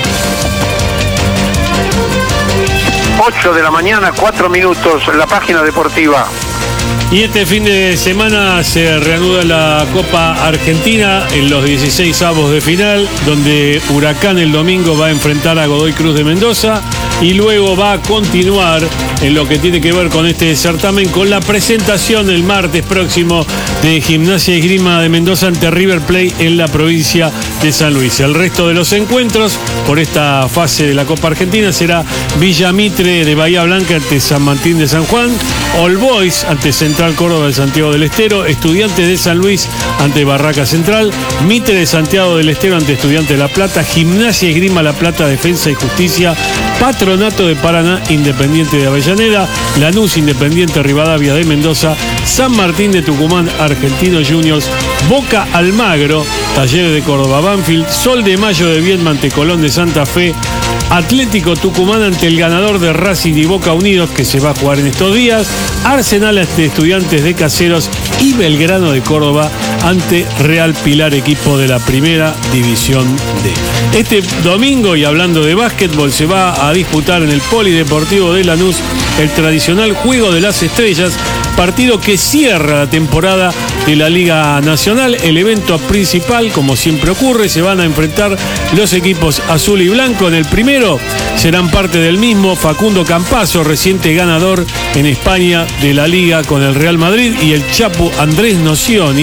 8 de la mañana, 4 minutos, la página deportiva. Y este fin de semana se reanuda la Copa Argentina en los 16avos de final, donde Huracán el domingo va a enfrentar a Godoy Cruz de Mendoza y luego va a continuar en lo que tiene que ver con este certamen con la presentación el martes próximo de Gimnasia y Esgrima de Mendoza ante River Plate en la provincia de San Luis. El resto de los encuentros por esta fase de la Copa Argentina será Villa Mitre de Bahía Blanca ante San Martín de San Juan, All Boys ante Central Córdoba de Santiago del Estero, Estudiantes de San Luis ante Barraca Central, Mitre de Santiago del Estero ante Estudiantes de La Plata, Gimnasia y Esgrima La Plata, Defensa y Justicia, Patronato de Paraná, Independiente de Avellaneda, Lanús Independiente Rivadavia de Mendoza, San Martín de Tucumán, Argentinos Juniors, Boca Almagro, Talleres de Córdoba, Banfield, Sol de Mayo de Viedma ante Colón de Santa Fe, Atlético Tucumán ante el ganador de Racing y Boca Unidos, que se va a jugar en estos días, Arsenal ante Estudiantes de Caseros y Belgrano de Córdoba ante Real Pilar, equipo de la Primera División D. Este domingo, y hablando de básquetbol, se va a disputar en el Polideportivo de Lanús el tradicional Juego de las Estrellas, partido que cierra la temporada de la Liga Nacional. El evento principal, como siempre ocurre, se van a enfrentar los equipos azul y blanco. En el primero serán parte del mismo Facundo Campazzo, reciente ganador en España de la Liga con el Real Madrid, y el Chapu Andrés Nocioni,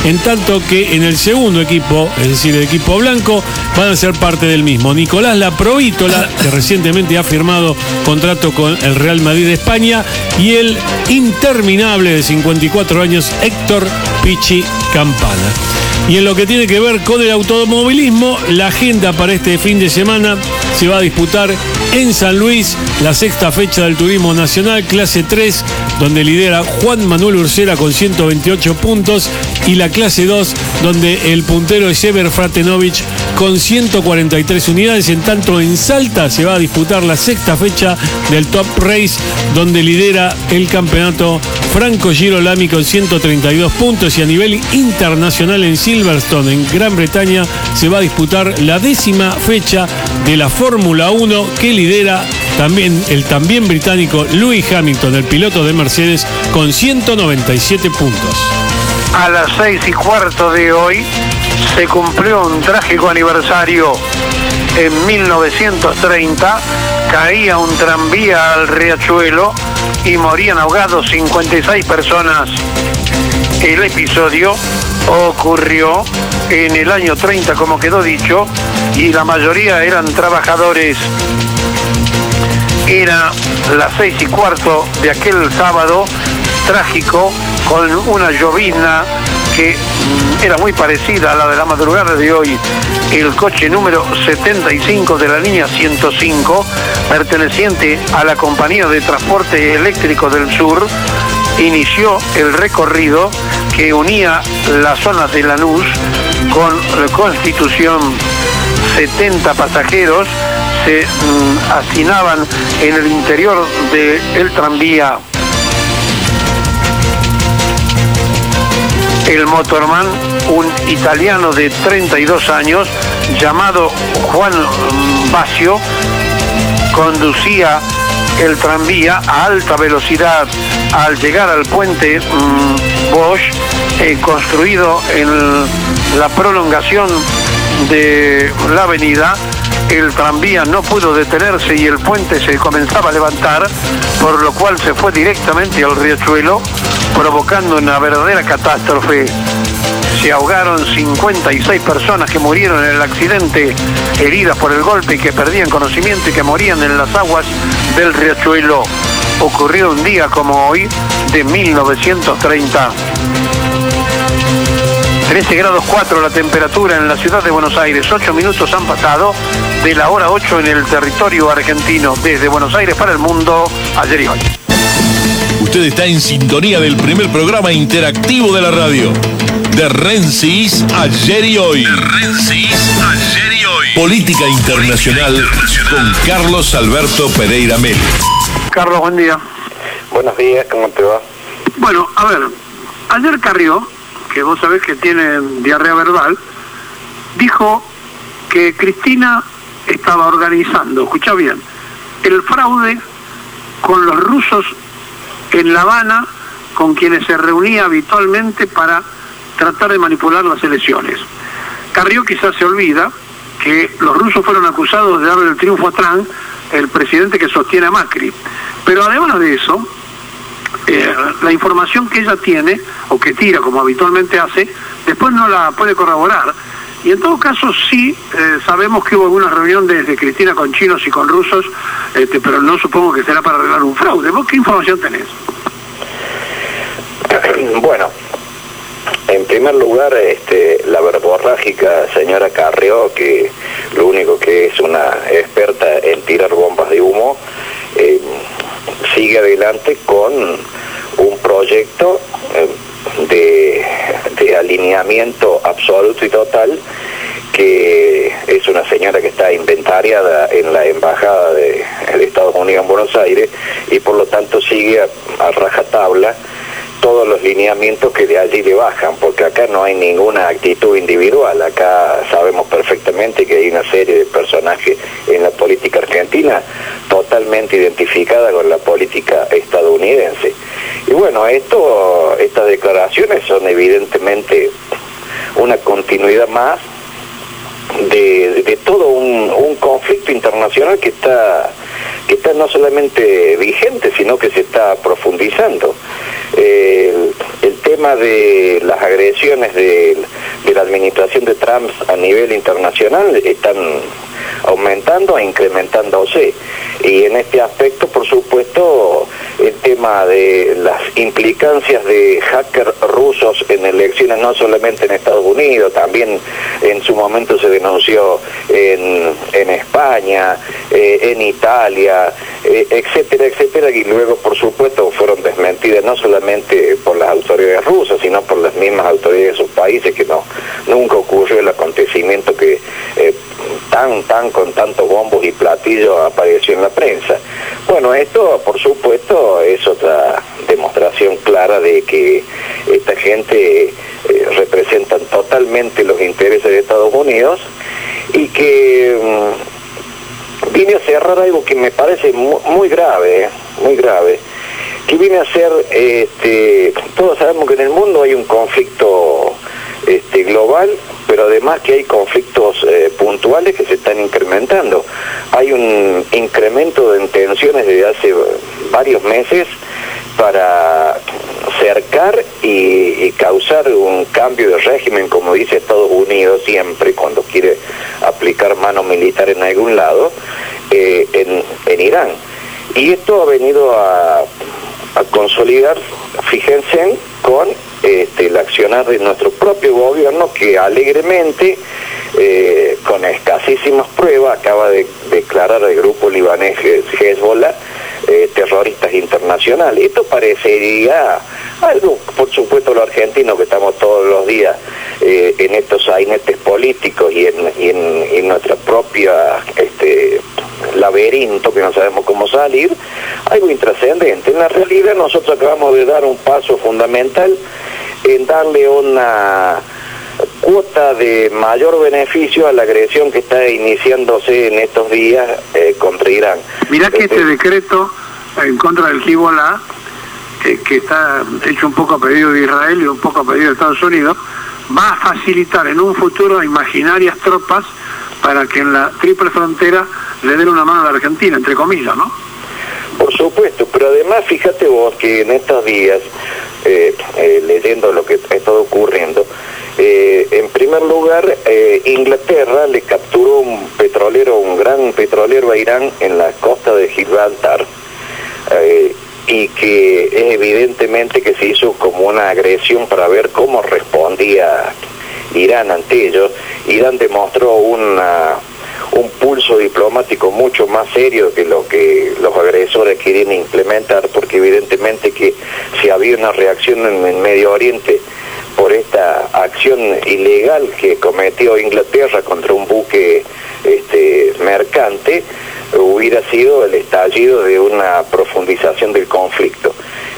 en tanto que en el segundo equipo, es decir, el equipo blanco, van a ser parte del mismo Nicolás Laprovítola, que recientemente ha firmado contrato con el Real Madrid de España, y el interminable de 54 años Héctor Pichi Campana. Y en lo que tiene que ver con el automovilismo, la agenda para este fin de semana se va a disputar en San Luis la sexta fecha del Turismo Nacional, clase 3, donde lidera Juan Manuel Ursera con 128 puntos, y la clase 2, donde el puntero es Eber Fratenovich con 143 unidades. En tanto, en Salta se va a disputar la sexta fecha del Top Race, donde lidera el campeonato Franco Girolami con 132 puntos, y a nivel internacional en Silverstone, en Gran Bretaña, se va a disputar la 10ª fecha de la Fórmula 1, que lidera el también británico Lewis Hamilton, el piloto de Mercedes, con 197 puntos. A las 6:15 de hoy se cumplió un trágico aniversario. En 1930 caía un tranvía al riachuelo y morían ahogados 56 personas. El episodio ocurrió en el año 30, como quedó dicho, y la mayoría eran trabajadores. Era las 6:15 de aquel sábado trágico, con una llovizna que era muy parecida a la de la madrugada de hoy. El coche número 75 de la línea 105, perteneciente a la Compañía de Transporte Eléctrico del Sur, inició el recorrido que unía la zona de Lanús con Constitución. 70 pasajeros se hacinaban en el interior del tranvía. El motorman, un italiano de 32 años, llamado Juan Bacio, conducía el tranvía a alta velocidad. Al llegar al puente Bosch, construido en la prolongación de la avenida, el tranvía no pudo detenerse y el puente se comenzaba a levantar, por lo cual se fue directamente al riachuelo, provocando una verdadera catástrofe. Se ahogaron 56 personas que murieron en el accidente, heridas por el golpe y que perdían conocimiento y que morían en las aguas del riachuelo. Ocurrió un día como hoy de 1930. 13 grados 4 la temperatura en la ciudad de Buenos Aires. 8 minutos han pasado de la hora 8 en el territorio argentino. Desde Buenos Aires para el mundo, ayer y hoy. Usted está en sintonía del primer programa interactivo de la radio. De Rensis, ayer y hoy. De Rensis, ayer y hoy. Política internacional con Carlos Alberto Pereira Meli. Carlos, buen día. Buenos días, ¿cómo te va? Bueno, a ver, ayer Carrió, que vos sabés que tiene diarrea verbal, dijo que Cristina estaba organizando, escuchá bien, el fraude con los rusos en La Habana, con quienes se reunía habitualmente para tratar de manipular las elecciones. Carrió quizás se olvida que los rusos fueron acusados de darle el triunfo a Trump, el presidente que sostiene a Macri. Pero además de eso, la información que ella tiene, o que tira como habitualmente hace, después no la puede corroborar. Y en todo caso sí sabemos que hubo alguna reunión de Cristina con chinos y con rusos, pero no supongo que será para arreglar un fraude. ¿Vos qué información tenés? Bueno, en primer lugar, la verborrágica señora Carrió, que lo único que es una experta en tirar bombas de humo, sigue adelante con un proyecto de alineamiento absoluto y total, que es una señora que está inventariada en la Embajada de Estados Unidos en Buenos Aires, y por lo tanto sigue a rajatabla todos los lineamientos que de allí le bajan, porque acá no hay ninguna actitud individual. Acá sabemos perfectamente que hay una serie de personajes en la política argentina totalmente identificada con la política estadounidense. Y bueno, estas declaraciones son evidentemente una continuidad más de todo un conflicto internacional que está no solamente vigente, sino que se está profundizando. el tema de las agresiones de la administración de Trump a nivel internacional están aumentando e incrementándose. Y en este aspecto, por supuesto, el tema de las implicancias de hackers rusos en elecciones, no solamente en Estados Unidos, también en su momento se denunció en España, en Italia, etcétera, etcétera, y luego, por supuesto, fueron desmentidas no solamente por las autoridades rusas, sino por las mismas autoridades de sus países, que nunca ocurrió el acontecimiento que con tantos bombos y platillos apareció en la prensa. Bueno, esto por supuesto es otra demostración clara de que esta gente representan totalmente los intereses de Estados Unidos y que viene a cerrar algo que me parece muy grave, que viene a ser, todos sabemos que en el mundo hay un conflicto global, pero además que hay conflictos puntuales que se están incrementando. Hay un incremento de tensiones desde hace varios meses para cercar y causar un cambio de régimen, como dice Estados Unidos siempre cuando quiere aplicar mano militar en algún lado, en Irán. Y esto ha venido a consolidar, fíjense, con el accionar de nuestro propio gobierno, que alegremente, con escasísimas pruebas, acaba de declarar al grupo libanés Hezbollah terroristas internacionales. Esto parecería algo, por supuesto, los argentinos que estamos todos los días en estos sainetes políticos y en nuestra propia laberinto que no sabemos cómo salir, algo intrascendente. En la realidad nosotros acabamos de dar un paso fundamental en darle una cuota de mayor beneficio a la agresión que está iniciándose en estos días contra Irán. Mirá que este decreto en contra del Hezbollah, que está hecho un poco a pedido de Israel y un poco a pedido de Estados Unidos, va a facilitar en un futuro imaginarias tropas para que en la triple frontera le den una mano a la Argentina, entre comillas, ¿no? Por supuesto, pero además fíjate vos que en estos días, leyendo lo que ha estado ocurriendo, en primer lugar, Inglaterra le capturó un gran petrolero a Irán en la costa de Gibraltar, y que es evidentemente que se hizo como una agresión para ver cómo respondía Irán ante ello. Irán demostró un pulso diplomático mucho más serio que lo que los agresores querían implementar, porque evidentemente que si había una reacción en el Medio Oriente por esta acción ilegal que cometió Inglaterra contra un buque mercante, hubiera sido el estallido de una profundización del conflicto.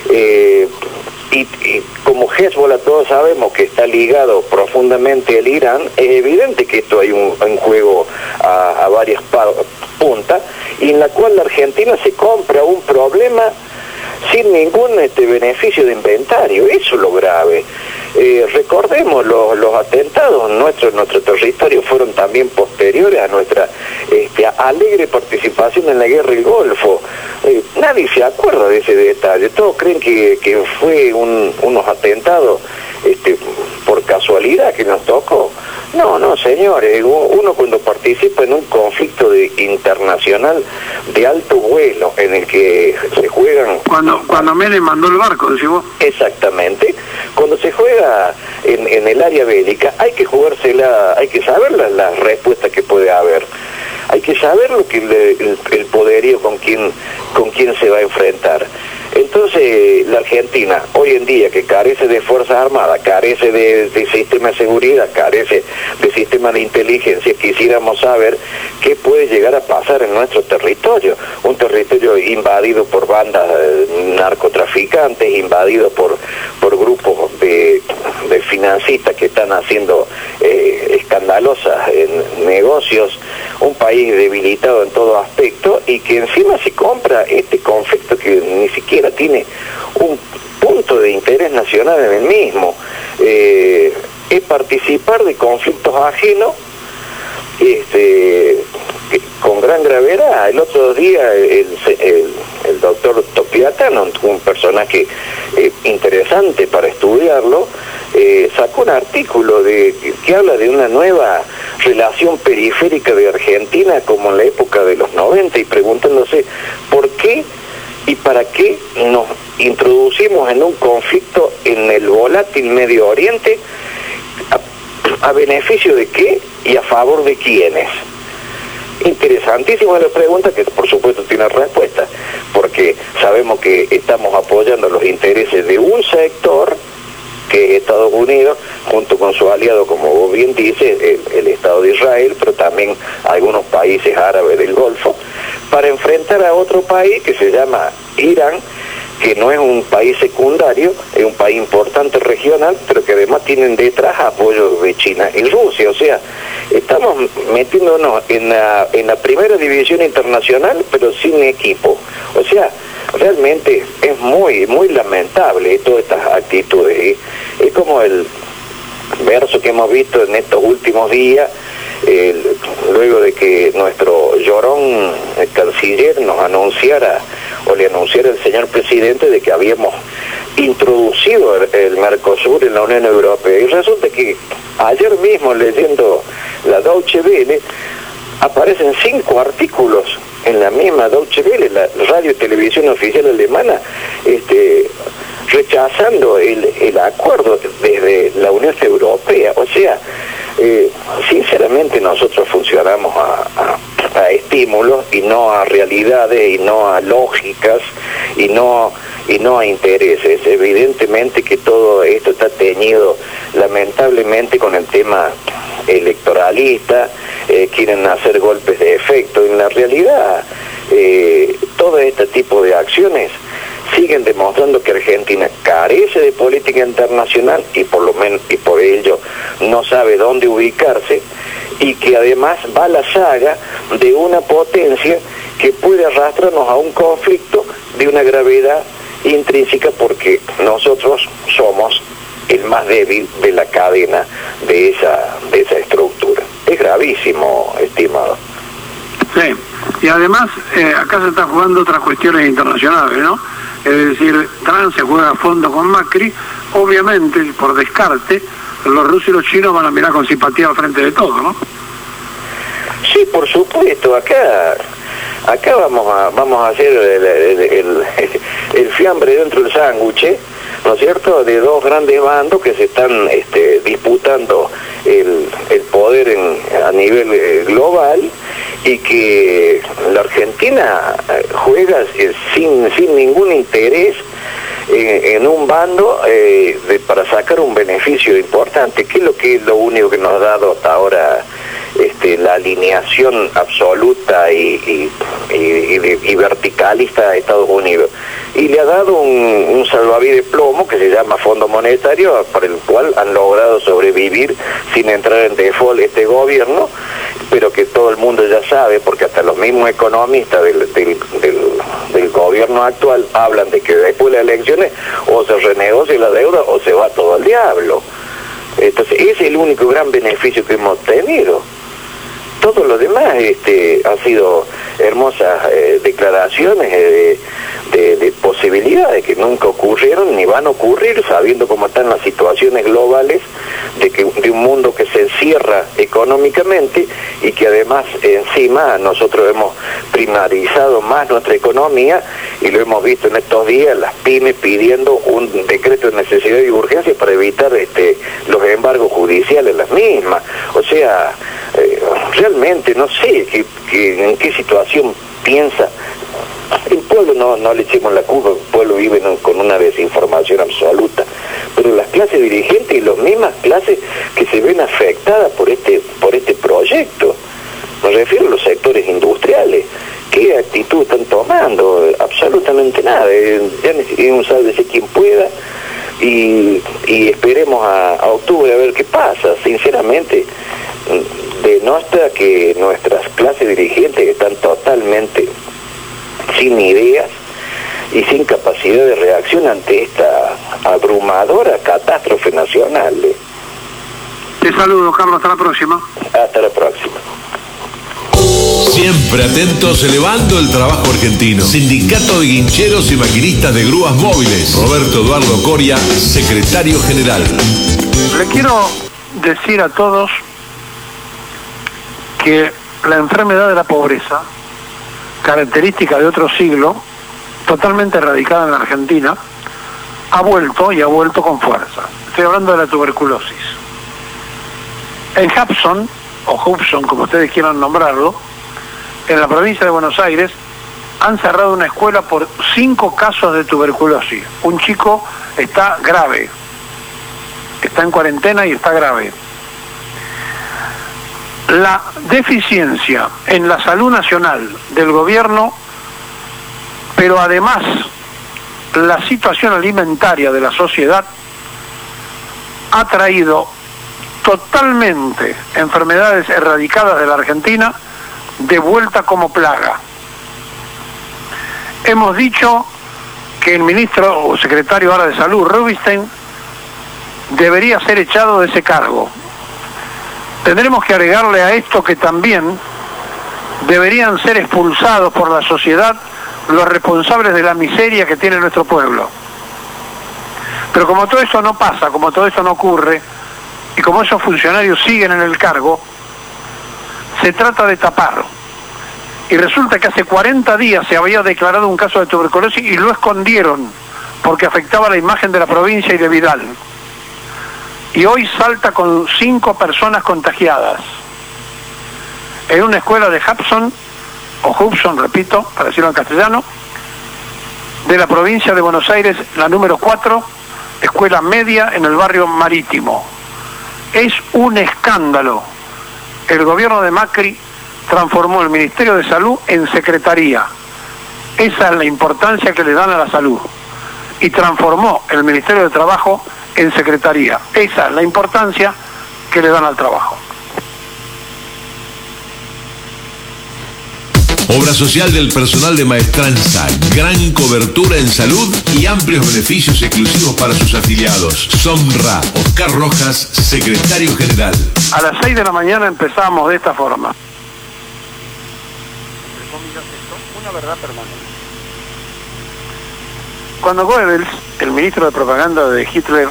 Y como Hezbollah todos sabemos que está ligado profundamente al Irán, es evidente que esto hay un juego a varias puntas, y en la cual la Argentina se compra un problema sin ningún beneficio de inventario. Eso es lo grave. Recordemos, los atentados en nuestro territorio fueron también posteriores a nuestra alegre participación en la guerra del Golfo. Nadie se acuerda de ese detalle. Todos creen que fue unos atentados por casualidad que nos tocó. No, señores, uno cuando participa en un conflicto internacional de alto vuelo en el que se juegan... Cuando Menem mandó el barco, decís vos. Exactamente. Cuando se juega en el área bélica, hay que jugársela, hay que saber las respuestas que puede haber. Hay que saber lo que el poderío con quién se va a enfrentar. Entonces, la Argentina, hoy en día, que carece de Fuerzas Armadas, carece de sistema de seguridad, carece de sistema de inteligencia, quisiéramos saber qué puede llegar a pasar en nuestro territorio. Un territorio invadido por bandas narcotraficantes, invadido por grupos de financistas que están haciendo escandalosas negocios, un país debilitado en todo aspecto, y que encima se compra este conflicto que ni siquiera tiene un punto de interés nacional en el mismo. Es participar de conflictos ajenos con gran gravedad. El otro día el el doctor Topiatano, un personaje interesante para estudiarlo, sacó un artículo que habla de una nueva relación periférica de Argentina como en la época de los 90 y preguntándose por qué y para qué nos introducimos en un conflicto en el volátil Medio Oriente, a beneficio de qué y a favor de quiénes. Interesantísima la pregunta, que por supuesto tiene respuesta, porque sabemos que estamos apoyando los intereses de un sector, que es Estados Unidos, junto con su aliado, como vos bien dices, el Estado de Israel, pero también algunos países árabes del Golfo, para enfrentar a otro país que se llama Irán, que no es un país secundario, es un país importante regional, pero que además tienen detrás apoyo de China y Rusia. O sea, estamos metiéndonos en la primera división internacional, pero sin equipo. O sea, realmente es muy lamentable todas estas actitudes. Es como el verso que hemos visto en estos últimos días, luego de que nuestro llorón canciller nos anunciara, o le anunciara al señor presidente, de que habíamos introducido el Mercosur en la Unión Europea. Y resulta que ayer mismo, leyendo la Deutsche Welle, aparecen 5 artículos en la misma Deutsche Welle, la radio y televisión oficial alemana, rechazando el acuerdo desde la Unión Europea. O sea, sinceramente nosotros funcionamos a estímulos y no a realidades y no a lógicas y no a intereses. Evidentemente que todo esto está teñido lamentablemente con el tema electoralista, quieren hacer golpes de efecto. En la realidad, todo este tipo de acciones siguen demostrando que Argentina carece de política internacional y por ello no sabe dónde ubicarse, y que además va a la saga de una potencia que puede arrastrarnos a un conflicto de una gravedad intrínseca, porque nosotros somos el más débil de la cadena de esa estructura. Es gravísimo, estimado. Sí, y además acá se están jugando otras cuestiones internacionales, ¿no? Es decir, Trump se juega a fondo con Macri, obviamente, por descarte, los rusos y los chinos van a mirar con simpatía al frente de todo, ¿no? Sí, por supuesto, acá vamos a hacer el fiambre dentro del sándwich, ¿no es cierto?, de dos grandes bandos que se están disputando el poder a nivel global, y que la Argentina juega sin ningún interés en un bando para sacar un beneficio importante, que es lo único que nos ha dado hasta ahora la alineación absoluta y verticalista de Estados Unidos, y le ha dado un salvavidas plomo que se llama Fondo Monetario, por el cual han logrado sobrevivir sin entrar en default este gobierno, pero que todo el mundo ya sabe, porque hasta los mismos economistas del gobierno actual hablan de que después de las elecciones o se renegocia la deuda o se va todo al diablo. Entonces ese es el único gran beneficio que hemos tenido. Todo lo demás han sido hermosas declaraciones de posibilidades que nunca ocurrieron ni van a ocurrir, sabiendo cómo están las situaciones globales de un mundo que se encierra económicamente, y que además encima nosotros hemos primarizado más nuestra economía, y lo hemos visto en estos días, las pymes pidiendo un decreto de necesidad y urgencia para evitar los embargos judiciales las mismas. O sea, realmente no sé en qué situación piensa. El pueblo no le echemos la culpa, el pueblo vive con una desinformación absoluta, pero las clases dirigentes y las mismas clases que se ven afectadas por este proyecto, me refiero a los sectores industriales, ¿qué actitud están tomando? Absolutamente nada. Ya es un sálvese quien pueda, y esperemos a octubre a ver qué pasa. Sinceramente, denota que nuestras clases dirigentes están totalmente sin ideas y sin capacidad de reacción ante esta abrumadora catástrofe nacional. Te saludo, Carlos, hasta la próxima. Hasta la próxima. Siempre atentos, elevando el trabajo argentino. Sindicato de Guincheros y Maquinistas de Grúas Móviles. Roberto Eduardo Coria, secretario general. Le quiero decir a todos que la enfermedad de la pobreza, característica de otro siglo, totalmente erradicada en la Argentina, ha vuelto con fuerza. Estoy hablando de la tuberculosis. En Hudson, o Hudson, como ustedes quieran nombrarlo, en la provincia de Buenos Aires, han cerrado una escuela por 5 casos de tuberculosis. Un chico está grave, está en cuarentena y está grave. La deficiencia en la salud nacional del gobierno, pero además la situación alimentaria de la sociedad, ha traído totalmente enfermedades erradicadas de la Argentina de vuelta como plaga. Hemos dicho que el ministro o secretario ahora de Salud, Rubinstein, debería ser echado de ese cargo. Tendremos que agregarle a esto que también deberían ser expulsados por la sociedad los responsables de la miseria que tiene nuestro pueblo. Pero como todo eso no pasa, como todo eso no ocurre, y como esos funcionarios siguen en el cargo, se trata de tapar. Y resulta que hace 40 días se había declarado un caso de tuberculosis y lo escondieron porque afectaba la imagen de la provincia y de Vidal. Y hoy salta con 5 personas contagiadas en una escuela de Hudson, o Hudson, repito, para decirlo en castellano, de la provincia de Buenos Aires, la número 4, escuela media en el barrio Marítimo. Es un escándalo. El gobierno de Macri transformó el Ministerio de Salud en secretaría. Esa es la importancia que le dan a la salud. Y transformó el Ministerio de Trabajo en secretaría. Esa es la importancia que le dan al trabajo. Obra social del personal de Maestranza, gran cobertura en salud y amplios beneficios exclusivos para sus afiliados. Sonra, Oscar Rojas, secretario general. A las 6 de la mañana empezamos de esta forma. Una verdad permanente. Cuando Goebbels, el ministro de propaganda de Hitler,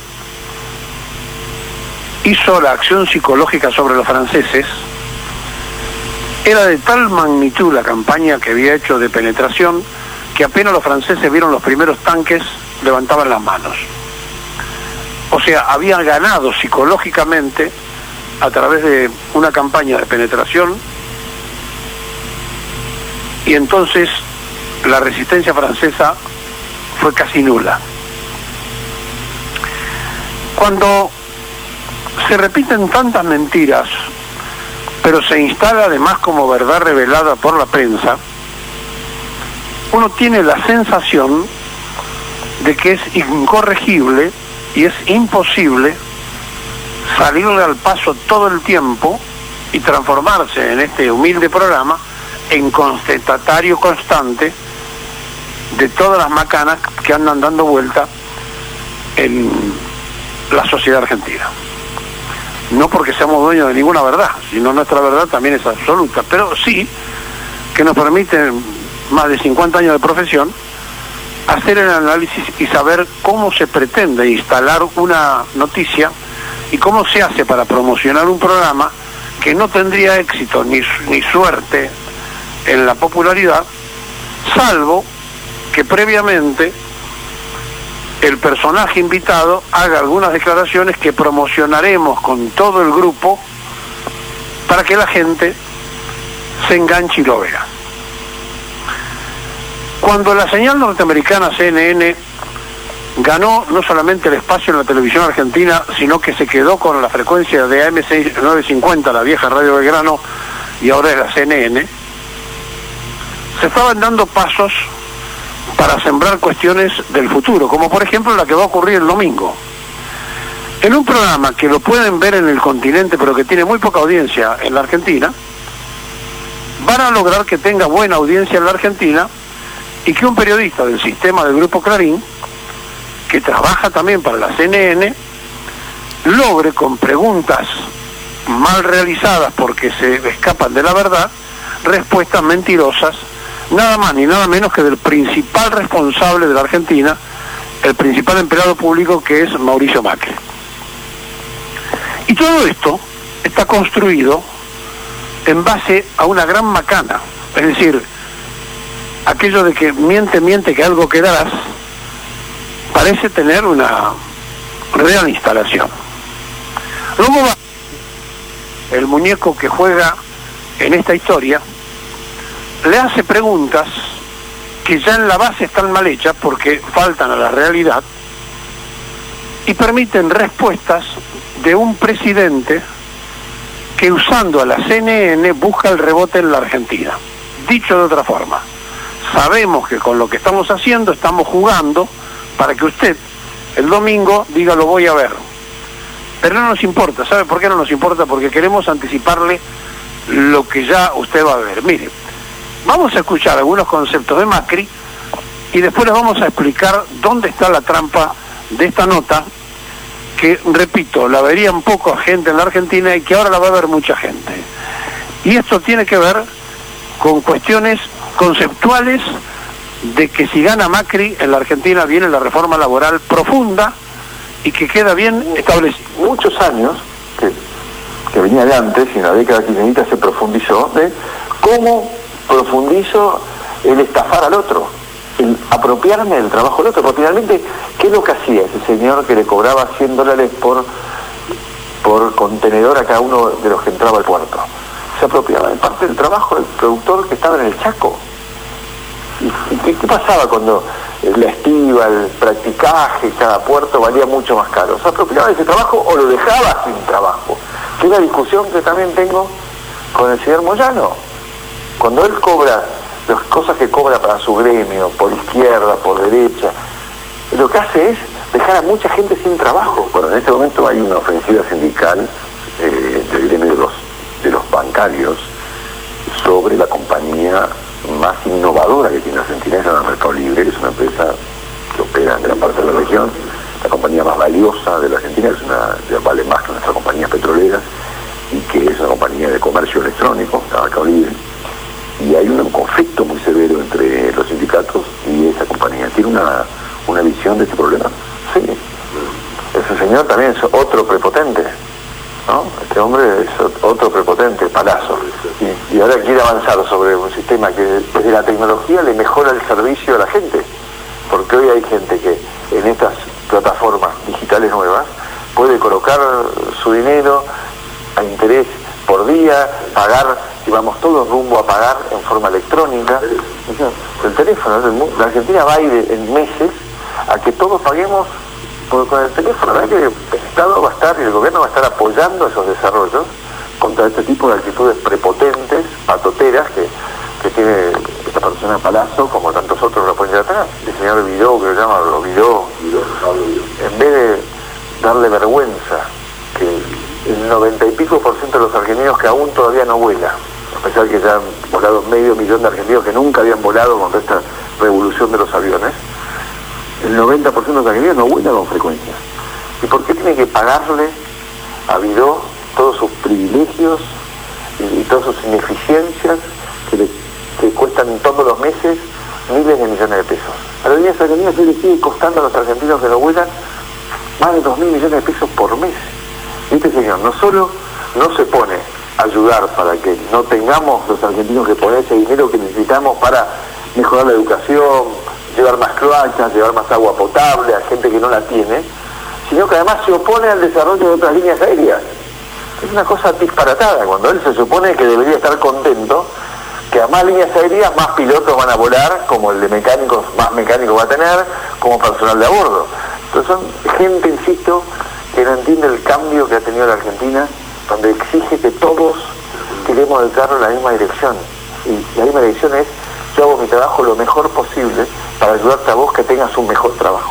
hizo la acción psicológica sobre los franceses, era de tal magnitud la campaña que había hecho de penetración que apenas los franceses vieron los primeros tanques, levantaban las manos. O sea, había ganado psicológicamente a través de una campaña de penetración, y entonces la resistencia francesa fue casi nula. Cuando se repiten tantas mentiras, pero se instala además como verdad revelada por la prensa, uno tiene la sensación de que es incorregible y es imposible salirle al paso todo el tiempo y transformarse en este humilde programa en constatatario constante de todas las macanas que andan dando vuelta en la sociedad argentina. No porque seamos dueños de ninguna verdad, sino nuestra verdad también es absoluta, pero sí que nos permite más de 50 años de profesión hacer el análisis y saber cómo se pretende instalar una noticia y cómo se hace para promocionar un programa que no tendría éxito ni suerte en la popularidad, salvo que previamente el personaje invitado haga algunas declaraciones que promocionaremos con todo el grupo para que la gente se enganche y lo vea. Cuando la señal norteamericana CNN ganó no solamente el espacio en la televisión argentina, sino que se quedó con la frecuencia de AM950, la vieja Radio Belgrano, y ahora es la CNN, se estaban dando pasos para sembrar cuestiones del futuro, como por ejemplo la que va a ocurrir el domingo. En un programa que lo pueden ver en el continente, pero que tiene muy poca audiencia en la Argentina, van a lograr que tenga buena audiencia en la Argentina y que un periodista del sistema del Grupo Clarín, que trabaja también para la CNN, logre con preguntas mal realizadas porque se escapan de la verdad, respuestas mentirosas, nada más ni nada menos que del principal responsable de la Argentina, el principal empleado público, que es Mauricio Macri. Y todo esto está construido en base a una gran macana, es decir, aquello de que miente que algo quedarás, parece tener una real instalación. Luego va el muñeco que juega en esta historia, le hace preguntas que ya en la base están mal hechas porque faltan a la realidad y permiten respuestas de un presidente que, usando a la CNN, busca el rebote en la Argentina. Dicho de otra forma, sabemos que con lo que estamos haciendo estamos jugando para que usted el domingo diga lo voy a ver. Pero no nos importa. ¿Sabe por qué no nos importa? Porque queremos anticiparle lo que ya usted va a ver. Mire, vamos a escuchar algunos conceptos de Macri y después les vamos a explicar dónde está la trampa de esta nota que, repito, la verían poca gente en la Argentina y que ahora la va a ver mucha gente. Y esto tiene que ver con cuestiones conceptuales de que si gana Macri en la Argentina viene la reforma laboral profunda y que queda bien establecido. Muchos años que venía de antes, y en la década kirchnerista se profundizó de cómo profundizo el estafar al otro, el apropiarme del trabajo del otro, porque finalmente, ¿qué es lo que hacía ese señor que le cobraba $100 por contenedor a cada uno de los que entraba al puerto? Se apropiaba en parte del trabajo del productor que estaba en el Chaco. ¿Y qué pasaba cuando la estiba, el practicaje, cada puerto valía mucho más caro? ¿Se apropiaba de ese trabajo o lo dejaba sin trabajo? Que es la discusión que también tengo con el señor Moyano. Cuando él cobra las cosas que cobra para su gremio, por izquierda, por derecha, lo que hace es dejar a mucha gente sin trabajo. Bueno, en este momento hay una ofensiva sindical del gremio de los bancarios sobre la compañía más innovadora que tiene Argentina, es la Mercado Libre, que es una empresa que opera en gran parte de la región, la compañía más valiosa de la Argentina, vale más que nuestras compañías petroleras, y que es una compañía de comercio electrónico, la Mercado Libre. Y hay un conflicto muy severo entre los sindicatos y esa compañía. ¿Tiene una visión de este problema? Sí. Ese señor también es otro prepotente, ¿no? Este hombre es otro prepotente, Palazzo. Y ahora quiere avanzar sobre un sistema que desde la tecnología le mejora el servicio a la gente. Porque hoy hay gente que en estas plataformas digitales nuevas puede colocar su dinero a interés por día, pagar, y vamos todos rumbo a pagar en forma electrónica. El teléfono, la Argentina va a ir en meses a que todos paguemos con el teléfono. La verdad que el Estado va a estar y el gobierno va a estar apoyando esos desarrollos contra este tipo de actitudes prepotentes, patoteras que tiene esta persona Palazzo, como tantos otros lo ponen de atrás. El señor Vidó, que lo llama Vidó, en vez de darle vergüenza que el 90 y pico % de los argentinos que aún todavía no vuela, a pesar que ya han volado 500.000 de argentinos que nunca habían volado con esta revolución de los aviones, el 90% de los argentinos no vuela con frecuencia. ¿Y por qué tiene que pagarle a Vidó todos sus privilegios y todas sus ineficiencias que cuestan todos los meses miles de millones de pesos? A las líneas argentinas se le sigue costando a los argentinos que no vuelan más de 2.000 millones de pesos por mes. Y este señor no solo no se pone a ayudar para que no tengamos los argentinos que poner ese dinero que necesitamos para mejorar la educación, llevar más cloacas, llevar más agua potable a gente que no la tiene, sino que además se opone al desarrollo de otras líneas aéreas. Es una cosa disparatada, cuando él se supone que debería estar contento que a más líneas aéreas más pilotos van a volar, como el de mecánicos, más mecánicos va a tener, como personal de a bordo. Entonces son gente, insisto, que no entiende el cambio que ha tenido la Argentina, donde exige que todos tiremos del carro en la misma dirección. Y la misma dirección es, yo hago mi trabajo lo mejor posible para ayudarte a vos que tengas un mejor trabajo.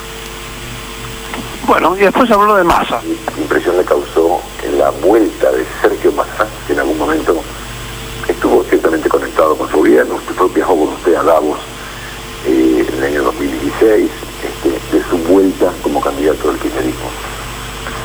Bueno, y después habló de Massa. Impresión le causó en la vuelta de Sergio Massa, que en algún momento estuvo ciertamente conectado con su gobierno. Usted viajó con usted a Davos en el año 2016, de su vuelta como candidato del kirchnerismo.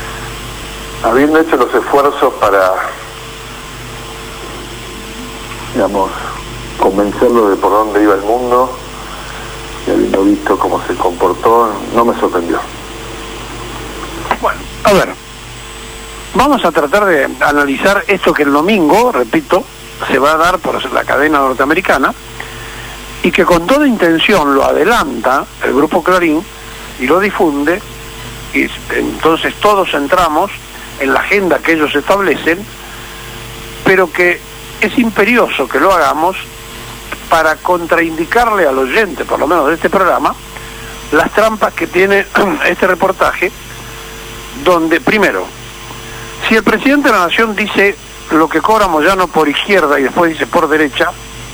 Habiendo hecho los esfuerzos para digamos, convencerlo de por dónde iba el mundo, y habiendo visto cómo se comportó, no me sorprendió. Bueno, a ver, vamos a tratar de analizar esto que el domingo, repito, se va a dar por la cadena norteamericana, y que con toda intención lo adelanta el Grupo Clarín y lo difunde, y entonces todos entramos en la agenda que ellos establecen, pero que es imperioso que lo hagamos para contraindicarle al oyente, por lo menos de este programa, las trampas que tiene este reportaje, donde, primero, si el presidente de la Nación dice lo que cobra Moyano por izquierda y después dice por derecha,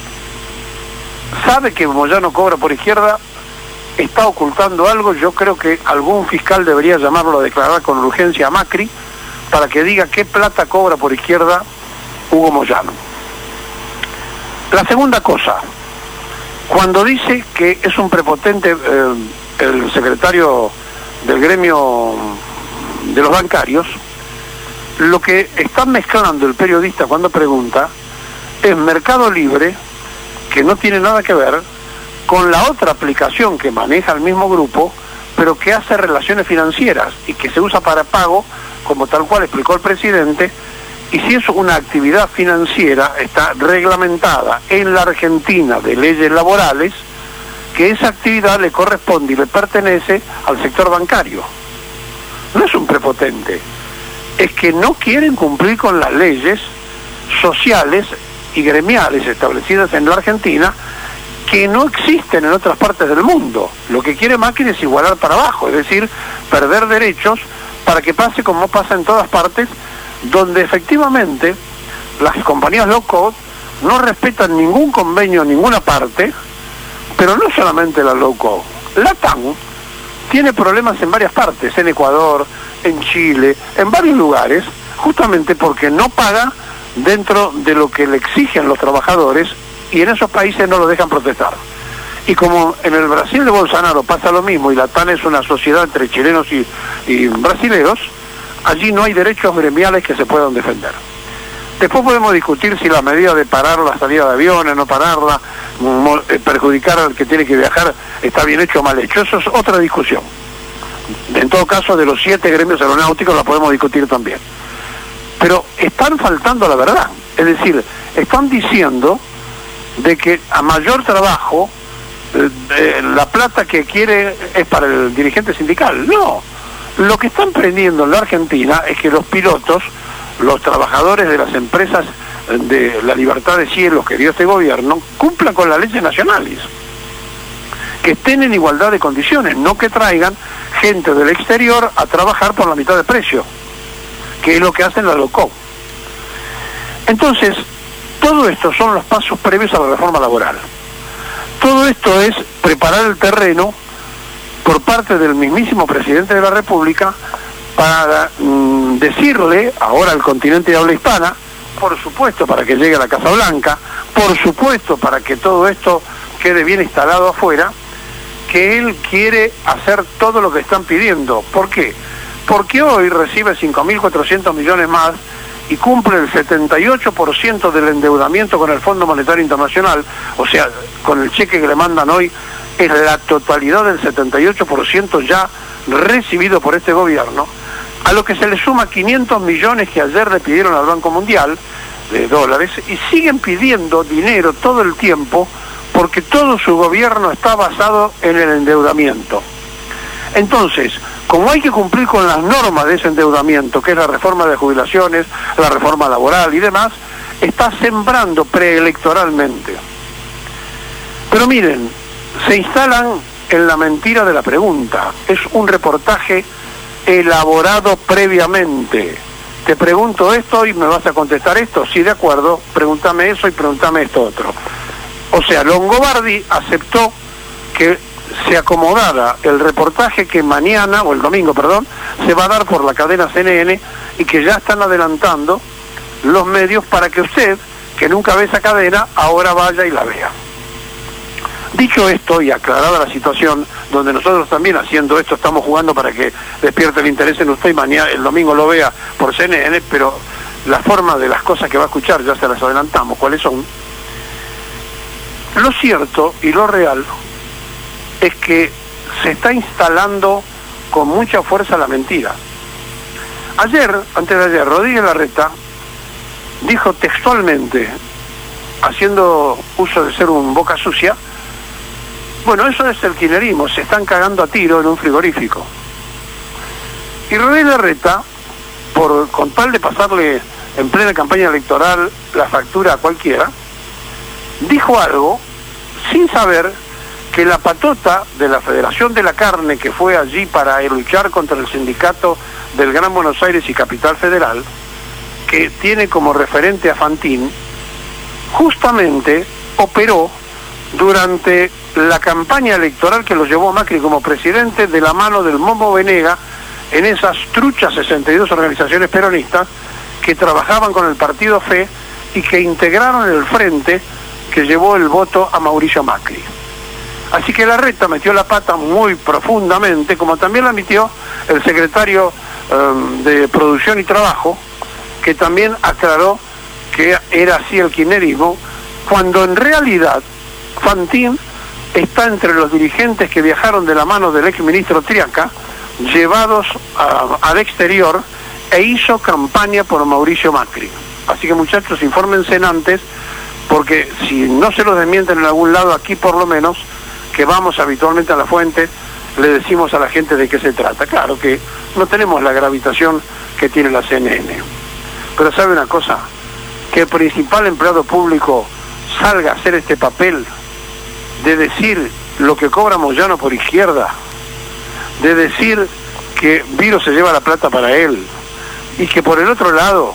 sabe que Moyano cobra por izquierda, está ocultando algo. Yo creo que algún fiscal debería llamarlo a declarar con urgencia a Macri para que diga qué plata cobra por izquierda Hugo Moyano. La segunda cosa, cuando dice que es un prepotente el secretario del gremio de los bancarios, lo que está mezclando el periodista cuando pregunta es Mercado Libre, que no tiene nada que ver con la otra aplicación que maneja el mismo grupo, pero que hace relaciones financieras y que se usa para pago, como tal cual explicó el presidente. Y si es una actividad financiera, está reglamentada en la Argentina de leyes laborales, que esa actividad le corresponde y le pertenece al sector bancario. No es un prepotente, es que no quieren cumplir con las leyes sociales y gremiales establecidas en la Argentina, que no existen en otras partes del mundo. Lo que quiere Macri es igualar para abajo, es decir, perder derechos para que pase como pasa en todas partes, donde efectivamente las compañías low cost no respetan ningún convenio en ninguna parte, pero no solamente la low cost. La TAM tiene problemas en varias partes, en Ecuador, en Chile, en varios lugares, justamente porque no paga dentro de lo que le exigen los trabajadores, y en esos países no lo dejan protestar. Y como en el Brasil de Bolsonaro pasa lo mismo, y la TAN es una sociedad entre chilenos y brasileros, allí no hay derechos gremiales que se puedan defender. Después podemos discutir si la medida de parar la salida de aviones, no pararla, perjudicar al que tiene que viajar, está bien hecho o mal hecho. Eso es otra discusión. En todo caso, de los 7 gremios aeronáuticos la podemos discutir también. Pero están faltando a la verdad. Es decir, están diciendo de que a mayor trabajo, la plata que quiere es para el dirigente sindical. No. Lo que están prendiendo en la Argentina es que los pilotos, los trabajadores de las empresas de la libertad de cielos que dio este gobierno, cumplan con las leyes nacionales, que estén en igualdad de condiciones, no que traigan gente del exterior a trabajar por la mitad de precio, que es lo que hacen la LOCO. Entonces, todo esto son los pasos previos a la reforma laboral. Todo esto es preparar el terreno por parte del mismísimo presidente de la República para decirle ahora al continente de habla hispana, por supuesto para que llegue a la Casa Blanca, por supuesto para que todo esto quede bien instalado afuera, que él quiere hacer todo lo que están pidiendo. ¿Por qué? Porque hoy recibe 5.400 millones más y cumple el 78% del endeudamiento con el Fondo Monetario Internacional, o sea, con el cheque que le mandan hoy, es la totalidad del 78% ya recibido por este gobierno, a lo que se le suma 500 millones que ayer le pidieron al Banco Mundial de dólares, y siguen pidiendo dinero todo el tiempo porque todo su gobierno está basado en el endeudamiento. Entonces, como hay que cumplir con las normas de ese endeudamiento, que es la reforma de jubilaciones, la reforma laboral y demás, está sembrando preelectoralmente. Pero miren, se instalan en la mentira de la pregunta. Es un reportaje elaborado previamente. Te pregunto esto y me vas a contestar esto. Sí, de acuerdo, pregúntame eso y pregúntame esto otro. O sea, Longobardi aceptó que se acomodara el reportaje que mañana, o el domingo, perdón, se va a dar por la cadena CNN, y que ya están adelantando los medios para que usted, que nunca ve esa cadena, ahora vaya y la vea. Dicho esto y aclarada la situación, donde nosotros también haciendo esto estamos jugando para que despierte el interés en usted y mañana, el domingo lo vea por CNN, pero la forma de las cosas que va a escuchar ya se las adelantamos, ¿cuáles son? Lo cierto y lo real es que se está instalando con mucha fuerza la mentira. Antes de ayer, Rodríguez Larreta dijo textualmente, haciendo uso de ser un boca sucia, bueno, eso es el kirchnerismo, se están cagando a tiro en un frigorífico. Y Rodríguez Larreta, con tal de pasarle en plena campaña electoral la factura a cualquiera, dijo algo sin saber que la patota de la Federación de la Carne, que fue allí para luchar contra el sindicato del Gran Buenos Aires y Capital Federal, que tiene como referente a Fantín, justamente operó durante la campaña electoral que lo llevó a Macri como presidente de la mano del Momo Venega en esas truchas 62 organizaciones peronistas que trabajaban con el partido FE y que integraron el frente que llevó el voto a Mauricio Macri. Así que Larreta metió la pata muy profundamente, como también la metió el secretario de Producción y Trabajo, que también aclaró que era así el kirchnerismo, cuando en realidad Fantín está entre los dirigentes que viajaron de la mano del exministro Triaca, llevados al exterior, e hizo campaña por Mauricio Macri. Así que muchachos, infórmense antes, porque si no se los desmienten en algún lado, aquí por lo menos, que vamos habitualmente a la fuente, le decimos a la gente de qué se trata. Claro que no tenemos la gravitación que tiene la CNN. Pero ¿sabe una cosa? Que el principal empleado público salga a hacer este papel de decir lo que cobra Moyano por izquierda, de decir que Viro se lleva la plata para él, y que por el otro lado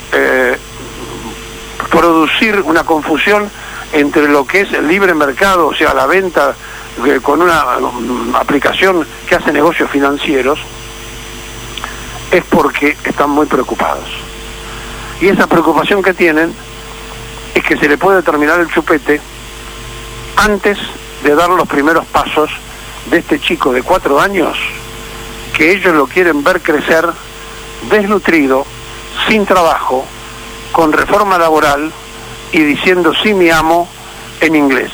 producir una confusión entre lo que es el libre mercado, o sea, la venta con una aplicación que hace negocios financieros, es porque están muy preocupados. Y esa preocupación que tienen es que se le puede terminar el chupete antes de dar los primeros pasos de este chico de 4 años, que ellos lo quieren ver crecer desnutrido, sin trabajo, con reforma laboral y diciendo sí mi amo en inglés.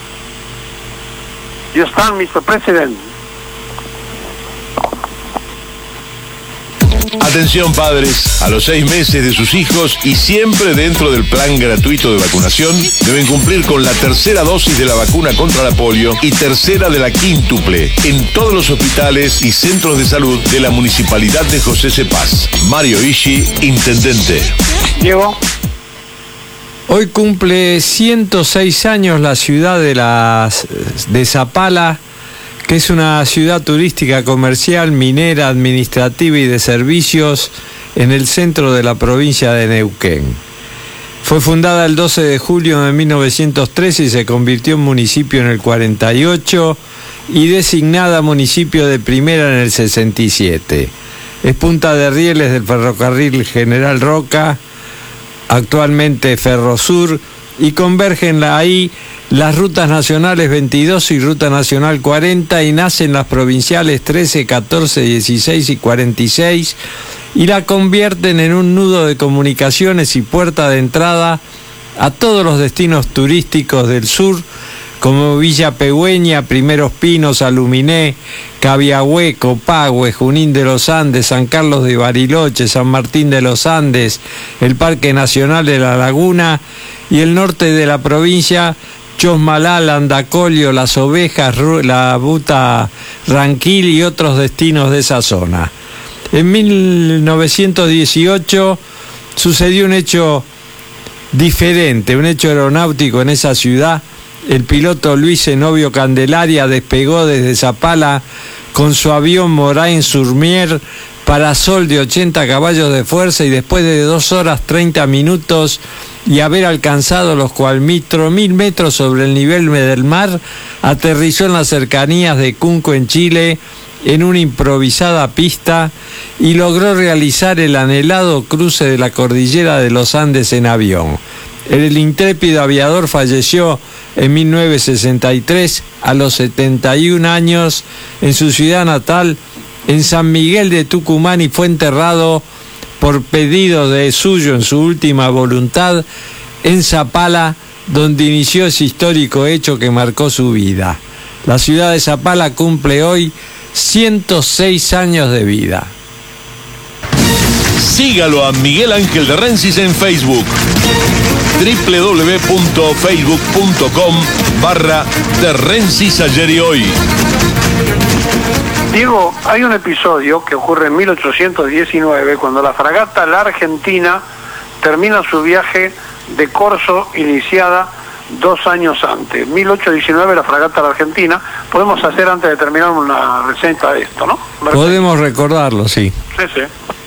You stand, Mr. President. Atención padres, a los 6 meses de sus hijos y siempre dentro del plan gratuito de vacunación, deben cumplir con la tercera dosis de la vacuna contra la polio y tercera de la quíntuple en todos los hospitales y centros de salud de la Municipalidad de José Cepaz. Mario Ishi, Intendente. Diego. Hoy cumple 106 años la ciudad de Zapala, que es una ciudad turística, comercial, minera, administrativa y de servicios en el centro de la provincia de Neuquén. Fue fundada el 12 de julio de 1913 y se convirtió en municipio en el 48 y designada municipio de primera en el 67. Es punta de rieles del ferrocarril General Roca, actualmente Ferrosur, y convergen ahí las rutas nacionales 22 y ruta nacional 40 y nacen las provinciales 13, 14, 16 y 46 y la convierten en un nudo de comunicaciones y puerta de entrada a todos los destinos turísticos del sur, como Villa Pegüeña, Primeros Pinos, Aluminé, Cabiagüe, Copahue, Junín de los Andes, San Carlos de Bariloche, San Martín de los Andes, el Parque Nacional de la Laguna y el norte de la provincia, Chosmalal, Andacolio, Las Ovejas, la Buta Ranquil y otros destinos de esa zona. En 1918 sucedió un hecho diferente, un hecho aeronáutico en esa ciudad. El piloto Luis Zenobio Candelaria despegó desde Zapala con su avión Morain Surmier Parasol de 80 caballos de fuerza y después de 2 horas 30 minutos y haber alcanzado los 4.000 metros sobre el nivel del mar, aterrizó en las cercanías de Cunco en Chile en una improvisada pista y logró realizar el anhelado cruce de la cordillera de los Andes en avión. El intrépido aviador falleció en 1963 a los 71 años en su ciudad natal, en San Miguel de Tucumán, y fue enterrado por pedido de suyo en su última voluntad en Zapala, donde inició ese histórico hecho que marcó su vida. La ciudad de Zapala cumple hoy 106 años de vida. Sígalo a Miguel Ángel de Rensis en Facebook. www.facebook.com/de Rensis ayer y hoy. Diego, hay un episodio que ocurre en 1819, cuando la fragata La Argentina termina su viaje de corso iniciada 2 años antes. 1819, la fragata La Argentina. Podemos hacer, antes de terminar, una reseña de esto, ¿no? Podemos recordarlo, sí. Sí, sí.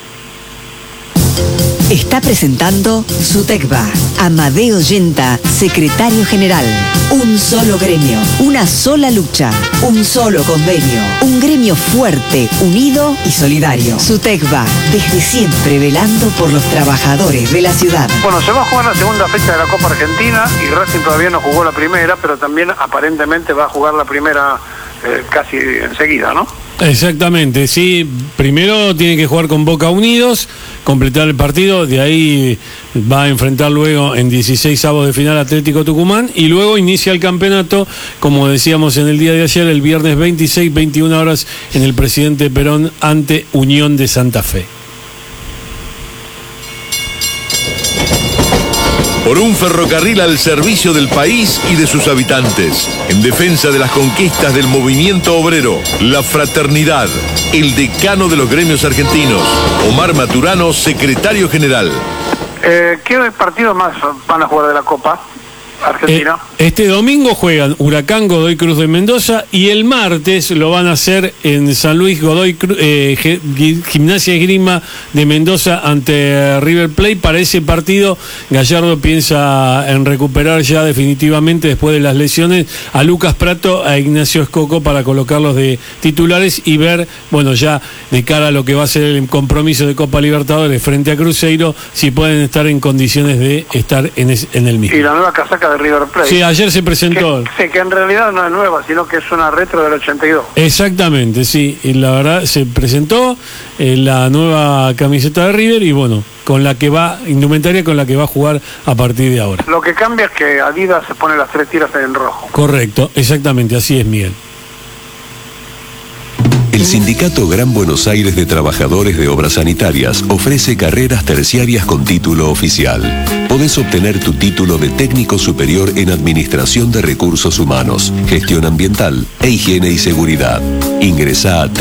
Está presentando su TECVA. Amadeo Yenta, secretario general. Un solo gremio, una sola lucha, un solo convenio. Un gremio fuerte, unido y solidario. Su TECVA, desde siempre velando por los trabajadores de la ciudad. Bueno, se va a jugar la segunda fecha de la Copa Argentina y Racing todavía no jugó la primera, pero también aparentemente va a jugar la primera casi enseguida, ¿no? Exactamente, sí. Primero tiene que jugar con Boca Unidos, completar el partido, de ahí va a enfrentar luego en 16avos de final Atlético Tucumán y luego inicia el campeonato, como decíamos en el día de ayer, el viernes 26, 21 horas en el Presidente Perón ante Unión de Santa Fe. Por un ferrocarril al servicio del país y de sus habitantes, en defensa de las conquistas del movimiento obrero, la fraternidad, el decano de los gremios argentinos, Omar Maturano, secretario general. ¿Qué partidos más van a jugar de la Copa Argentina? Este domingo juegan Huracán, Godoy Cruz de Mendoza, y el martes lo van a hacer en San Luis, Gimnasia Esgrima de Mendoza ante River Plate. Para ese partido Gallardo piensa en recuperar ya definitivamente, después de las lesiones, a Lucas Prato, a Ignacio Escoco para colocarlos de titulares y ver, bueno, ya de cara a lo que va a ser el compromiso de Copa Libertadores frente a Cruzeiro, si pueden estar en condiciones de estar en el mismo. Y la nueva casaca de River Plate. Sí, ayer se presentó. Que en realidad no es nueva, sino que es una retro del 82. Exactamente, sí. Y la verdad se presentó la nueva camiseta de River y bueno, con la que va, indumentaria con la que va a jugar a partir de ahora. Lo que cambia es que Adidas se pone las 3 tiras en rojo. Correcto, exactamente, así es, Miguel. El Sindicato Gran Buenos Aires de Trabajadores de Obras Sanitarias ofrece carreras terciarias con título oficial. Podés obtener tu título de técnico superior en Administración de Recursos Humanos, Gestión Ambiental e Higiene y Seguridad. Ingresá a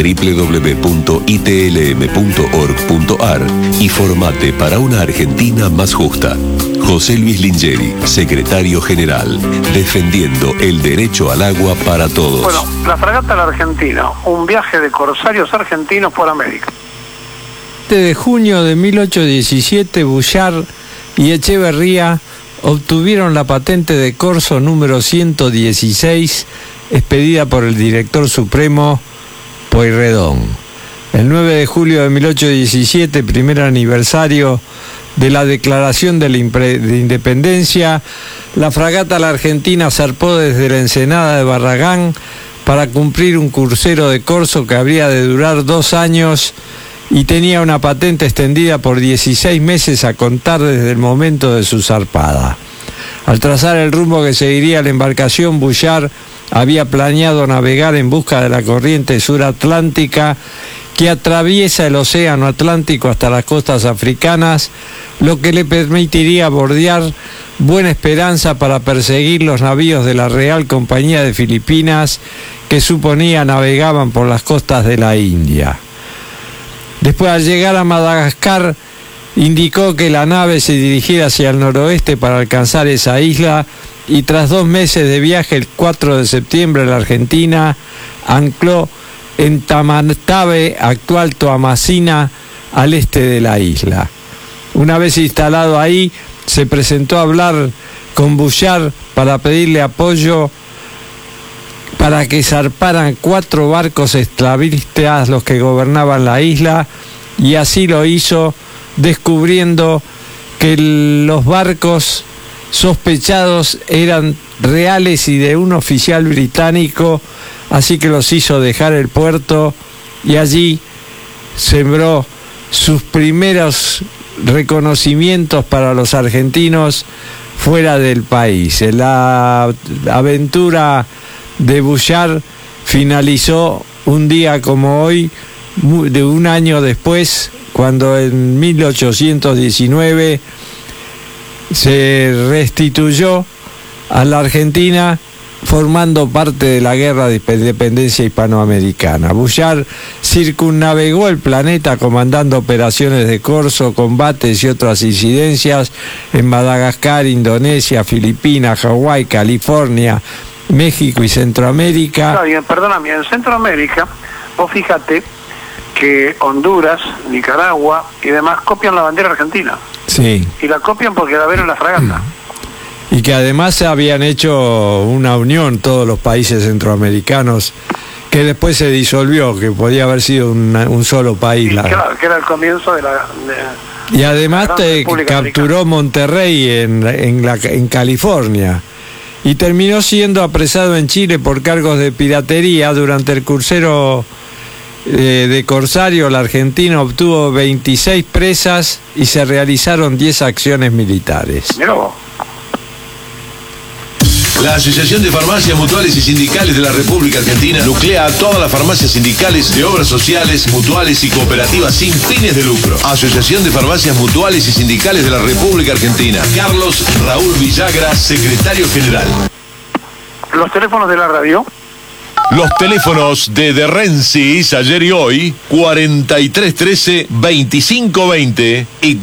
www.itlm.org.ar y formate para una Argentina más justa. José Luis Lingeri, secretario general, defendiendo el derecho al agua para todos. Bueno, la fragata La Argentina, un viaje de corsarios argentinos por América. De junio de 1817, Bullard y Echeverría obtuvieron la patente de corso número 116, expedida por el director supremo Pueyrredón. El 9 de julio de 1817, primer aniversario de la declaración de independencia, la fragata La Argentina zarpó desde la ensenada de Barragán para cumplir un crucero de corso que habría de durar 2 años y tenía una patente extendida por 16 meses a contar desde el momento de su zarpada. Al trazar el rumbo que seguiría la embarcación, Bullard había planeado navegar en busca de la corriente suratlántica que atraviesa el océano Atlántico hasta las costas africanas, lo que le permitiría bordear Buena Esperanza para perseguir los navíos de la Real Compañía de Filipinas que suponía navegaban por las costas de la India. Después, al llegar a Madagascar, indicó que la nave se dirigiera hacia el noroeste para alcanzar esa isla y tras 2 meses de viaje, el 4 de septiembre, la Argentina ancló en Tamatave, actual Toamasina, al este de la isla. Una vez instalado ahí, se presentó a hablar con Bullard para pedirle apoyo para que zarparan 4 barcos esclavistas los que gobernaban la isla, y así lo hizo, descubriendo que los barcos sospechados eran reales y de un oficial británico, así que los hizo dejar el puerto y allí sembró sus primeros reconocimientos para los argentinos fuera del país. La aventura de Bullard finalizó un día como hoy, de un año después, cuando en 1819 se restituyó a la Argentina, formando parte de la Guerra de Independencia Hispanoamericana. Bullard circunnavegó el planeta comandando operaciones de corso, combates y otras incidencias en Madagascar, Indonesia, Filipinas, Hawái, California, México y Centroamérica. Está bien, perdóname, en Centroamérica, vos fíjate que Honduras, Nicaragua y demás copian la bandera argentina. Sí. Y la copian porque la ven en la fragata. Y que además habían hecho una unión todos los países centroamericanos, que después se disolvió, que podía haber sido un solo país. Claro, que era el comienzo de la... Y además capturó Monterrey en California. Y terminó siendo apresado en Chile por cargos de piratería. Durante el crucero de Corsario, la Argentina obtuvo 26 presas y se realizaron 10 acciones militares. Mirá vos. La Asociación de Farmacias Mutuales y Sindicales de la República Argentina nuclea a todas las farmacias sindicales de obras sociales, mutuales y cooperativas sin fines de lucro. Asociación de Farmacias Mutuales y Sindicales de la República Argentina. Carlos Raúl Villagra, secretario general. ¿Los teléfonos de la radio? Los teléfonos de Rensis ayer y hoy, 4313-2520 y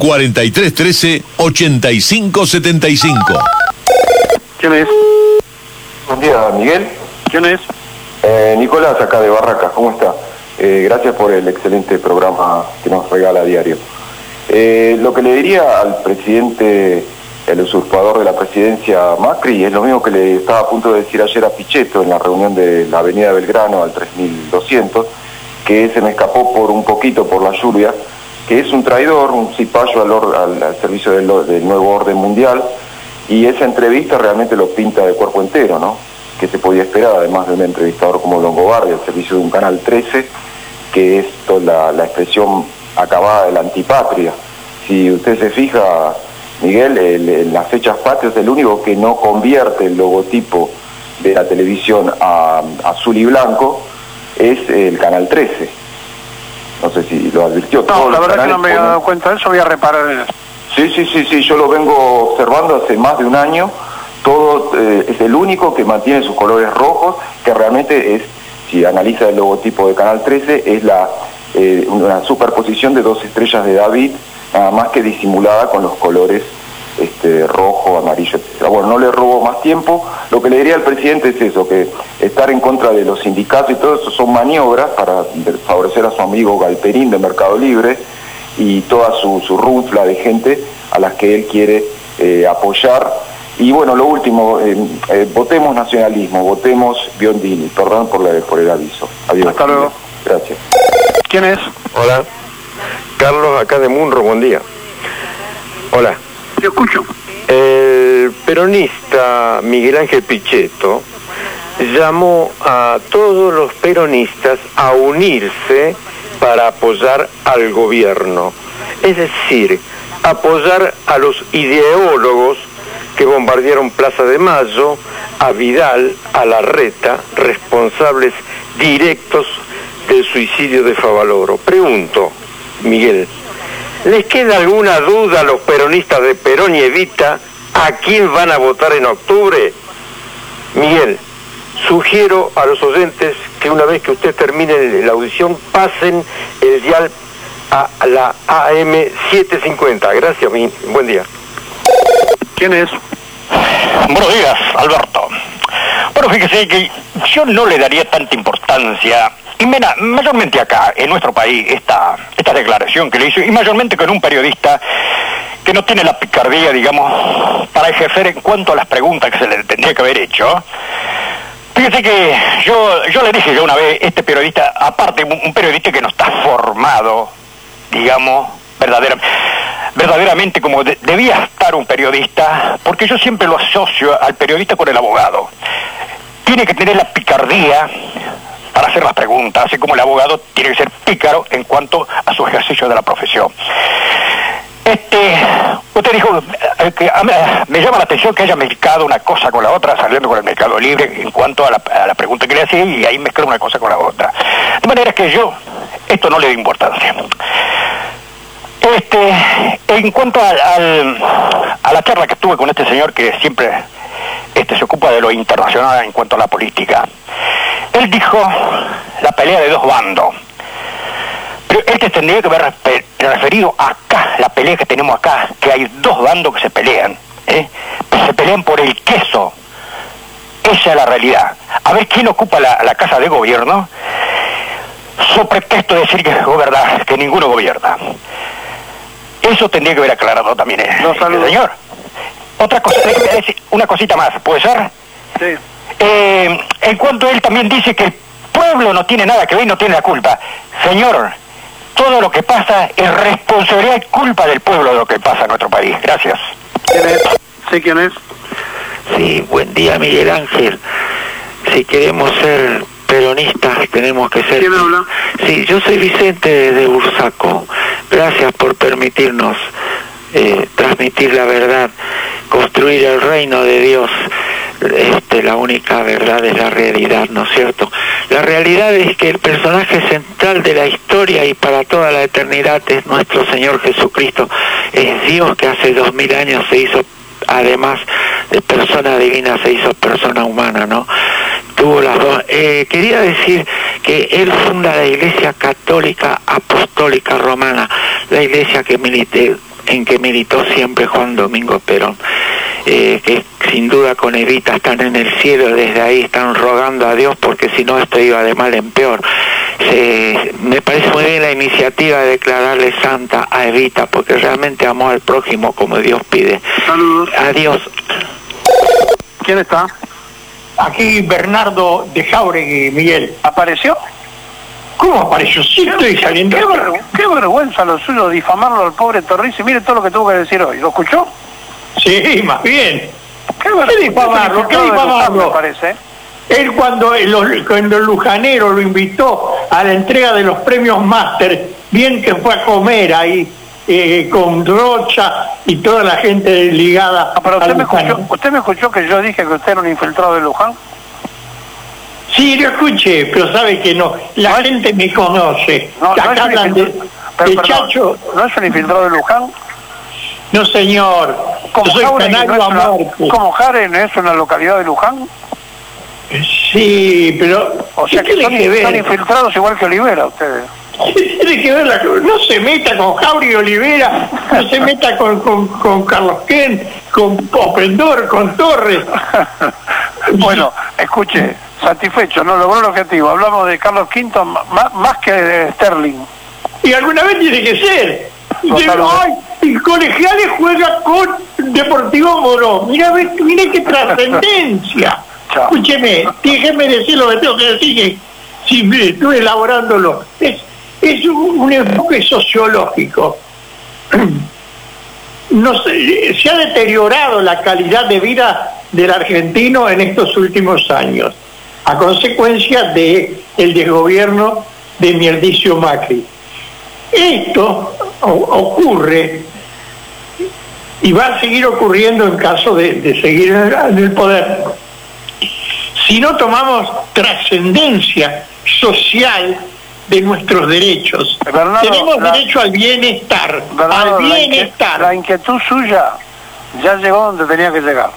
4313-8575. ¿Quién es? Buen día, Miguel. ¿Quién es? Nicolás, acá de Barracas, ¿cómo está? Gracias por el excelente programa que nos regala a diario. Lo que le diría al presidente, el usurpador de la presidencia, Macri, es lo mismo que le estaba a punto de decir ayer a Pichetto en la reunión de la avenida Belgrano al 3200, que se me escapó por un poquito por la lluvia, que es un traidor, un cipayo al servicio del nuevo orden mundial. Y esa entrevista realmente lo pinta de cuerpo entero, ¿no? Que se podía esperar, además de un entrevistador como Longobardi, al servicio de un Canal 13, que es toda la expresión acabada de la antipatria. Si usted se fija, Miguel, en las fechas patrias, el único que no convierte el logotipo de la televisión a azul y blanco es el Canal 13. No sé si lo advirtió. No, la verdad que no me había dado cuenta de eso, voy a reparar en eso. Sí, yo lo vengo observando hace más de un año. Todo es el único que mantiene sus colores rojos, que realmente es, si analiza el logotipo de Canal 13, es una superposición de dos estrellas de David, nada más que disimulada con los colores rojo, amarillo, etc. Bueno, no le robo más tiempo. Lo que le diría al presidente es eso, que estar en contra de los sindicatos y todo eso son maniobras para favorecer a su amigo Galperín de Mercado Libre y toda su rufla de gente a las que él quiere apoyar. Y bueno, lo último, votemos nacionalismo, votemos Biondini. Perdón por el aviso. Adiós. Hasta luego. Gracias. ¿Quién es? Hola. Carlos, acá de Munro, buen día. Hola. Te escucho. El peronista Miguel Ángel Pichetto llamó a todos los peronistas a unirse para apoyar al gobierno, es decir, apoyar a los ideólogos que bombardearon Plaza de Mayo, a Vidal, a Larreta, responsables directos del suicidio de Favaloro. Pregunto, Miguel, ¿les queda alguna duda a los peronistas de Perón y Evita a quién van a votar en octubre? Miguel, sugiero a los oyentes que una vez que usted termine la audición pasen el dial a la AM 750. Gracias, buen día. ¿Quién es? Buenos días, Alberto. Bueno, fíjese que yo no le daría tanta importancia, y mayormente acá, en nuestro país, esta declaración que le hizo, y mayormente con un periodista que no tiene la picardía, digamos, para ejercer en cuanto a las preguntas que se le tendría que haber hecho. Fíjese que yo le dije una vez, este periodista, aparte un periodista que no está formado, digamos, verdaderamente como debía estar un periodista, porque yo siempre lo asocio al periodista con el abogado. Tiene que tener la picardía para hacer las preguntas, así como el abogado tiene que ser pícaro en cuanto a su ejercicio de la profesión. Usted dijo, me llama la atención que haya mezclado una cosa con la otra, saliendo con el Mercado Libre en cuanto a la pregunta que le hacía, y ahí mezcló una cosa con la otra. De manera que yo, esto no le doy importancia. En cuanto a la charla que tuve con este señor que siempre se ocupa de lo internacional en cuanto a la política, él dijo la pelea de dos bandos. Pero tendría que haber referido acá, la pelea que tenemos acá, que hay dos bandos que se pelean, pues se pelean por el queso. Esa es la realidad. A ver quién ocupa la casa de gobierno, so pretexto de decir que es verdad, que ninguno gobierna. Eso tendría que haber aclarado también señor. Otra cosa, una cosita más, ¿puede ser? Sí. En cuanto él también dice que el pueblo no tiene nada que ver y no tiene la culpa. Señor, todo lo que pasa es responsabilidad y culpa del pueblo de lo que pasa en nuestro país. Gracias. ¿Quién es? Sí, ¿quién es? Sí, buen día, Miguel Ángel. Si queremos ser peronistas, tenemos que ser... ¿Quién habla? Sí, yo soy Vicente de Bursaco. Gracias por permitirnos transmitir la verdad, construir el reino de Dios. La única verdad es la realidad, ¿no es cierto? La realidad es que el personaje central de la historia y para toda la eternidad es nuestro Señor Jesucristo. Es Dios que hace 2000 años se hizo, además de persona divina, se hizo persona humana, ¿no? Tuvo las dos. Quería decir que él funda la Iglesia Católica Apostólica Romana, la iglesia en que militó siempre Juan Domingo Perón, que sin duda con Evita están en el cielo, desde ahí están rogando a Dios, porque si no esto iba de mal en peor. Me parece muy bien la iniciativa de declararle santa a Evita, porque realmente amó al prójimo como Dios pide. Saludos. Adiós. ¿Quién está? Aquí Bernardo de Jauregui, Miguel. ¿Apareció? ¿Cómo apareció? Sí, estoy saliendo. Qué vergüenza lo suyo, difamarlo al pobre Torrici. Mire todo lo que tuvo que decir hoy. ¿Lo escuchó? Sí, más bien. ¿Qué difamarlo? ¿Qué difamarlo? Me parece. Él cuando el Lujanero lo invitó a la entrega de los premios Máster, bien que fue a comer ahí con Rocha y toda la gente ligada. Pero usted me escuchó que yo dije que usted era un infiltrado de Luján. Sí, lo escuché, pero sabe que no. La gente me conoce. Acá hablan de Chacho. ¿No es un infiltrado de Luján? No, señor. Yo soy canario a muerte. ¿Como Jaren es una localidad de Luján? Sí, pero... O sea que están infiltrados igual que Olivera, ustedes. Tiene que ver no se meta con Jauri Olivera, no se meta con Carlos Ken, con Popendor, con Torres. Bueno, escuche, satisfecho, no logró el objetivo. Hablamos de Carlos V más que de Sterling. Y alguna vez tiene que ser. El Colegiales juega con Deportivo Morón. Mira qué trascendencia. Escúcheme, déjeme decir lo que tengo que decir, que sí, estuve elaborándolo. Es un enfoque sociológico. Se ha deteriorado la calidad de vida del argentino en estos últimos años, a consecuencia del desgobierno de Mierdicio Macri. Esto ocurre y va a seguir ocurriendo en caso de seguir en el poder. Si no tomamos trascendencia social de nuestros derechos. Bernardo, tenemos derecho al bienestar, Bernardo, al bienestar. La inquietud suya ya llegó donde tenía que llegar.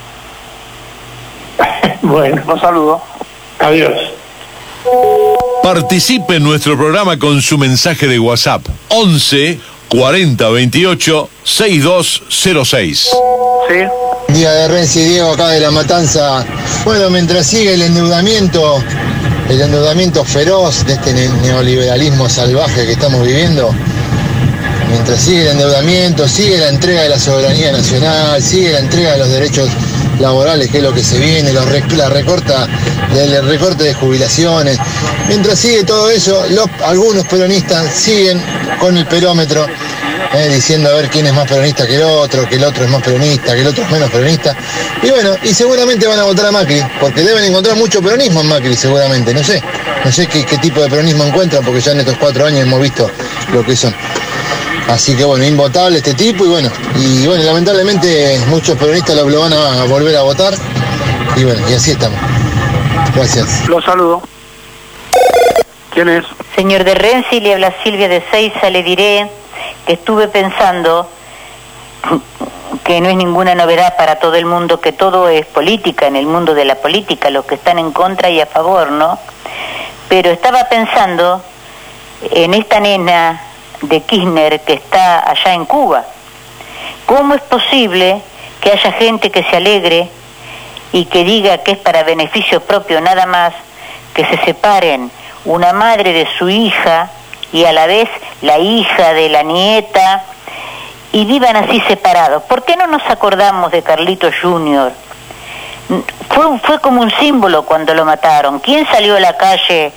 Bueno, un saludo. Adiós. Participe en nuestro programa con su mensaje de WhatsApp 11 40 28 6206. Sí. Día de Renzi, Diego, acá de La Matanza. Bueno, mientras sigue el endeudamiento feroz de este neoliberalismo salvaje que estamos viviendo, mientras sigue el endeudamiento, sigue la entrega de la soberanía nacional, sigue la entrega de los derechos laborales, que es lo que se viene, el recorte de jubilaciones, mientras sigue todo eso, algunos peronistas siguen con el perómetro, diciendo a ver quién es más peronista que el otro es más peronista, que el otro es menos peronista. Y bueno, y seguramente van a votar a Macri, porque deben encontrar mucho peronismo en Macri, seguramente. No sé qué tipo de peronismo encuentran, porque ya en estos 4 años hemos visto lo que son. Así que bueno, invotable este tipo y bueno, lamentablemente muchos peronistas lo van a volver a votar y bueno, y así estamos. Gracias. Lo saludo. ¿Quién es? Señor de Renzi, le habla Silvia de Seiza, le diré que estuve pensando que no es ninguna novedad para todo el mundo, que todo es política, en el mundo de la política, los que están en contra y a favor, ¿no? Pero estaba pensando en esta nena de Kirchner que está allá en Cuba. ¿Cómo es posible que haya gente que se alegre y que diga que es para beneficio propio nada más, que se separen una madre de su hija y a la vez la hija de la nieta y vivan así separados? ¿Por qué no nos acordamos de Carlitos Jr.? Fue como un símbolo cuando lo mataron. ¿Quién salió a la calle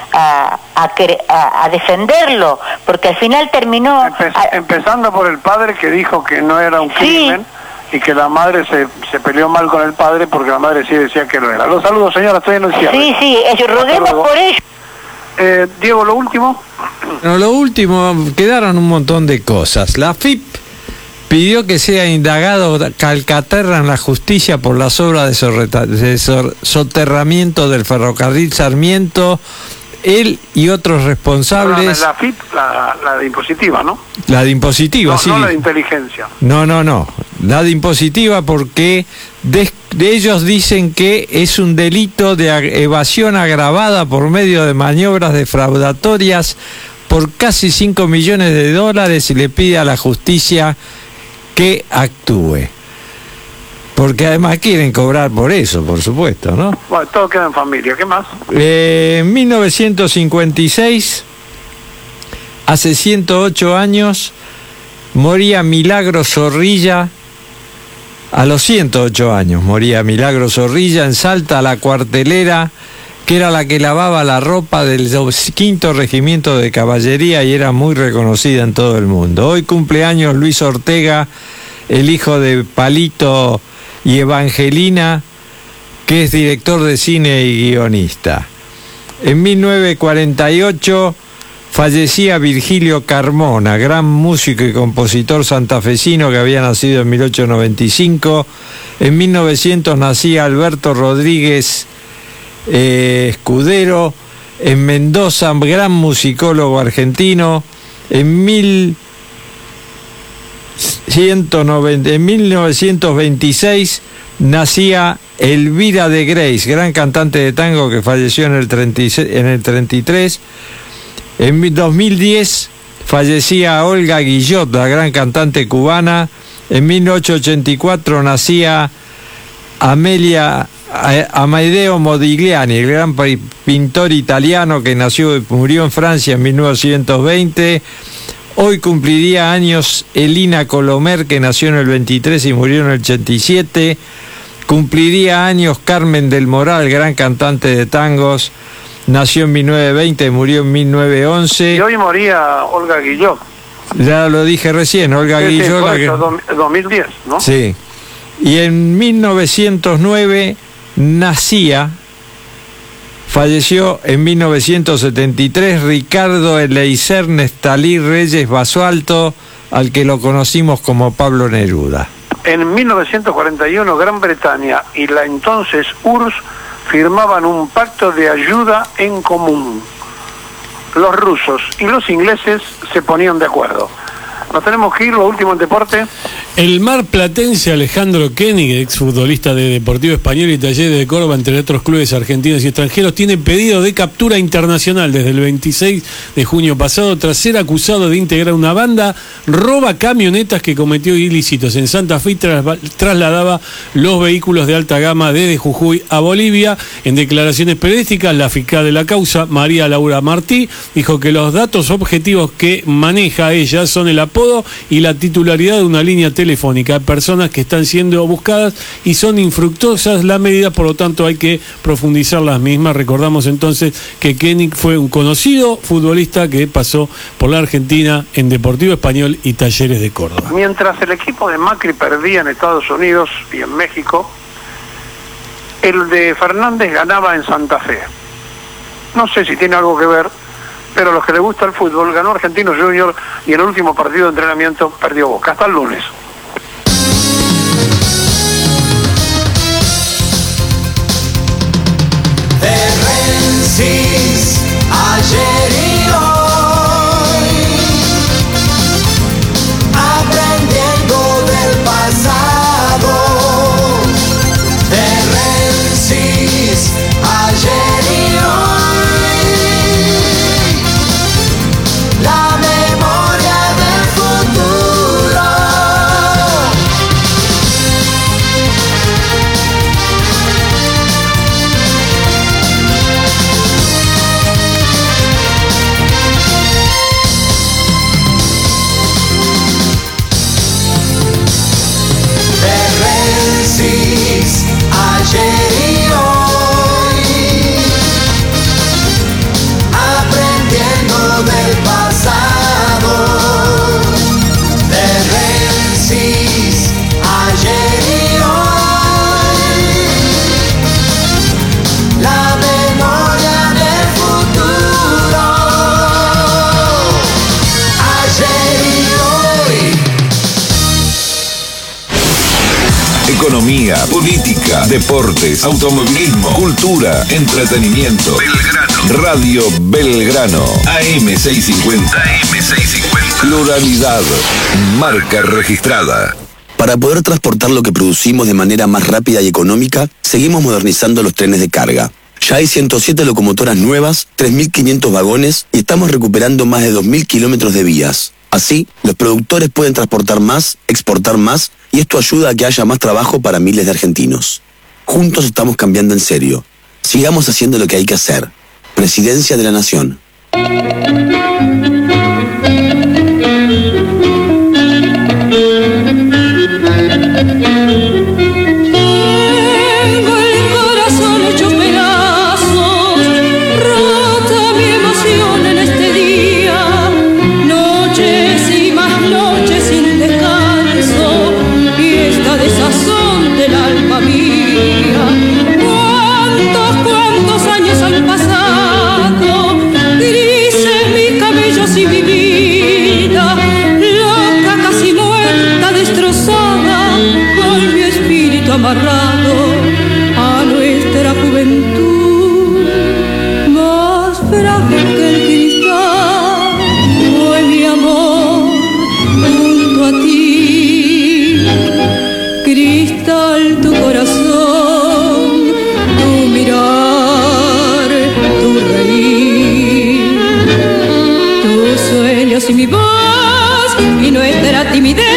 a defenderlo? Porque al final terminó... Empezando por el padre que dijo que no era un crimen y que la madre se peleó mal con el padre porque la madre sí decía que lo era. Los saludos, señora, estoy en el cierre. Sí, roguemos por ello. Diego, lo último. No, lo último, quedaron un montón de cosas. La FIP pidió que sea indagado Calcaterra en la justicia por las obras de soterramiento del ferrocarril Sarmiento. Él y otros responsables... La FIP, la de impositiva, ¿no? La de impositiva, no, sí. No la de inteligencia. No. La de impositiva porque de ellos dicen que es un delito de evasión agravada por medio de maniobras defraudatorias por casi 5 millones de dólares y le pide a la justicia que actúe. Porque además quieren cobrar por eso, por supuesto, ¿no? Bueno, todo queda en familia. ¿Qué más? En 1956, hace 108 años, moría Milagro Zorrilla. A los 108 años moría Milagro Zorrilla en Salta, la cuartelera, que era la que lavaba la ropa del 5º Regimiento de Caballería y era muy reconocida en todo el mundo. Hoy cumpleaños Luis Ortega, el hijo de Palito y Evangelina, que es director de cine y guionista. En 1948 fallecía Virgilio Carmona, gran músico y compositor santafesino que había nacido en 1895. En 1900 nacía Alberto Rodríguez Escudero, en Mendoza, gran musicólogo argentino. En 1926 nacía Elvira de Grace, gran cantante de tango que falleció en el 33. En 2010 fallecía Olga Guillot, la gran cantante cubana. En 1884 nacía Amedeo Modigliani, el gran pintor italiano que nació y murió en Francia en 1920. Hoy cumpliría años Elina Colomer, que nació en el 23 y murió en el 87. Cumpliría años Carmen del Moral, gran cantante de tangos. Nació en 1920 y murió en 1911. Y hoy moría Olga Guillot. Ya lo dije recién, Olga Guillot. 2010, ¿no? Sí. Y en 1909 falleció en 1973 Ricardo Eliezer Nestalí Reyes Basualto, al que lo conocimos como Pablo Neruda. En 1941 Gran Bretaña y la entonces URSS firmaban un pacto de ayuda en común. Los rusos y los ingleses se ponían de acuerdo. Nos tenemos que ir, lo último en deporte. El marplatense Alejandro Koenig, exfutbolista de Deportivo Español y Talleres de Córdoba, entre otros clubes argentinos y extranjeros, tiene pedido de captura internacional desde el 26 de junio pasado tras ser acusado de integrar una banda roba camionetas que cometió ilícitos en Santa Fe y trasladaba los vehículos de alta gama desde Jujuy a Bolivia. En declaraciones periodísticas, la fiscal de la causa, María Laura Martí, dijo que los datos objetivos que maneja ella son el apodo y la titularidad de una línea telefónica. Hay personas que están siendo buscadas y son infructuosas las medidas, por lo tanto hay que profundizar las mismas. Recordamos entonces que Koenig fue un conocido futbolista que pasó por la Argentina en Deportivo Español y Talleres de Córdoba. Mientras el equipo de Macri perdía en Estados Unidos y en México, el de Fernández ganaba en Santa Fe. No sé si tiene algo que ver pero a los que les gusta el fútbol, ganó Argentinos Juniors y en el último partido de entrenamiento perdió Boca. Hasta el lunes. Ayer y hoy, aprendiendo del pasado, de Rensis, ayer y hoy, la memoria del futuro. Ayer y hoy, aprendiendo del pasado, de Rensis, ayer y hoy, la memoria del futuro, ayer y hoy. Economía, política, deportes, automovilismo, cultura, entretenimiento. Belgrano. Radio Belgrano. AM650. AM650. Pluralidad. Marca registrada. Para poder transportar lo que producimos de manera más rápida y económica, seguimos modernizando los trenes de carga. Ya hay 107 locomotoras nuevas, 3.500 vagones y estamos recuperando más de 2.000 kilómetros de vías. Así, los productores pueden transportar más, exportar más, y esto ayuda a que haya más trabajo para miles de argentinos. Juntos estamos cambiando en serio. Sigamos haciendo lo que hay que hacer. Presidencia de la Nación. Amarrado a nuestra juventud, más frágil que el cristal, fue mi amor junto a ti. Cristal, tu corazón, tu mirar, tu reír, tus sueños y mi voz y nuestra timidez.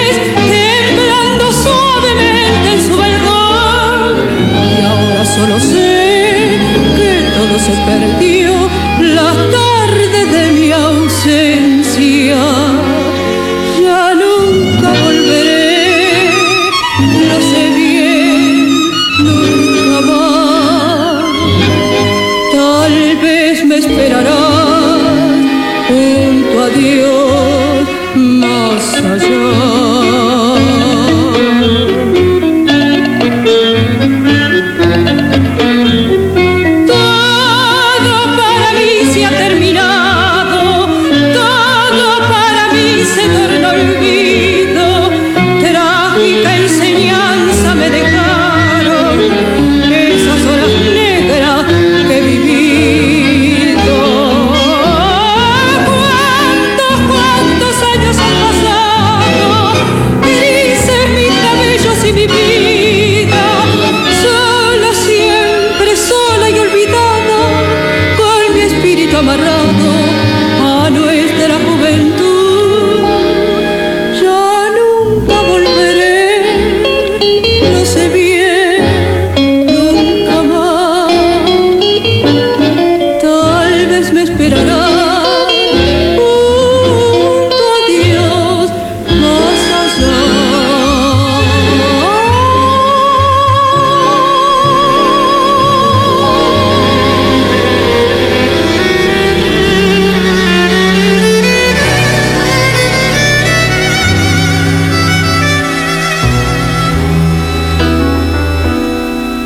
Solo sé que todo se perdió la tarde de mi ausencia. Ya nunca volveré, lo sé bien, nunca más. Tal vez me esperarás junto a Dios más allá.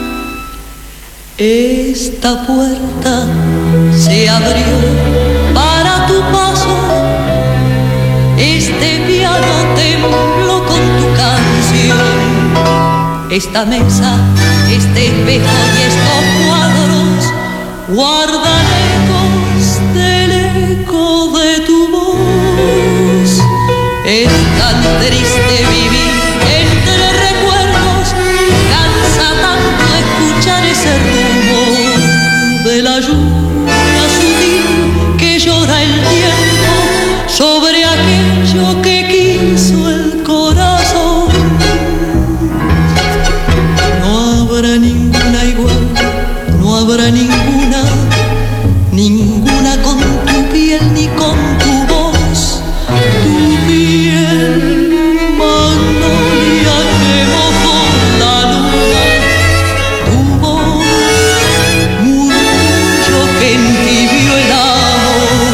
Esta puerta se abrió para Este piano tembló con tu canción. Esta mesa, este espejo y estos cuadros guardan ecos del eco de tu voz. Es tan triste vivir entre recuerdos, cansa tanto escuchar ese rumor de la lluvia sutil que llora el tiempo